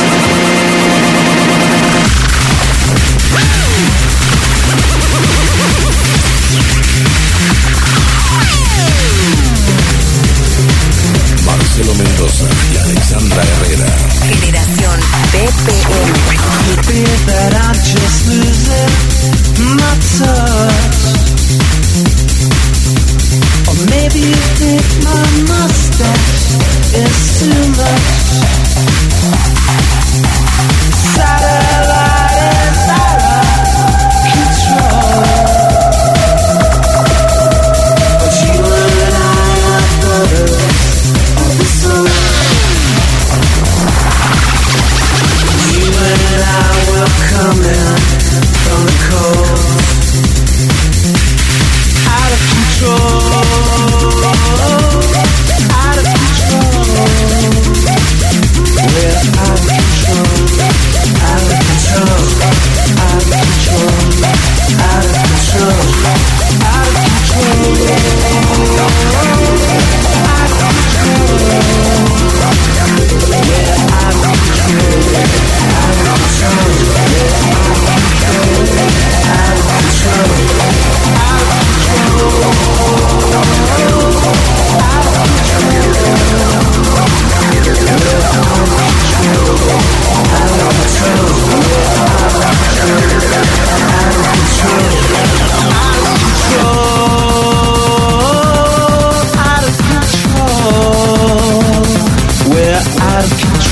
Marcelo Mendoza y Alexandra Herrera. Generación BPM. Could be that I'm just losing my touch. Or maybe you think my mustache is too much.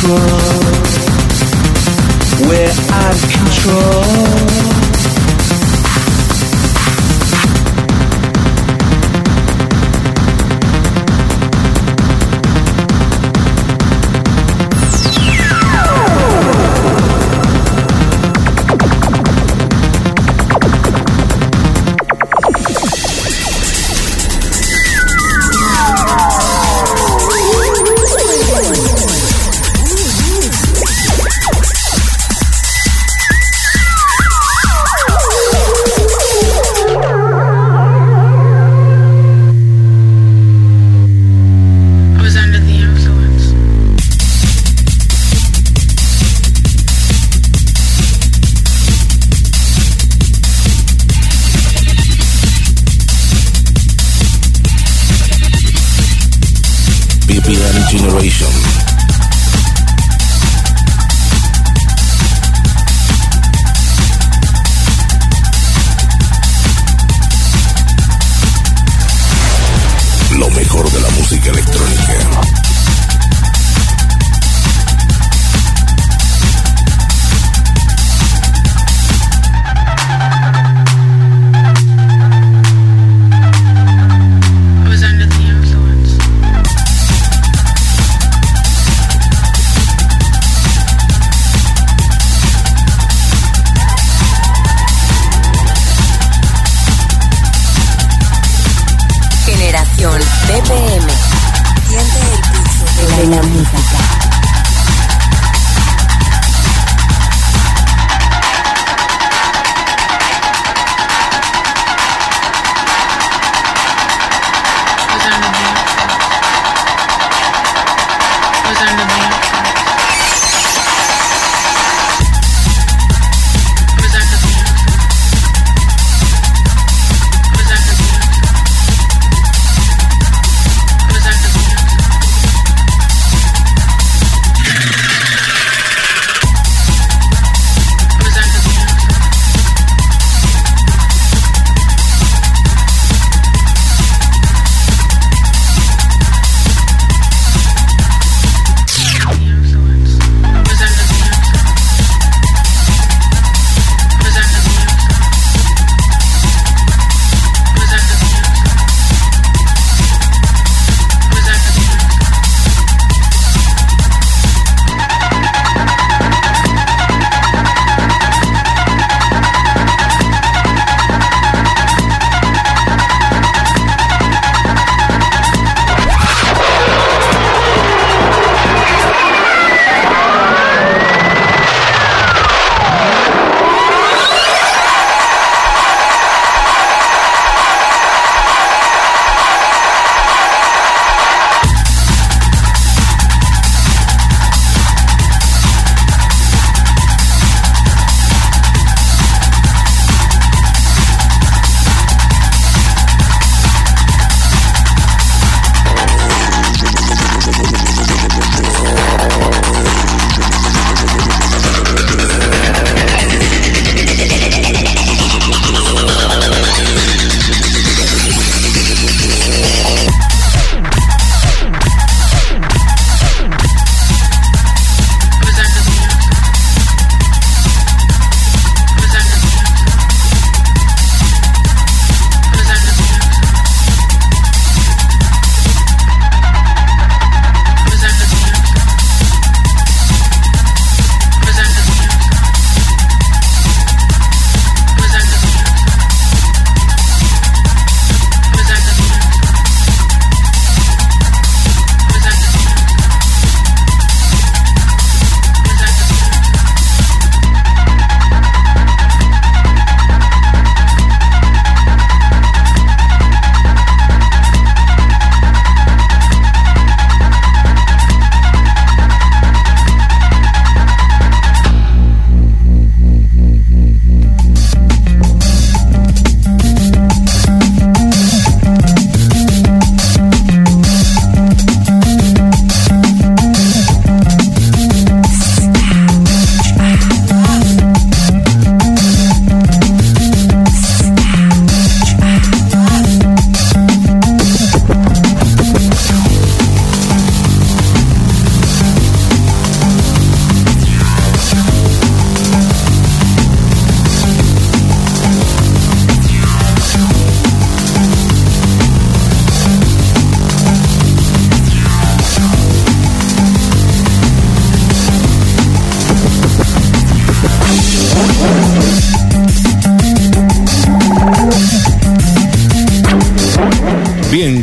control. We're out of control.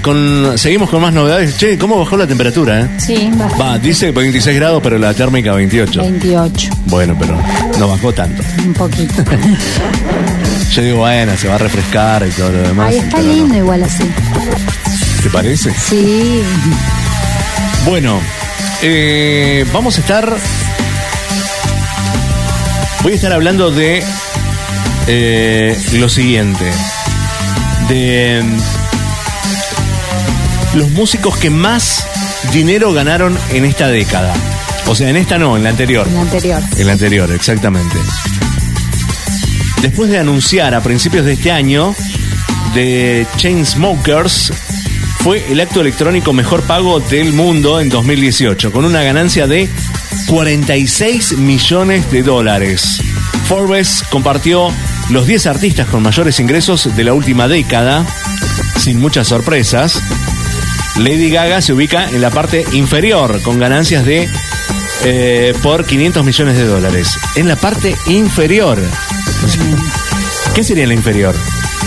seguimos con más novedades. Che, ¿cómo bajó la temperatura? Sí, bastante. Va, dice 26 grados, pero la térmica 28. 28. Bueno, pero no bajó tanto. Un poquito. Yo digo, bueno, se va a refrescar y todo lo demás. Ahí está lindo no. Igual así. ¿Te parece? Sí. Bueno, vamos a estar... Voy a estar hablando de lo siguiente. De los músicos que más dinero ganaron en esta década. O sea, en esta no, en la anterior. En la anterior. En la anterior, exactamente. Después de anunciar a principios de este año, The Chainsmokers fue el acto electrónico mejor pago del mundo en 2018, con una ganancia de $46 millones. Forbes compartió los 10 artistas con mayores ingresos de la última década, sin muchas sorpresas. Lady Gaga se ubica en la parte inferior, con ganancias de por $500 millones. En la parte inferior. ¿Qué sería la inferior?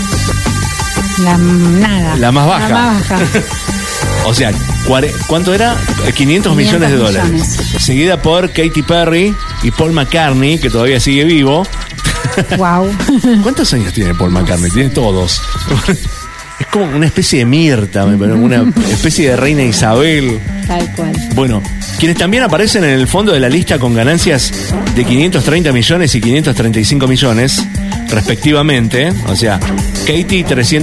Nada. La más baja. La más baja. O sea, ¿cuánto era? 500 millones de dólares. Seguida por Katy Perry y Paul McCartney, que todavía sigue vivo. Wow. ¿Cuántos años tiene Paul McCartney? Tiene todos. Es como una especie de Mirta, una especie de Reina Isabel. Tal cual. Bueno, quienes también aparecen en el fondo de la lista con ganancias de 530 millones y 535 millones, respectivamente. O sea, Katy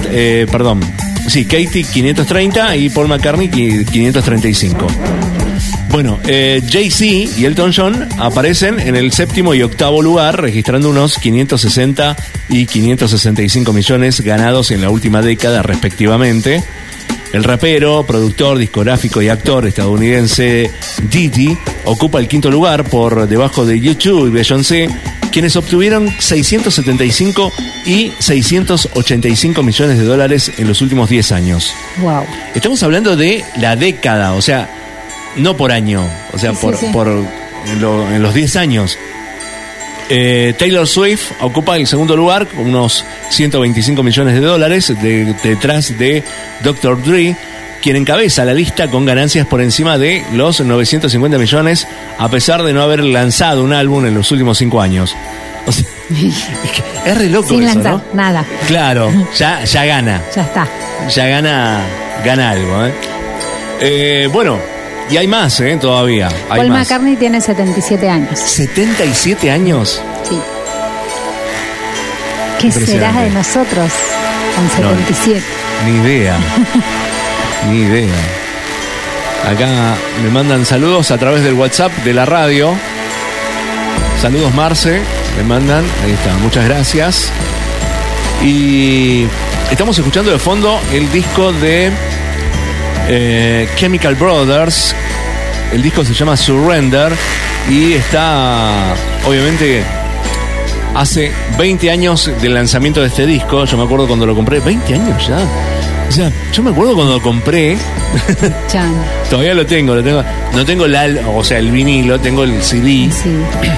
530 y Paul McCartney 535. Bueno, Jay-Z y Elton John aparecen en el 7º y 8º lugar, registrando unos 560 y 565 millones ganados en la última década, respectivamente. El rapero, productor, discográfico y actor estadounidense Diddy ocupa el 5º lugar por debajo de U2 y Beyoncé, quienes obtuvieron 675 y 685 millones de dólares en los últimos 10 años. Wow. Estamos hablando de la década, o sea, no por año, o sea, sí. en los 10 años. Taylor Swift ocupa el 2º lugar con unos 125 millones de dólares, detrás de Dr. Dre, quien encabeza la lista con ganancias por encima de los 950 millones, a pesar de no haber lanzado un álbum en los últimos 5 años. O sea, es re loco. Sin eso, lanzar, ¿no? nada. Claro, ya gana. Ya está. Ya gana algo, bueno, y hay más, todavía. Hay Paul más. McCartney tiene 77 años. ¿77 años? Sí. ¿Qué será de nosotros con 77? No, ni idea. Acá me mandan saludos a través del WhatsApp de la radio. Saludos, Marce, me mandan. Ahí está, muchas gracias. Y estamos escuchando de fondo el disco de Chemical Brothers. El disco se llama Surrender y está, obviamente, hace 20 años del lanzamiento de este disco. Yo me acuerdo cuando lo compré. 20 años ya. O sea, yo me acuerdo cuando lo compré. Todavía lo tengo. No tengo el vinilo, tengo el CD. Sí.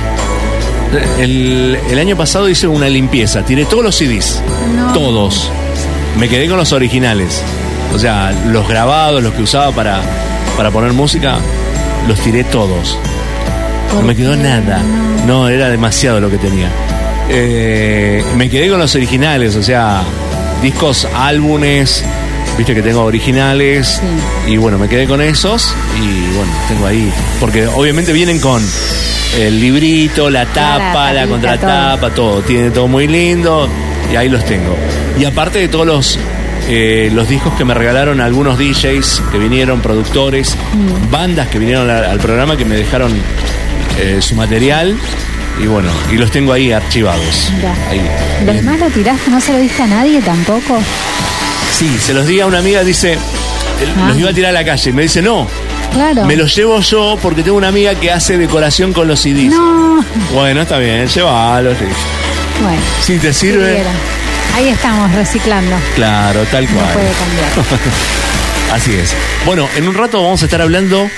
El año pasado hice una limpieza, tiré todos los CDs. No. Todos. Me quedé con los originales. O sea, los grabados, los que usaba para poner música, los tiré todos. No me quedó nada. No, era demasiado lo que tenía. Me quedé con los originales, o sea, discos, álbumes, viste que tengo originales. Sí. Y bueno, me quedé con esos y bueno, tengo ahí. Porque obviamente vienen con el librito, la tapa, la contratapa, todo. Tiene todo muy lindo y ahí los tengo. Y aparte de todos los discos que me regalaron algunos DJs que vinieron, productores, bandas que vinieron al programa, que me dejaron su material y bueno, y los tengo ahí archivados. Ahí. ¿Los demás lo tiraste? ¿No se lo diste a nadie tampoco? Sí, se los di a una amiga, dice, los iba a tirar a la calle, me dice, no, claro, me los llevo yo porque tengo una amiga que hace decoración con los CDs. No. Bueno, está bien, llévalos. Bueno, si te sirve. Ahí estamos, reciclando. Claro, tal cual. No puede cambiar. Así es. Bueno, en un rato vamos a estar hablando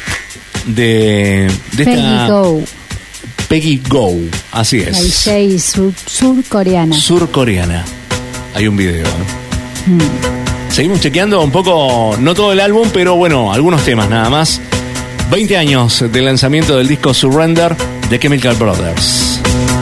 de Peggy Go. Peggy Go, así es. La DJ surcoreana. Surcoreana. Hay un video. Seguimos chequeando un poco, no todo el álbum, pero bueno, algunos temas nada más. 20 años del lanzamiento del disco Surrender de Chemical Brothers.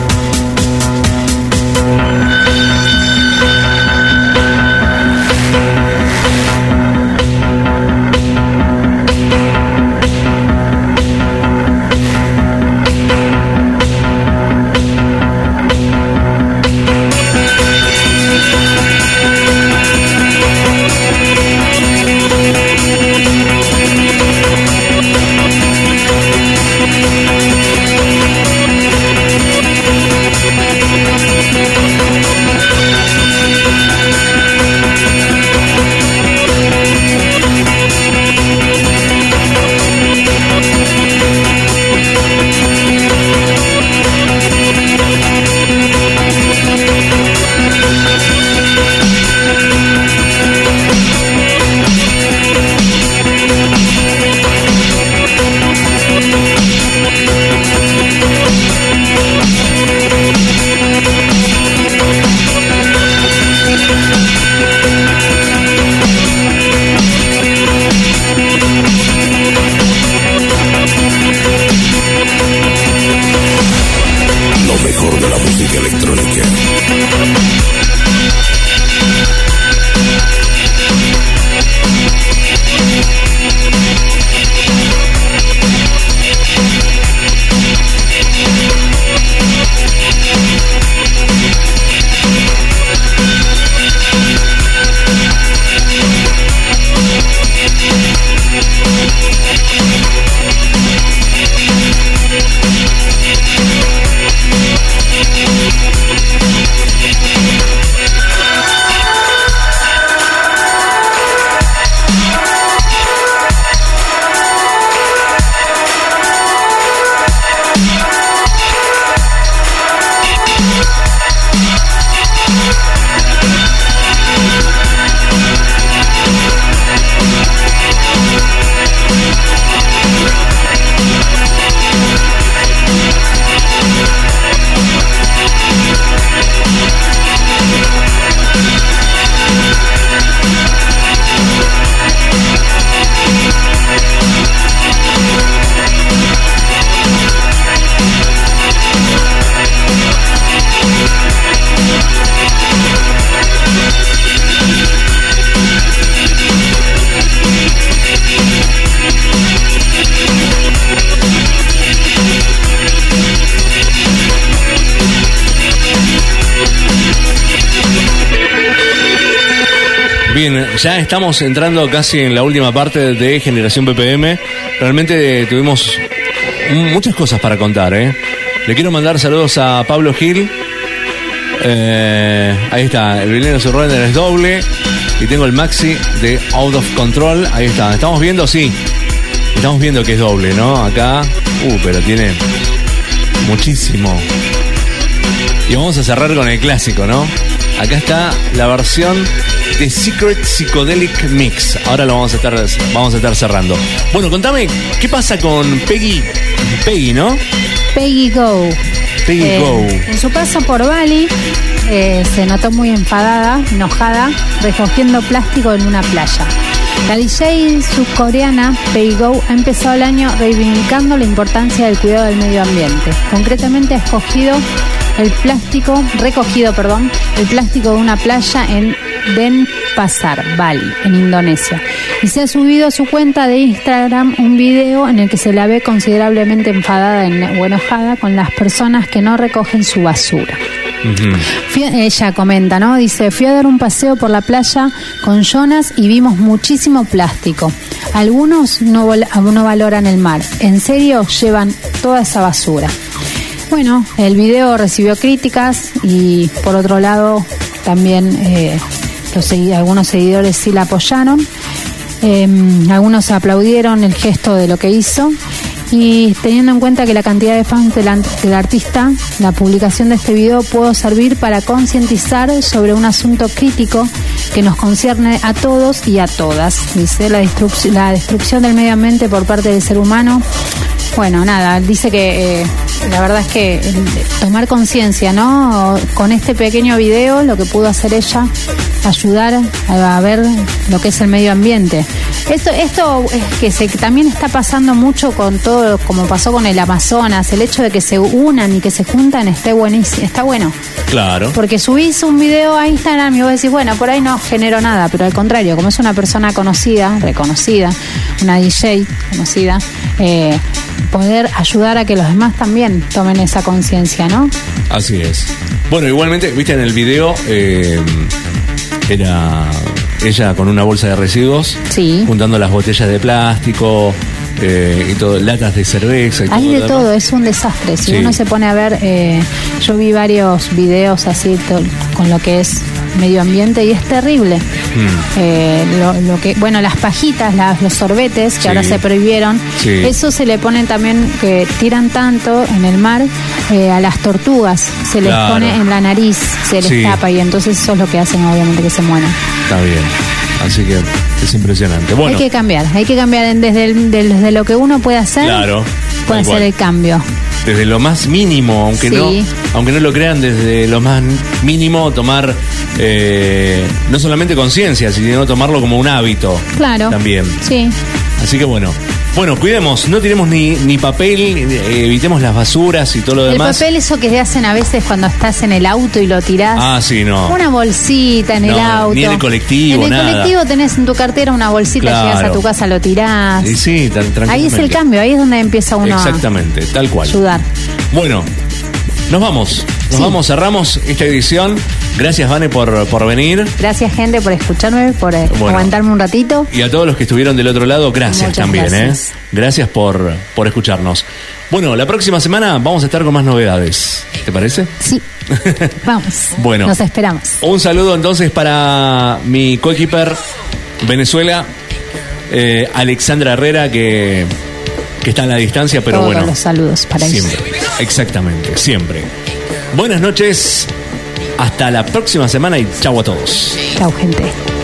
Bien, ya estamos entrando casi en la última parte de Generación BPM. Realmente tuvimos muchas cosas para contar, ¿eh? Le quiero mandar saludos a Pablo Gil. Ahí está, el Vileno Surrender es doble. Y tengo el maxi de Out of Control. Ahí está, estamos viendo, sí. Estamos viendo que es doble, ¿no? Acá, pero tiene muchísimo. Y vamos a cerrar con el clásico, ¿no? Acá está la versión de Secret Psychedelic Mix. Ahora lo vamos a estar cerrando. Bueno, contame, ¿qué pasa con Peggy, ¿no? Peggy Go. Peggy Go. En su paso por Bali, se notó muy enojada, recogiendo plástico en una playa. La DJ subcoreana Peggy Go ha empezado el año reivindicando la importancia del cuidado del medio ambiente. Concretamente ha recogido el plástico de una playa en Denpasar, Bali, en Indonesia. Y se ha subido a su cuenta de Instagram un video en el que se la ve considerablemente enfadada o enojada con las personas que no recogen su basura. Ella comenta, ¿no? Dice: fui a dar un paseo por la playa con Jonas y vimos muchísimo plástico. Algunos no valoran el mar. En serio, llevan toda esa basura. Bueno, el video recibió críticas y por otro lado también algunos seguidores sí la apoyaron. Algunos aplaudieron el gesto de lo que hizo. Y teniendo en cuenta que la cantidad de fans del artista, la publicación de este video pudo servir para concientizar sobre un asunto crítico que nos concierne a todos y a todas. Dice: la destrucción del medio ambiente por parte del ser humano. Bueno, nada, dice que la verdad es que tomar conciencia, ¿no? Con este pequeño video, lo que pudo hacer ella, ayudar a ver lo que es el medio ambiente. Esto es que también está pasando mucho con todo, como pasó con el Amazonas, el hecho de que se unan y que se juntan está buenísimo, está bueno. Claro. Porque subís un video a Instagram y vos decís, bueno, por ahí no generó nada, pero al contrario, como es una persona conocida, reconocida, una DJ conocida, poder ayudar a que los demás también tomen esa conciencia, ¿no? Así es. Bueno, igualmente, viste en el video, era ella con una bolsa de residuos, sí, juntando las botellas de plástico y todo, latas de cerveza y hay todo de todo, es un desastre. Si sí, uno se pone a ver, yo vi varios videos así con lo que es medio ambiente y es terrible. Lo que, bueno, las pajitas, los sorbetes que sí, ahora se prohibieron, sí, eso se le ponen también, que tiran tanto en el mar, a las tortugas, se les claro, pone en la nariz, se les sí, tapa y entonces eso es lo que hacen obviamente que se mueran. Está bien, así que es impresionante. Bueno, hay que cambiar desde lo que uno puede hacer, claro, puede hacer el cambio. Desde lo más mínimo, aunque sí, no lo crean, desde lo más mínimo tomar no solamente conciencia, sino tomarlo como un hábito. Claro. También. Sí. Así que bueno, cuidemos, no tiremos ni papel, evitemos las basuras y todo lo demás. El papel, eso que hacen a veces cuando estás en el auto y lo tirás. Ah, sí, no. Una bolsita en el auto. Ni en el colectivo, nada. En el colectivo tenés en tu cartera una bolsita, claro, llegas a tu casa, lo tirás. Y sí, tranquilamente. Ahí es el cambio, ahí es donde empieza uno exactamente, tal cual. Ayudar. Bueno, nos vamos, cerramos esta edición. Gracias, Vane, por venir. Gracias, gente, por escucharme, por aguantarme un ratito. Y a todos los que estuvieron del otro lado, gracias. Muchas también. Gracias. Gracias por escucharnos. Bueno, la próxima semana vamos a estar con más novedades. ¿Te parece? Sí. Vamos. Bueno. Nos esperamos. Un saludo entonces para mi coequiper Venezuela, Alexandra Herrera, que está a la distancia, pero todos bueno. Los saludos para siempre. Ellos. Exactamente, siempre. Buenas noches. Hasta la próxima semana y chau a todos. Chau, gente.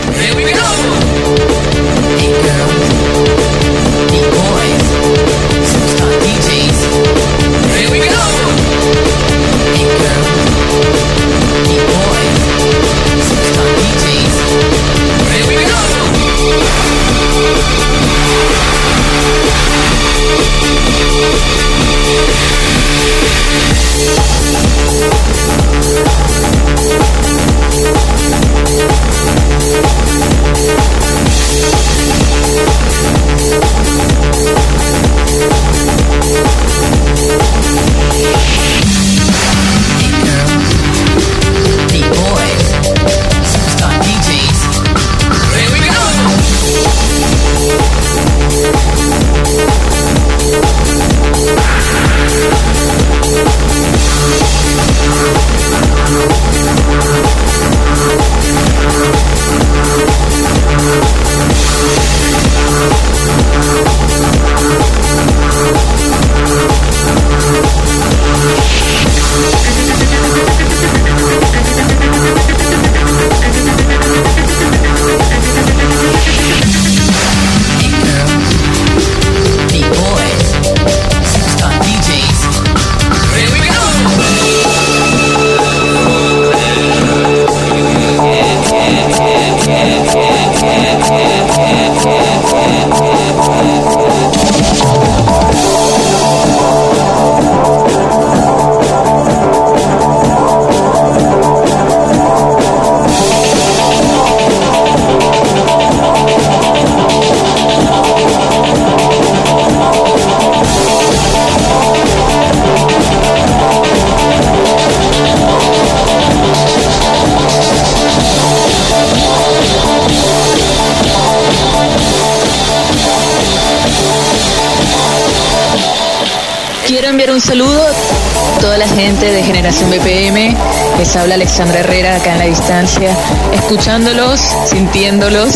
Un saludo a toda la gente de Generación BPM. Les habla Alexandra Herrera acá en la distancia, escuchándolos, sintiéndolos.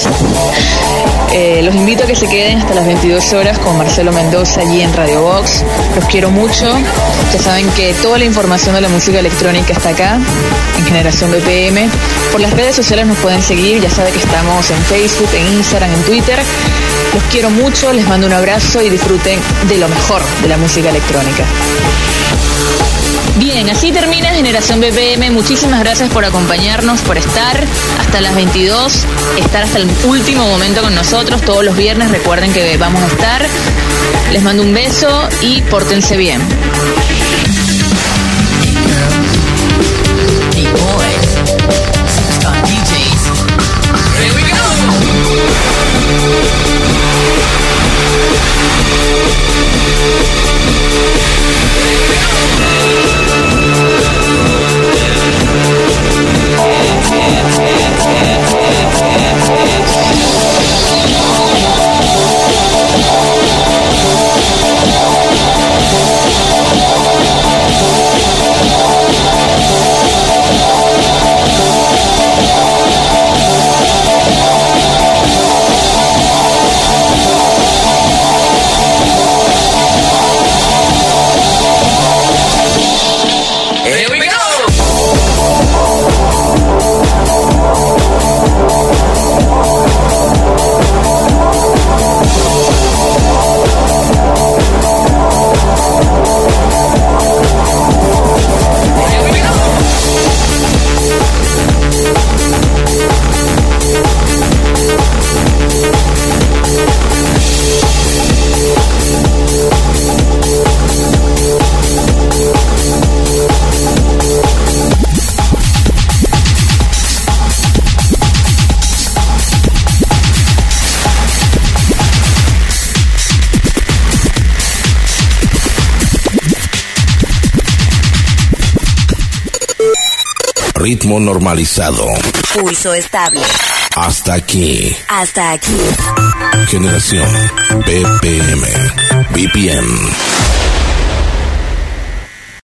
Los invito a que se queden hasta las 22 horas con Marcelo Mendoza allí en Radio Box. Los quiero mucho. Ya saben que toda la información de la música electrónica está acá en Generación BPM. Por las redes sociales nos pueden seguir. Ya saben que estamos en Facebook, en Instagram, en Twitter. Los quiero mucho, les mando un abrazo y disfruten de lo mejor de la música electrónica. Bien, así termina Generación BPM. Muchísimas gracias por acompañarnos, por estar hasta las 22, estar hasta el último momento con nosotros. Todos los viernes recuerden que vamos a estar. Les mando un beso y pórtense bien. Ritmo normalizado. Pulso estable. Hasta aquí. Hasta aquí. Generación BPM. BPM.